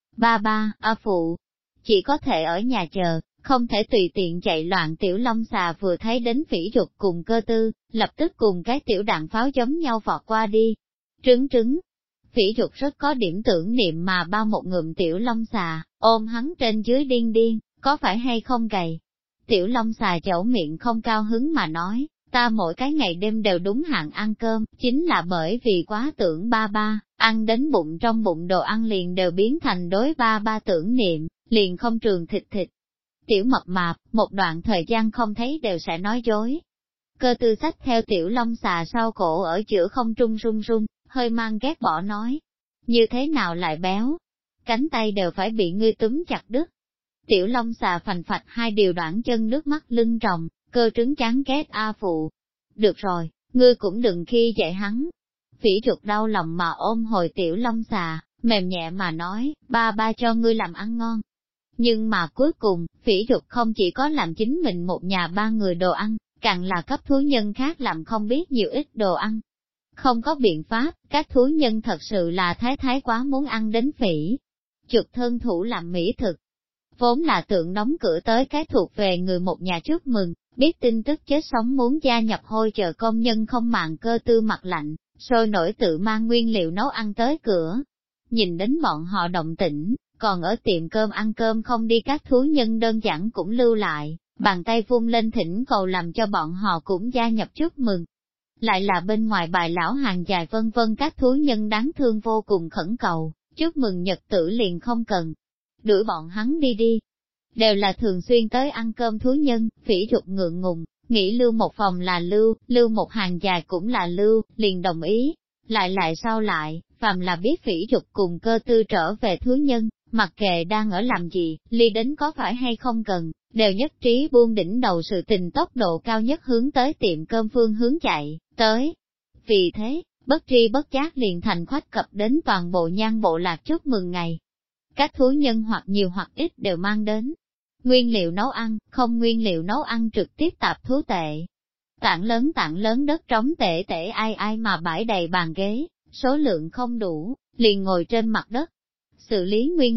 Ba, phụ, chỉ có thể ở nhà chờ, không thể tùy tiện chạy loạn. Tiểu Long Xà vừa thấy đến Phỉ Trục cùng Cơ Tư, lập tức cùng cái tiểu đạn pháo giống nhau vọt qua đi. Trứng. Phỉ Trục rất có điểm tưởng niệm mà bao một ngụm Tiểu Long Xà, ôm hắn trên dưới điên, có phải hay không gầy? Tiểu Long Xà chẩu miệng không cao hứng mà nói, ta mỗi cái ngày đêm đều đúng hạn ăn cơm, chính là bởi vì quá tưởng ba, ăn đến bụng trong bụng đồ ăn liền đều biến thành đối ba tưởng niệm, liền không trường thịt. Tiểu Mập Mạp, một đoạn thời gian không thấy đều sẽ nói dối. Cơ Tư xách theo Tiểu Long Xà sau cổ ở giữa không trung run, hơi mang ghét bỏ nói. Như thế nào lại béo? Cánh tay đều phải bị ngươi túm chặt đứt. Tiểu Long Xà phành phạch hai điều đoạn chân nước mắt lưng tròng, Cơ Trứng chán ghét phụ. Được rồi, ngươi cũng đừng khi dễ hắn. Phỉ Trục đau lòng mà ôm hồi Tiểu Long Xà, mềm nhẹ mà nói, ba cho ngươi làm ăn ngon. Nhưng mà cuối cùng, Phỉ Trục không chỉ có làm chính mình một nhà ba người đồ ăn, càng là cấp thú nhân khác làm không biết nhiều ít đồ ăn. Không có biện pháp, các thú nhân thật sự là thái quá muốn ăn đến Phỉ Trục thân thủ làm mỹ thực. Vốn là tượng đóng cửa tới cái thuộc về người một nhà chúc mừng, biết tin tức chết sống muốn gia nhập hôi chờ công nhân không màng Cơ Tư mặt lạnh, sôi nổi tự mang nguyên liệu nấu ăn tới cửa. Nhìn đến bọn họ động tĩnh, còn ở tiệm cơm ăn cơm không đi các thú nhân đơn giản cũng lưu lại, bàn tay vung lên thỉnh cầu làm cho bọn họ cũng gia nhập chúc mừng. Lại là bên ngoài bài lão hàng dài vân vân các thú nhân đáng thương vô cùng khẩn cầu, chúc mừng nhật tử liền không cần. Đuổi bọn hắn đi. Đều là thường xuyên tới ăn cơm thú nhân, Phỉ Trục ngượng ngùng, nghĩ lưu một phòng là lưu một hàng dài cũng là lưu, liền đồng ý. Lại sao lại, phàm là biết Phỉ Trục cùng Cơ Tư trở về thú nhân, mặc kệ đang ở làm gì, ly đến có phải hay không cần, đều nhất trí buông đỉnh đầu sự tình tốc độ cao nhất hướng tới tiệm cơm phương hướng chạy, tới. Vì thế, bất tri bất giác liền thành khoách cập đến toàn bộ Nhan bộ lạc chúc mừng ngày. Các thú nhân hoặc nhiều hoặc ít đều mang đến nguyên liệu nấu ăn, không nguyên liệu nấu ăn trực tiếp tạp thú tệ. Tảng lớn đất trống tệ ai mà bãi đầy bàn ghế, số lượng không đủ, liền ngồi trên mặt đất. Xử lý nguyên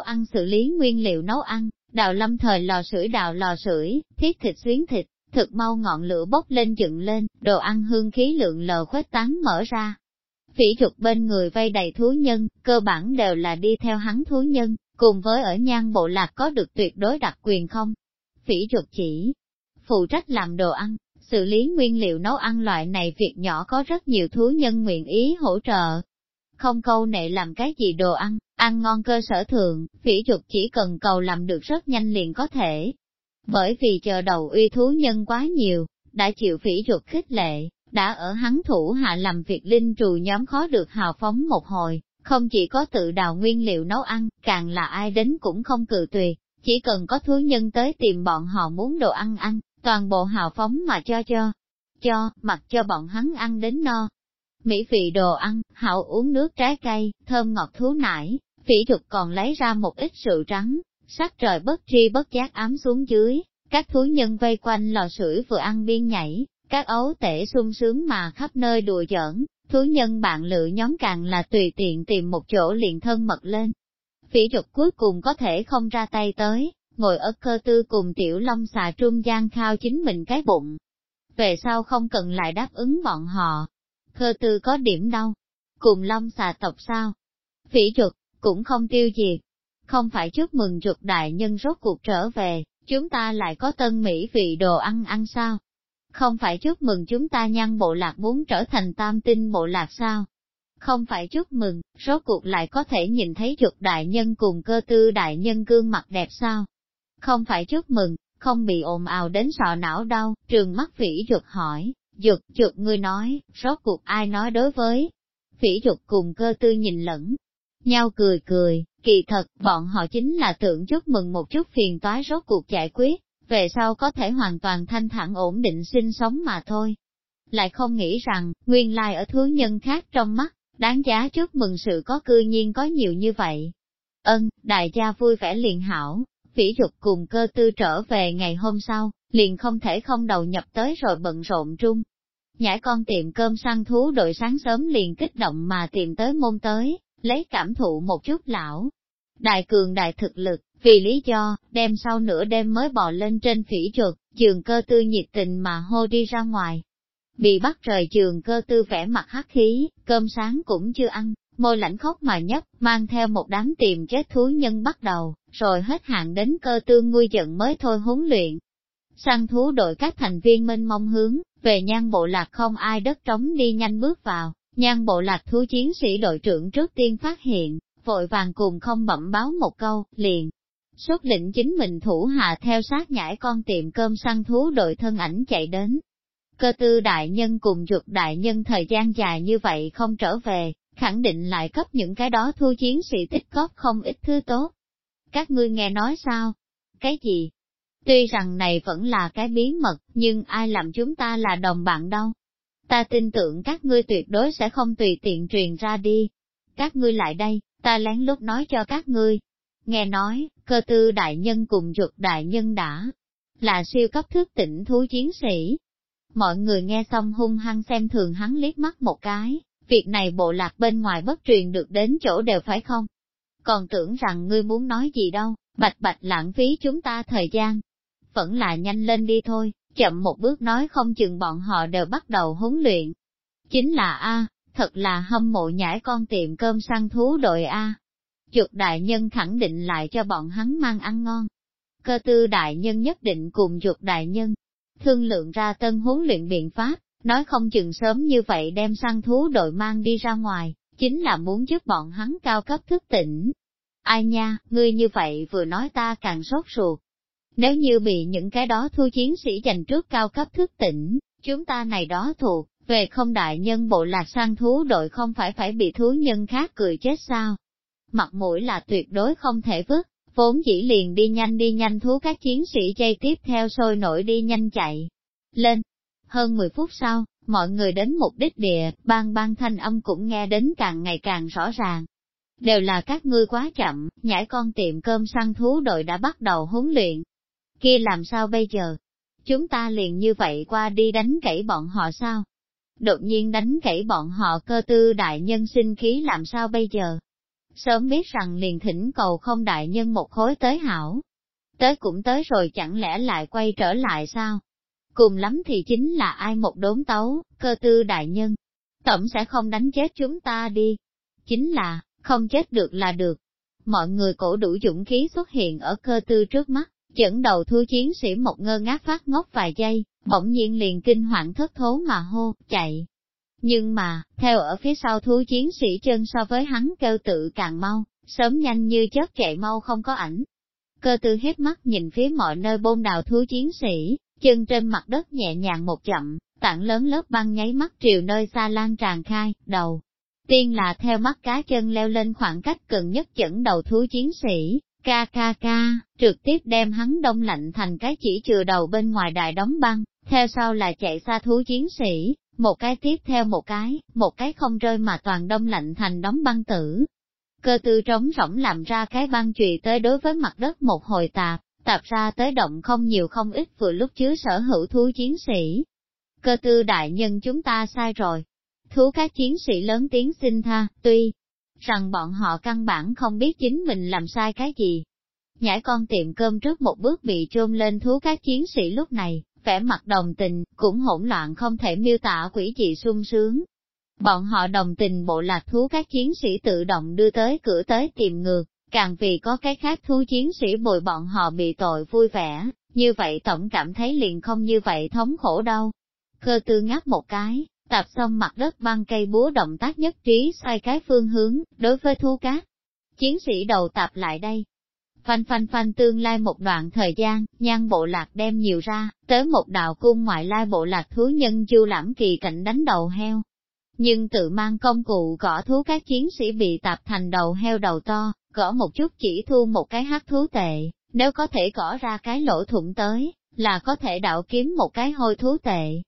liệu nấu ăn, đào lâm thời đào lò sưởi, thiết thịt xuyến thịt, thực mau ngọn lửa bốc lên dựng lên, đồ ăn hương khí lượng lờ khuếch tán mở ra. Phỉ Trục bên người vây đầy thú nhân, cơ bản đều là đi theo hắn thú nhân, cùng với ở Nhan bộ lạc có được tuyệt đối đặc quyền không. Phỉ Trục chỉ phụ trách làm đồ ăn, xử lý nguyên liệu nấu ăn loại này việc nhỏ có rất nhiều thú nhân nguyện ý hỗ trợ. Không câu nệ làm cái gì đồ ăn, ăn ngon cơ sở thường, Phỉ Trục chỉ cần cầu làm được rất nhanh liền có thể. Bởi vì chờ đầu uy thú nhân quá nhiều, đã chịu Phỉ Trục khích lệ, đã ở hắn thủ hạ làm việc linh trù nhóm khó được hào phóng một hồi, không chỉ có tự đào nguyên liệu nấu ăn, càng là ai đến cũng không cự tuyệt, chỉ cần có thú nhân tới tìm bọn họ muốn đồ ăn ăn, toàn bộ hào phóng mà cho, mặc cho bọn hắn ăn đến no. Mỹ vị đồ ăn, hảo uống nước trái cây, thơm ngọt thú nải, Phỉ Trục còn lấy ra một ít rượu trắng, sắc trời bất tri bất giác ám xuống dưới, các thú nhân vây quanh lò sưởi vừa ăn biên nhảy, các ấu tể sung sướng mà khắp nơi đùa giỡn, thú nhân bạn lựa nhóm càng là tùy tiện tìm một chỗ liền thân mật lên. Phỉ Trục cuối cùng có thể không ra tay tới, ngồi ở Cơ Tư cùng Tiểu Long Xà trung gian khao chính mình cái bụng. Về sau không cần lại đáp ứng bọn họ. Cơ Tư có điểm đâu? Cùng Long Xà tộc sao? Phỉ Trục cũng không tiêu diệt. Không phải chúc mừng Trục đại nhân rốt cuộc trở về, chúng ta lại có tân mỹ vị đồ ăn sao? Không phải chúc mừng chúng ta Nhan bộ lạc muốn trở thành tam tinh bộ lạc sao? Không phải chúc mừng, rốt cuộc lại có thể nhìn thấy Trục đại nhân cùng Cơ Tư đại nhân gương mặt đẹp sao? Không phải chúc mừng, không bị ồn ào đến sọ não đau, trường mắt Phỉ Trục hỏi, Trục ngươi nói, rốt cuộc ai nói đối với? Phỉ Trục cùng Cơ Tư nhìn lẫn nhau cười, kỳ thật, bọn họ chính là tưởng chúc mừng một chút phiền toái rốt cuộc giải quyết, về sau có thể hoàn toàn thanh thản ổn định sinh sống mà thôi. Lại không nghĩ rằng, nguyên lai ở thú nhân khác trong mắt, Đáng giá chúc mừng sự có cư nhiên có nhiều như vậy. Đại gia vui vẻ liền hảo, Phỉ Dục cùng Cơ Tư trở về ngày hôm sau, liền không thể không đầu nhập tới rồi bận rộn trung. Nhãi con tiệm cơm săn thú đội sáng sớm liền kích động mà tìm tới môn tới, lấy cảm thụ một chút lão. Đại cường đại thực lực, vì lý do, đem sau nửa đêm mới bò lên trên Phỉ Dục, Trường Cơ Tư nhiệt tình mà hô đi ra ngoài. Bị bắt rời Trường Cơ Tư vẻ mặt hắc khí, cơm sáng cũng chưa ăn, môi lạnh khóc mà nhấp, mang theo một đám tìm chết thú nhân bắt đầu, rồi hết hạn đến Cơ Tư nguôi giận mới thôi huấn luyện. Săn thú đội các thành viên mênh mông hướng, về Nhan bộ lạc không ai đất trống đi nhanh bước vào, Nhan bộ lạc thú chiến sĩ đội trưởng trước tiên phát hiện, vội vàng cùng không bẩm báo một câu, liền. Xuất lĩnh chính mình thủ hạ theo sát nhãi con tiệm cơm săn thú đội thân ảnh chạy đến. Cơ Tư đại nhân cùng Dục đại nhân thời gian dài như vậy không trở về, khẳng định lại cấp những cái đó thu chiến sĩ tích góp không ít thứ tốt. Các ngươi nghe nói sao? Cái gì? Tuy rằng này vẫn là cái bí mật, nhưng ai làm chúng ta là đồng bạn đâu? Ta tin tưởng các ngươi tuyệt đối sẽ không tùy tiện truyền ra đi. Các ngươi lại đây, ta lén lút nói cho các ngươi. Nghe nói, Cơ Tư đại nhân cùng Dục đại nhân đã là siêu cấp thức tỉnh thú chiến sĩ. Mọi người nghe xong hung hăng xem thường hắn liếc mắt một cái, việc này bộ lạc bên ngoài bất truyền được đến chỗ đều phải không? Còn tưởng rằng ngươi muốn nói gì đâu, bạch bạch lãng phí chúng ta thời gian. Vẫn là nhanh lên đi thôi, chậm một bước nói không chừng bọn họ đều bắt đầu huấn luyện. Chính là thật là hâm mộ nhãi con tiệm cơm săn thú đội Dục đại nhân khẳng định lại cho bọn hắn mang ăn ngon. Cơ Tư đại nhân nhất định cùng Dục đại nhân thương lượng ra tân huấn luyện biện pháp, nói không chừng sớm như vậy đem săn thú đội mang đi ra ngoài, chính là muốn giúp bọn hắn cao cấp thức tỉnh. Ai nha, ngươi như vậy vừa nói ta càng sốt ruột. Nếu như bị những cái đó thu chiến sĩ giành trước cao cấp thức tỉnh, chúng ta này đó thuộc về không đại nhân bộ lạc săn thú đội không phải bị thú nhân khác cười chết sao? Mặt mũi là tuyệt đối không thể vứt, vốn dĩ liền đi nhanh thú các chiến sĩ dây tiếp theo sôi nổi đi nhanh chạy lên. Hơn 10 phút sau, mọi người đến mục đích địa, bang thanh âm cũng nghe đến càng ngày càng rõ ràng. Đều là các ngươi quá chậm, nhãi con tiệm cơm săn thú đội đã bắt đầu huấn luyện. Kia làm sao bây giờ? Chúng ta liền như vậy qua đi đánh gãy bọn họ sao? Đột nhiên đánh gãy bọn họ Cơ Tư đại nhân sinh khí làm sao bây giờ? Sớm biết rằng liền thỉnh cầu không đại nhân một khối tới hảo. Tới cũng tới rồi chẳng lẽ lại quay trở lại sao? Cùng lắm thì chính là ai một đốn tấu, Cơ Tư đại nhân. Tổng sẽ không đánh chết chúng ta đi. Chính là, không chết được là được. Mọi người cổ đủ dũng khí xuất hiện ở Cơ Tư trước mắt, dẫn đầu thú chiến sĩ một ngơ ngác phát ngốc vài giây, bỗng nhiên liền kinh hoảng thất thố mà hô, chạy. Nhưng mà, theo ở phía sau thú chiến sĩ chân so với hắn kêu tự càng mau, sớm nhanh như chớp chạy mau không có ảnh. Cơ Tư hiếp mắt nhìn phía mọi nơi bôn đào thú chiến sĩ, chân trên mặt đất nhẹ nhàng một chậm, tảng lớn lớp băng nháy mắt triều nơi xa lan tràn khai, đầu. Tiên là theo mắt cá chân leo lên khoảng cách gần nhất dẫn đầu thú chiến sĩ, trực tiếp đem hắn đông lạnh thành cái chỉ chừa đầu bên ngoài đài đóng băng, theo sau là chạy xa thú chiến sĩ, một cái tiếp theo một cái không rơi mà toàn đông lạnh thành đóng băng tử. Cơ Tư trống rỗng làm ra cái băng chùy tới đối với mặt đất một hồi tạp ra tới động không nhiều không ít vừa lúc chứa sở hữu thú chiến sĩ. Cơ Tư đại nhân chúng ta sai rồi. Thú các chiến sĩ lớn tiếng xin tha, tuy rằng bọn họ căn bản không biết chính mình làm sai cái gì. Nhãi con tiệm cơm trước một bước bị chôn lên thú các chiến sĩ lúc này, vẻ mặt đồng tình, cũng hỗn loạn không thể miêu tả quỷ dị sung sướng. Bọn họ đồng tình bộ lạc thú các chiến sĩ tự động đưa tới cửa tới tìm ngược, càng vì có cái khác thú chiến sĩ bồi bọn họ bị tội vui vẻ, như vậy tổng cảm thấy liền không như vậy thống khổ đâu. Cơ Tư ngáp một cái, tạp xong mặt đất băng cây búa động tác nhất trí xoay cái phương hướng, đối với thú cát. Chiến sĩ đầu tạp lại đây. Phanh tương lai một đoạn thời gian, Nhan bộ lạc đem nhiều ra, tới một đạo cung ngoại lai bộ lạc thú nhân du lãm kỳ cảnh đánh đầu heo. Nhưng tự mang công cụ gõ thú các chiến sĩ bị tạp thành đầu heo đầu to, gõ một chút chỉ thu một cái hắc thú tệ, nếu có thể gõ ra cái lỗ thủng tới, là có thể đạo kiếm một cái hôi thú tệ.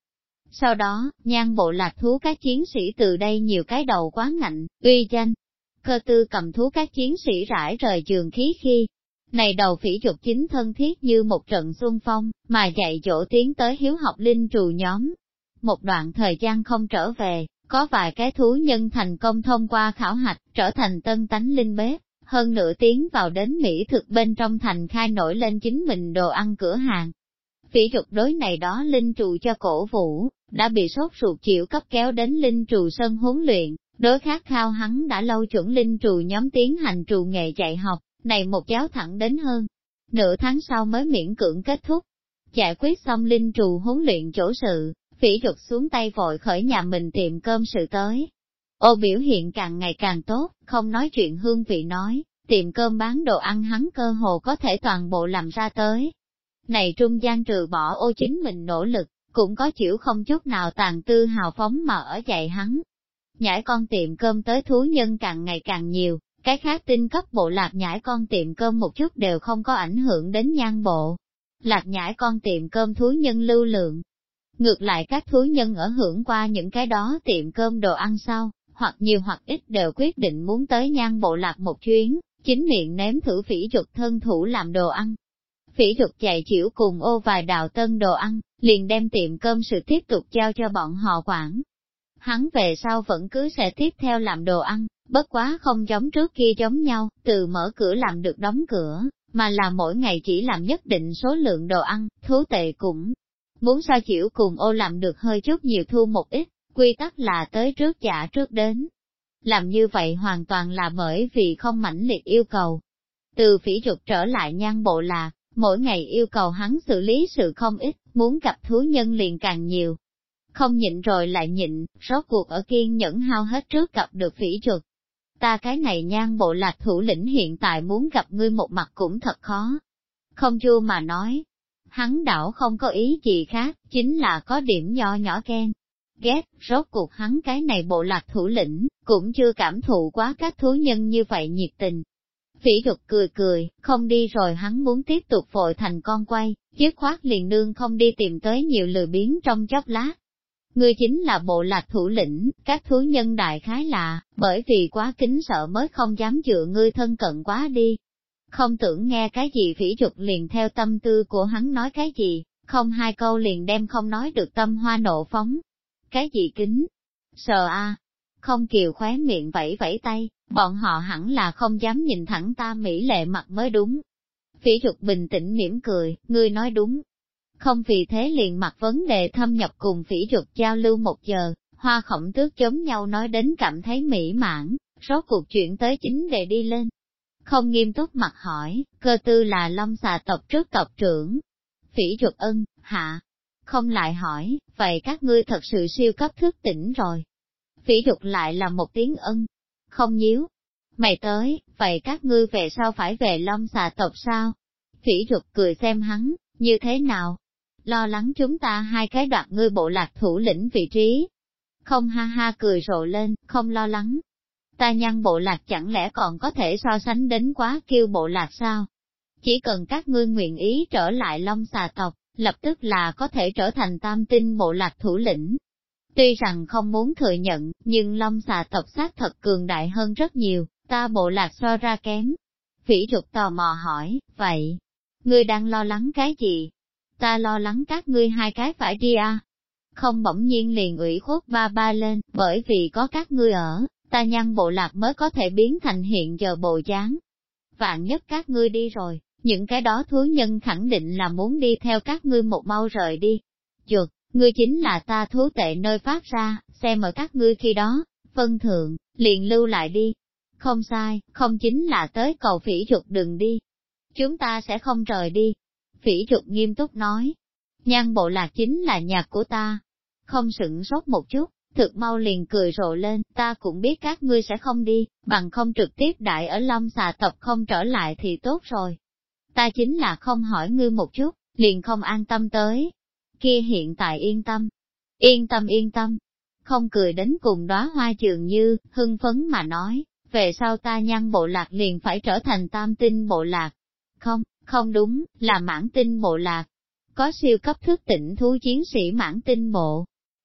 Sau đó, Nhan bộ lạc thú các chiến sĩ từ đây nhiều cái đầu quá ngạnh, uy danh. Cơ tư cầm thú các chiến sĩ rải rời trường khí khi. Này đầu phỉ dục chính thân thiết như một trận xuân phong, mà dạy dỗ tiến tới hiếu học linh trù nhóm. Một đoạn thời gian không trở về, có vài cái thú nhân thành công thông qua khảo hạch, trở thành tân tánh linh bếp, hơn nửa tiếng vào đến Mỹ thực bên trong thành khai nổi lên chính mình đồ ăn cửa hàng. Phỉ dục đối này đó linh trù cho cổ vũ, đã bị sốt ruột chịu cấp kéo đến linh trù sân huấn luyện, đối khát khao hắn đã lâu chuẩn linh trù nhóm tiến hành trù nghệ dạy học, này một giáo thẳng đến hơn. Nửa tháng sau mới miễn cưỡng kết thúc. Giải quyết xong linh trù huấn luyện chỗ sự, phỉ dục xuống tay vội khởi nhà mình tiệm cơm sự tới. Ô biểu hiện càng ngày càng tốt, không nói chuyện hương vị nói, tiệm cơm bán đồ ăn hắn cơ hồ có thể toàn bộ làm ra tới. Này trung gian trừ bỏ ô chính mình nỗ lực, cũng có chịu không chút nào tàn tư hào phóng mà ở dạy hắn. Nhãi con tiệm cơm tới thú nhân càng ngày càng nhiều, cái khác tinh cấp bộ lạc nhãi con tiệm cơm một chút đều không có ảnh hưởng đến Nhan bộ. Lạc nhãi con tiệm cơm thú nhân lưu lượng. Ngược lại các thú nhân ở hưởng qua những cái đó tiệm cơm đồ ăn sau, hoặc nhiều hoặc ít đều quyết định muốn tới Nhan bộ lạc một chuyến, chính miệng nếm thử phỉ dục thân thủ làm đồ ăn. Phỉ dục chạy chịu cùng ô vài đạo tân đồ ăn, liền đem tiệm cơm sự tiếp tục giao cho bọn họ quản. Hắn về sau vẫn cứ sẽ tiếp theo làm đồ ăn, bất quá không giống trước kia giống nhau, từ mở cửa làm được đóng cửa, mà là mỗi ngày chỉ làm nhất định số lượng đồ ăn, thú tệ cũng muốn sao chịu cùng ô làm được hơi chút nhiều thu một ít, quy tắc là tới trước trả trước đến. Làm như vậy hoàn toàn là bởi vì không mãnh liệt yêu cầu. Từ phỉ dục trở lại Nhan bộ lạc, mỗi ngày yêu cầu hắn xử lý sự không ít, muốn gặp thú nhân liền càng nhiều. Không nhịn rồi lại nhịn, rốt cuộc ở kiên nhẫn hao hết trước gặp được phỉ dục. Ta cái này Nhan bộ lạc thủ lĩnh hiện tại muốn gặp ngươi một mặt cũng thật khó. Không chua mà nói, hắn đảo không có ý gì khác, chính là có điểm nho nhỏ ghen. Ghét, rốt cuộc hắn cái này bộ lạc thủ lĩnh, cũng chưa cảm thụ quá các thú nhân như vậy nhiệt tình. Phỉ dục cười cười, không đi rồi hắn muốn tiếp tục vội thành con quay, dứt khoát liền nương không đi tìm tới nhiều lười biếng trong chốc lát. Ngươi chính là bộ lạc thủ lĩnh, các thú nhân đại khái là, bởi vì quá kính sợ mới không dám dựa ngươi thân cận quá đi. Không tưởng nghe cái gì phỉ dục liền theo tâm tư của hắn nói cái gì, không hai câu liền đem không nói được tâm hoa nộ phóng. Cái gì kính? Sợ a? Không kiều khóe miệng vẫy vẫy tay, bọn họ hẳn là không dám nhìn thẳng ta mỹ lệ mặt mới đúng. Phỉ dục bình tĩnh mỉm cười, ngươi nói đúng. Không vì thế liền mặc vấn đề thâm nhập cùng phỉ dục giao lưu một giờ, Hoa Khổng Tước giống nhau nói đến cảm thấy mỹ mãn, rốt cuộc chuyện tới chính đề đi lên. Không nghiêm túc mặt hỏi, cơ tư là Long xà tộc trước tộc trưởng. Phỉ dục ân, hạ. Không lại hỏi, vậy các ngươi thật sự siêu cấp thức tỉnh rồi. Phỉ dục lại là một tiếng ân. Không nhíu. Mày tới, vậy các ngươi về sau phải về Long xà tộc sao? Phỉ dục cười xem hắn, như thế nào? Lo lắng chúng ta hai cái đoạt ngươi bộ lạc thủ lĩnh vị trí. Không ha ha cười rộ lên, không lo lắng. Ta Nhan bộ lạc chẳng lẽ còn có thể so sánh đến quá kiêu bộ lạc sao? Chỉ cần các ngươi nguyện ý trở lại Long xà tộc, lập tức là có thể trở thành tam tinh bộ lạc thủ lĩnh. Tuy rằng không muốn thừa nhận, nhưng Long xà tộc xác thật cường đại hơn rất nhiều, ta bộ lạc so ra kém. Phỉ dục tò mò hỏi, vậy, ngươi đang lo lắng cái gì? Ta lo lắng các ngươi hai cái phải đi à? Không bỗng nhiên liền ủy khuất ba ba lên, bởi vì có các ngươi ở, ta Nhan bộ lạc mới có thể biến thành hiện giờ bộ dáng. Vạn nhất các ngươi đi rồi, những cái đó thú nhân khẳng định là muốn đi theo các ngươi một mau rời đi. Chuột, ngươi chính là ta thú tệ nơi phát ra, xem ở các ngươi khi đó, phân thượng, liền lưu lại đi. Không sai, không chính là tới cầu phỉ chuột đừng đi. Chúng ta sẽ không rời đi. Phỉ chuột nghiêm túc nói, Nhan bộ lạc chính là nhà của ta. Không sửng sốt một chút, thực mau liền cười rộ lên, ta cũng biết các ngươi sẽ không đi, bằng không trực tiếp đại ở Long xà tộc không trở lại thì tốt rồi. Ta chính là không hỏi ngươi một chút, liền không an tâm tới. Kia hiện tại yên tâm. Yên tâm yên tâm. Không cười đến cùng đóa hoa dường như, hưng phấn mà nói, về sau ta Nhan bộ lạc liền phải trở thành tam tinh bộ lạc. Không, không đúng, là mãn tinh bộ lạc. Có siêu cấp thức tỉnh thú chiến sĩ mãn tinh bộ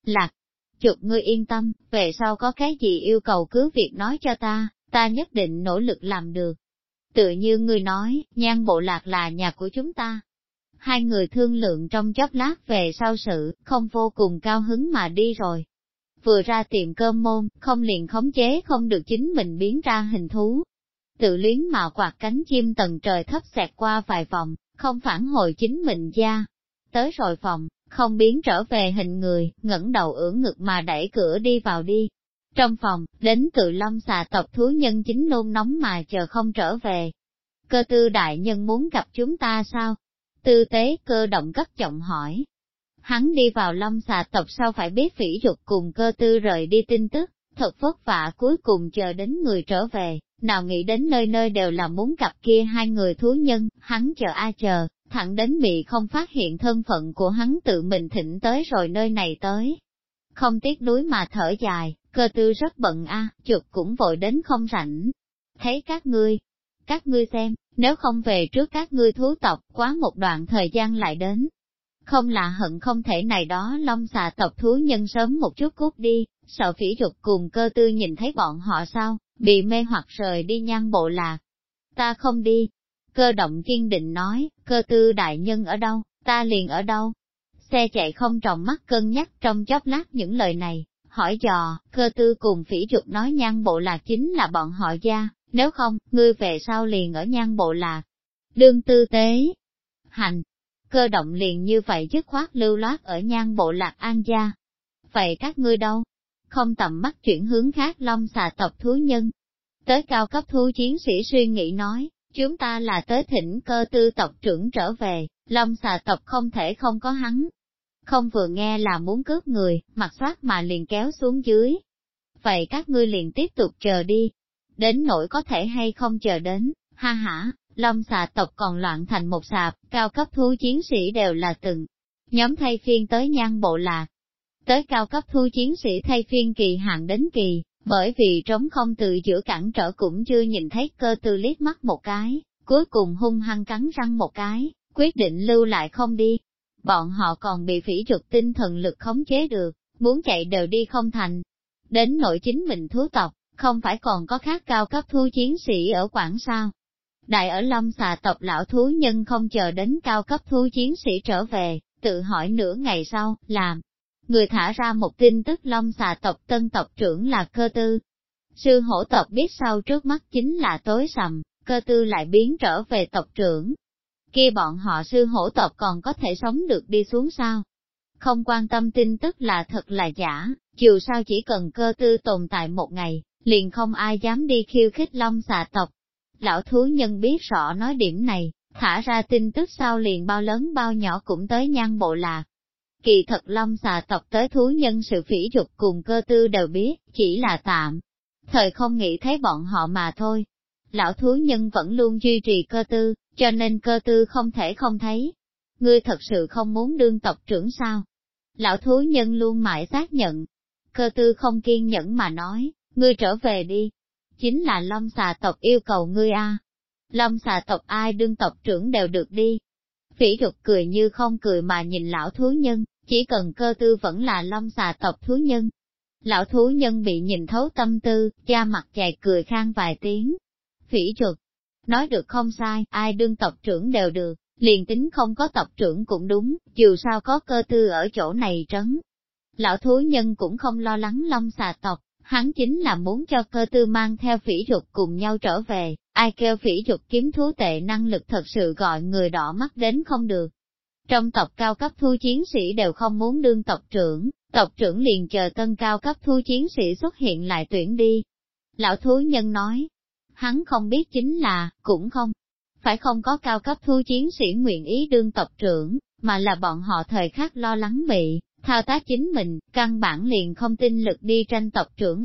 Lạc, Chụp ngươi yên tâm, về sau có cái gì yêu cầu cứ việc nói cho ta nhất định nỗ lực làm được. Tự như ngươi nói, Nhan Bộ Lạc là nhà của chúng ta. Hai người thương lượng trong chốc lát về sau sự, không vô cùng cao hứng mà đi rồi. Vừa ra tiệm cơm môn, không liền khống chế không được chính mình biến ra hình thú. Tự luyến mà quạt cánh chim tầng trời thấp xẹt qua vài vòng, không phản hồi chính mình ra. Tới rồi phòng, không biến trở về hình người, ngẩng đầu ưỡn ngực mà đẩy cửa đi vào đi. Trong phòng, đến từ Long Xà tộc thú nhân chính nôn nóng mà chờ không trở về. Cơ tư đại nhân muốn gặp chúng ta sao? Tư tế cơ động cất giọng hỏi. Hắn đi vào Long Xà tộc sau phải biết Phỉ Dục cùng Cơ tư rời đi tin tức, thật vất vả cuối cùng chờ đến người trở về, nào nghĩ đến nơi nơi đều là muốn gặp kia hai người thú nhân, hắn chờ, thẳng đến bị không phát hiện thân phận của hắn tự mình thỉnh tới rồi nơi này tới. Không tiếc núi mà thở dài, Cơ tư rất bận Chuột cũng vội đến không rảnh. Thấy các ngươi xem, nếu không về trước các ngươi thú tộc, quá một đoạn thời gian lại đến. Không lạ hận không thể này đó Long Xà tộc thú nhân sớm một chút cút đi, sợ Phỉ Dục cùng Cơ tư nhìn thấy bọn họ sao, bị mê hoặc rời đi Nhan Bộ Lạc. Ta không đi. Cơ động kiên định nói, Cơ tư đại nhân ở đâu, ta liền ở đâu. Xe chạy không tròng mắt cân nhắc trong chốc lát những lời này, hỏi dò, Cơ tư cùng Phỉ Dục nói Nhan Bộ Lạc chính là bọn họ gia, nếu không, ngươi về sau liền ở Nhan Bộ Lạc. Đương tư tế. Hành. Cơ động liền như vậy dứt khoát lưu loát ở Nhan Bộ Lạc an gia. Vậy các ngươi đâu? Không tầm mắt chuyển hướng khác Long Xà tộc thú nhân. Tới cao cấp thú chiến sĩ suy nghĩ nói, chúng ta là tới thỉnh Cơ tư tộc trưởng trở về, Long Xà tộc không thể không có hắn. Không vừa nghe là muốn cướp người, mặt soát mà liền kéo xuống dưới. Vậy các ngươi liền tiếp tục chờ đi. Đến nỗi có thể hay không chờ đến, ha hả, Long Xà tộc còn loạn thành một sạp, cao cấp thú chiến sĩ đều là từng nhóm thay phiên tới Nhan Bộ Lạc. Tới cao cấp thú chiến sĩ thay phiên kỳ hạn đến kỳ, bởi vì trống không từ giữa cản trở cũng chưa nhìn thấy Cơ tư liếc mắt một cái, cuối cùng hung hăng cắn răng một cái, quyết định lưu lại không đi. Bọn họ còn bị Phỉ Dục tinh thần lực khống chế được, muốn chạy đều đi không thành. Đến nội chính mình thú tộc, không phải còn có khác cao cấp thú chiến sĩ ở Quảng sao? Đại ở Long Xà tộc lão thú nhân không chờ đến cao cấp thú chiến sĩ trở về, tự hỏi nửa ngày sau, làm. Người thả ra một tin tức Long Xà tộc tân tộc trưởng là Cơ tư. Sư hổ tộc biết sau trước mắt chính là tối sầm, Cơ tư lại biến trở về tộc trưởng. Kia bọn họ sư hổ tộc còn có thể sống được đi xuống sao? Không quan tâm tin tức là thật là giả, dù sao chỉ cần Cơ tư tồn tại một ngày, liền không ai dám đi khiêu khích Long Xà tộc. Lão thú nhân biết rõ nói điểm này, thả ra tin tức sau liền bao lớn bao nhỏ cũng tới Nhan Bộ Lạc. Kỳ thật Long Xà tộc tới thú nhân sự Phỉ Dục cùng Cơ tư đều biết, chỉ là tạm. Thời không nghĩ thấy bọn họ mà thôi. Lão thú nhân vẫn luôn duy trì Cơ tư, cho nên Cơ tư không thể không thấy. Ngươi thật sự không muốn đương tộc trưởng sao? Lão thú nhân luôn mãi xác nhận. Cơ tư không kiên nhẫn mà nói, ngươi trở về đi. Chính là Long Xà tộc yêu cầu ngươi Long Xà tộc ai đương tộc trưởng đều được đi. Phỉ Dục cười như không cười mà nhìn lão thú nhân, chỉ cần Cơ tư vẫn là Long Xà tộc thú nhân. Lão thú nhân bị nhìn thấu tâm tư, da mặt dày cười khang vài tiếng. Phỉ Dục nói được không sai, ai đương tộc trưởng đều được, liền tính không có tộc trưởng cũng đúng, dù sao có Cơ tư ở chỗ này trấn. Lão thú nhân cũng không lo lắng Long Xà tộc, hắn chính là muốn cho Cơ tư mang theo Phỉ Dục cùng nhau trở về, ai kêu Phỉ Dục kiếm thú tệ năng lực thật sự gọi người đỏ mắt đến không được. Trong tộc cao cấp thu chiến sĩ đều không muốn đương tộc trưởng liền chờ tân cao cấp thu chiến sĩ xuất hiện lại tuyển đi. Lão thú nhân nói, hắn không biết chính là, cũng không phải không có cao cấp thu chiến sĩ nguyện ý đương tộc trưởng, mà là bọn họ thời khắc lo lắng bị thao tác chính mình, căn bản liền không tin lực đi tranh tộc trưởng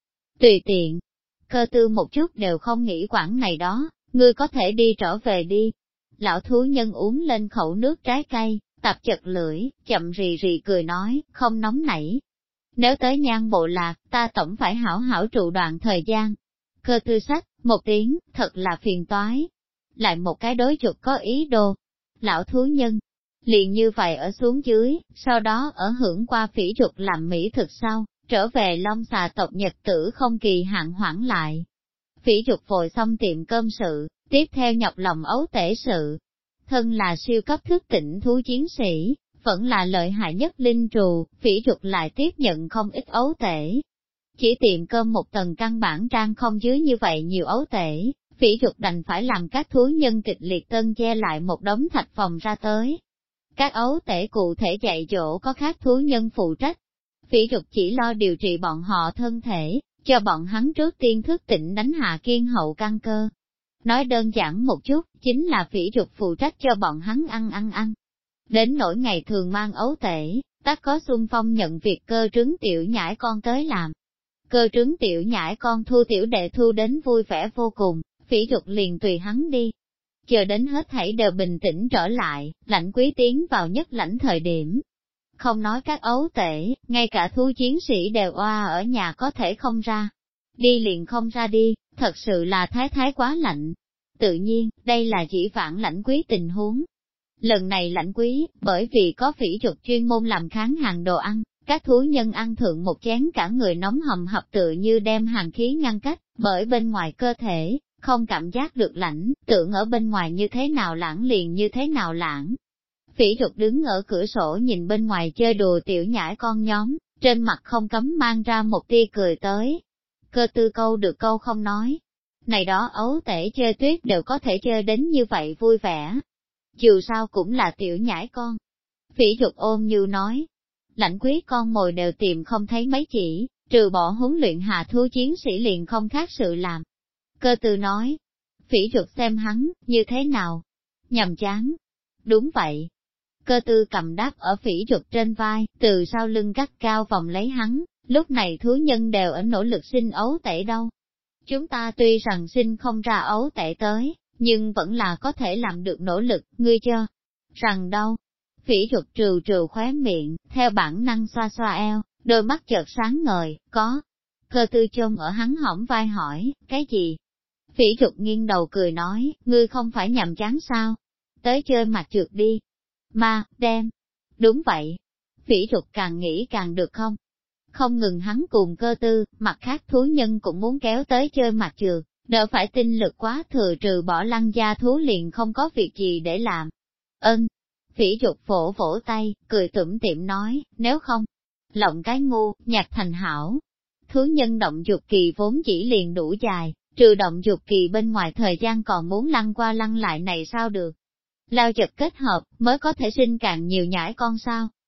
Tùy tiện, Cơ tư một chút đều không nghĩ quản này đó, ngươi có thể đi trở về đi. Lão thú nhân uống lên khẩu nước trái cây, tập chật lưỡi, chậm rì rì cười nói, không nóng nảy. Nếu tới Nhan Bộ Lạc, ta tổng phải hảo hảo trụ đoạn thời gian. Cơ tư sách, một tiếng, thật là phiền toái. Lại một cái đối chuột có ý đồ. Lão thú nhân, Liền như vậy ở xuống dưới, sau đó ở hưởng qua phỉ trục làm mỹ thực sau, trở về Long Xà tộc nhật tử không kỳ hạn hoãn lại. Phỉ trục vội xong tiệm cơm sự, tiếp theo nhọc lòng ấu tể sự. Thân là siêu cấp thức tỉnh thú chiến sĩ, vẫn là lợi hại nhất linh trù, phỉ trục lại tiếp nhận không ít ấu tể. Chỉ tiệm cơm một tầng căn bản trang không dưới như vậy nhiều ấu tể, phỉ trục đành phải làm các thú nhân kịch liệt tân che lại một đống thạch phòng ra tới. Các ấu tể cụ thể dạy dỗ có khác thú nhân phụ trách. Phỉ trục chỉ lo điều trị bọn họ thân thể, cho bọn hắn trước tiên thức tỉnh đánh hạ kiên hậu căn cơ. Nói đơn giản một chút, chính là phỉ trục phụ trách cho bọn hắn ăn. Đến nỗi ngày thường mang ấu tể, tất có xung phong nhận việc cơ trứng tiểu nhãi con tới làm. Cơ trứng tiểu nhãi con thu tiểu đệ thu đến vui vẻ vô cùng, phỉ trục liền tùy hắn đi. Chờ đến hết thảy đều bình tĩnh trở lại, lãnh quý tiến vào nhất lãnh thời điểm. Không nói các ấu tể, ngay cả thú chiến sĩ đều oa ở nhà có thể không ra. Đi liền không ra đi, thật sự là thái quá lạnh. Tự nhiên, đây là chỉ phản lãnh quý tình huống. Lần này lãnh quý, bởi vì có phỉ trục chuyên môn làm kháng hàng đồ ăn, các thú nhân ăn thượng một chén cả người nóng hầm hập tự như đem hàn khí ngăn cách, bởi bên ngoài cơ thể, không cảm giác được lạnh, tưởng ở bên ngoài như thế nào lãng liền như thế nào lãng. Phỉ trục đứng ở cửa sổ nhìn bên ngoài chơi đùa tiểu nhãi con nhóm, trên mặt không cấm mang ra một tia cười tới. Cơ tư câu được câu không nói. Này đó ấu tể chơi tuyết đều có thể chơi đến như vậy vui vẻ. Dù sao cũng là tiểu nhãi con. Phỉ trục ôm như nói. Lãnh quý con mồi đều tìm không thấy mấy chỉ, trừ bỏ huấn luyện hạ thú chiến sĩ liền không khác sự làm. Cơ tư nói. Phỉ trục xem hắn, như thế nào? Nhàm chán. Đúng vậy. Cơ tư cầm đáp ở phỉ trục trên vai, từ sau lưng gắt cao vòng lấy hắn, lúc này thú nhân đều ở nỗ lực sinh ấu tể đâu. Chúng ta tuy rằng sinh không ra ấu tể tới, nhưng vẫn là có thể làm được nỗ lực, ngươi cho rằng đâu. Phỉ trục trừ trừ khóe miệng, theo bản năng xoa xoa eo, đôi mắt chợt sáng ngời, có. Cơ tư chôn ở hắn hõm vai hỏi, cái gì? Phỉ trục nghiêng đầu cười nói, ngươi không phải nhàm chán sao? Tới chơi mặt trượt đi. Ma, đem. Đúng vậy. Phỉ trục càng nghĩ càng được không? Không ngừng hắn cùng cơ tư, mặt khác thú nhân cũng muốn kéo tới chơi mặt trượt, đỡ phải tinh lực quá thừa trừ bỏ lăng gia thú liền không có việc gì để làm. Phỉ trục vỗ vỗ tay, cười tủm tỉm nói, nếu không, lộng cái ngu, nhạc thành hảo. Thú nhân động dục kỳ vốn chỉ liền đủ dài, trừ động dục kỳ bên ngoài thời gian còn muốn lăn qua lăn lại này sao được. Lao chật kết hợp, mới có thể sinh càng nhiều nhãi con sao.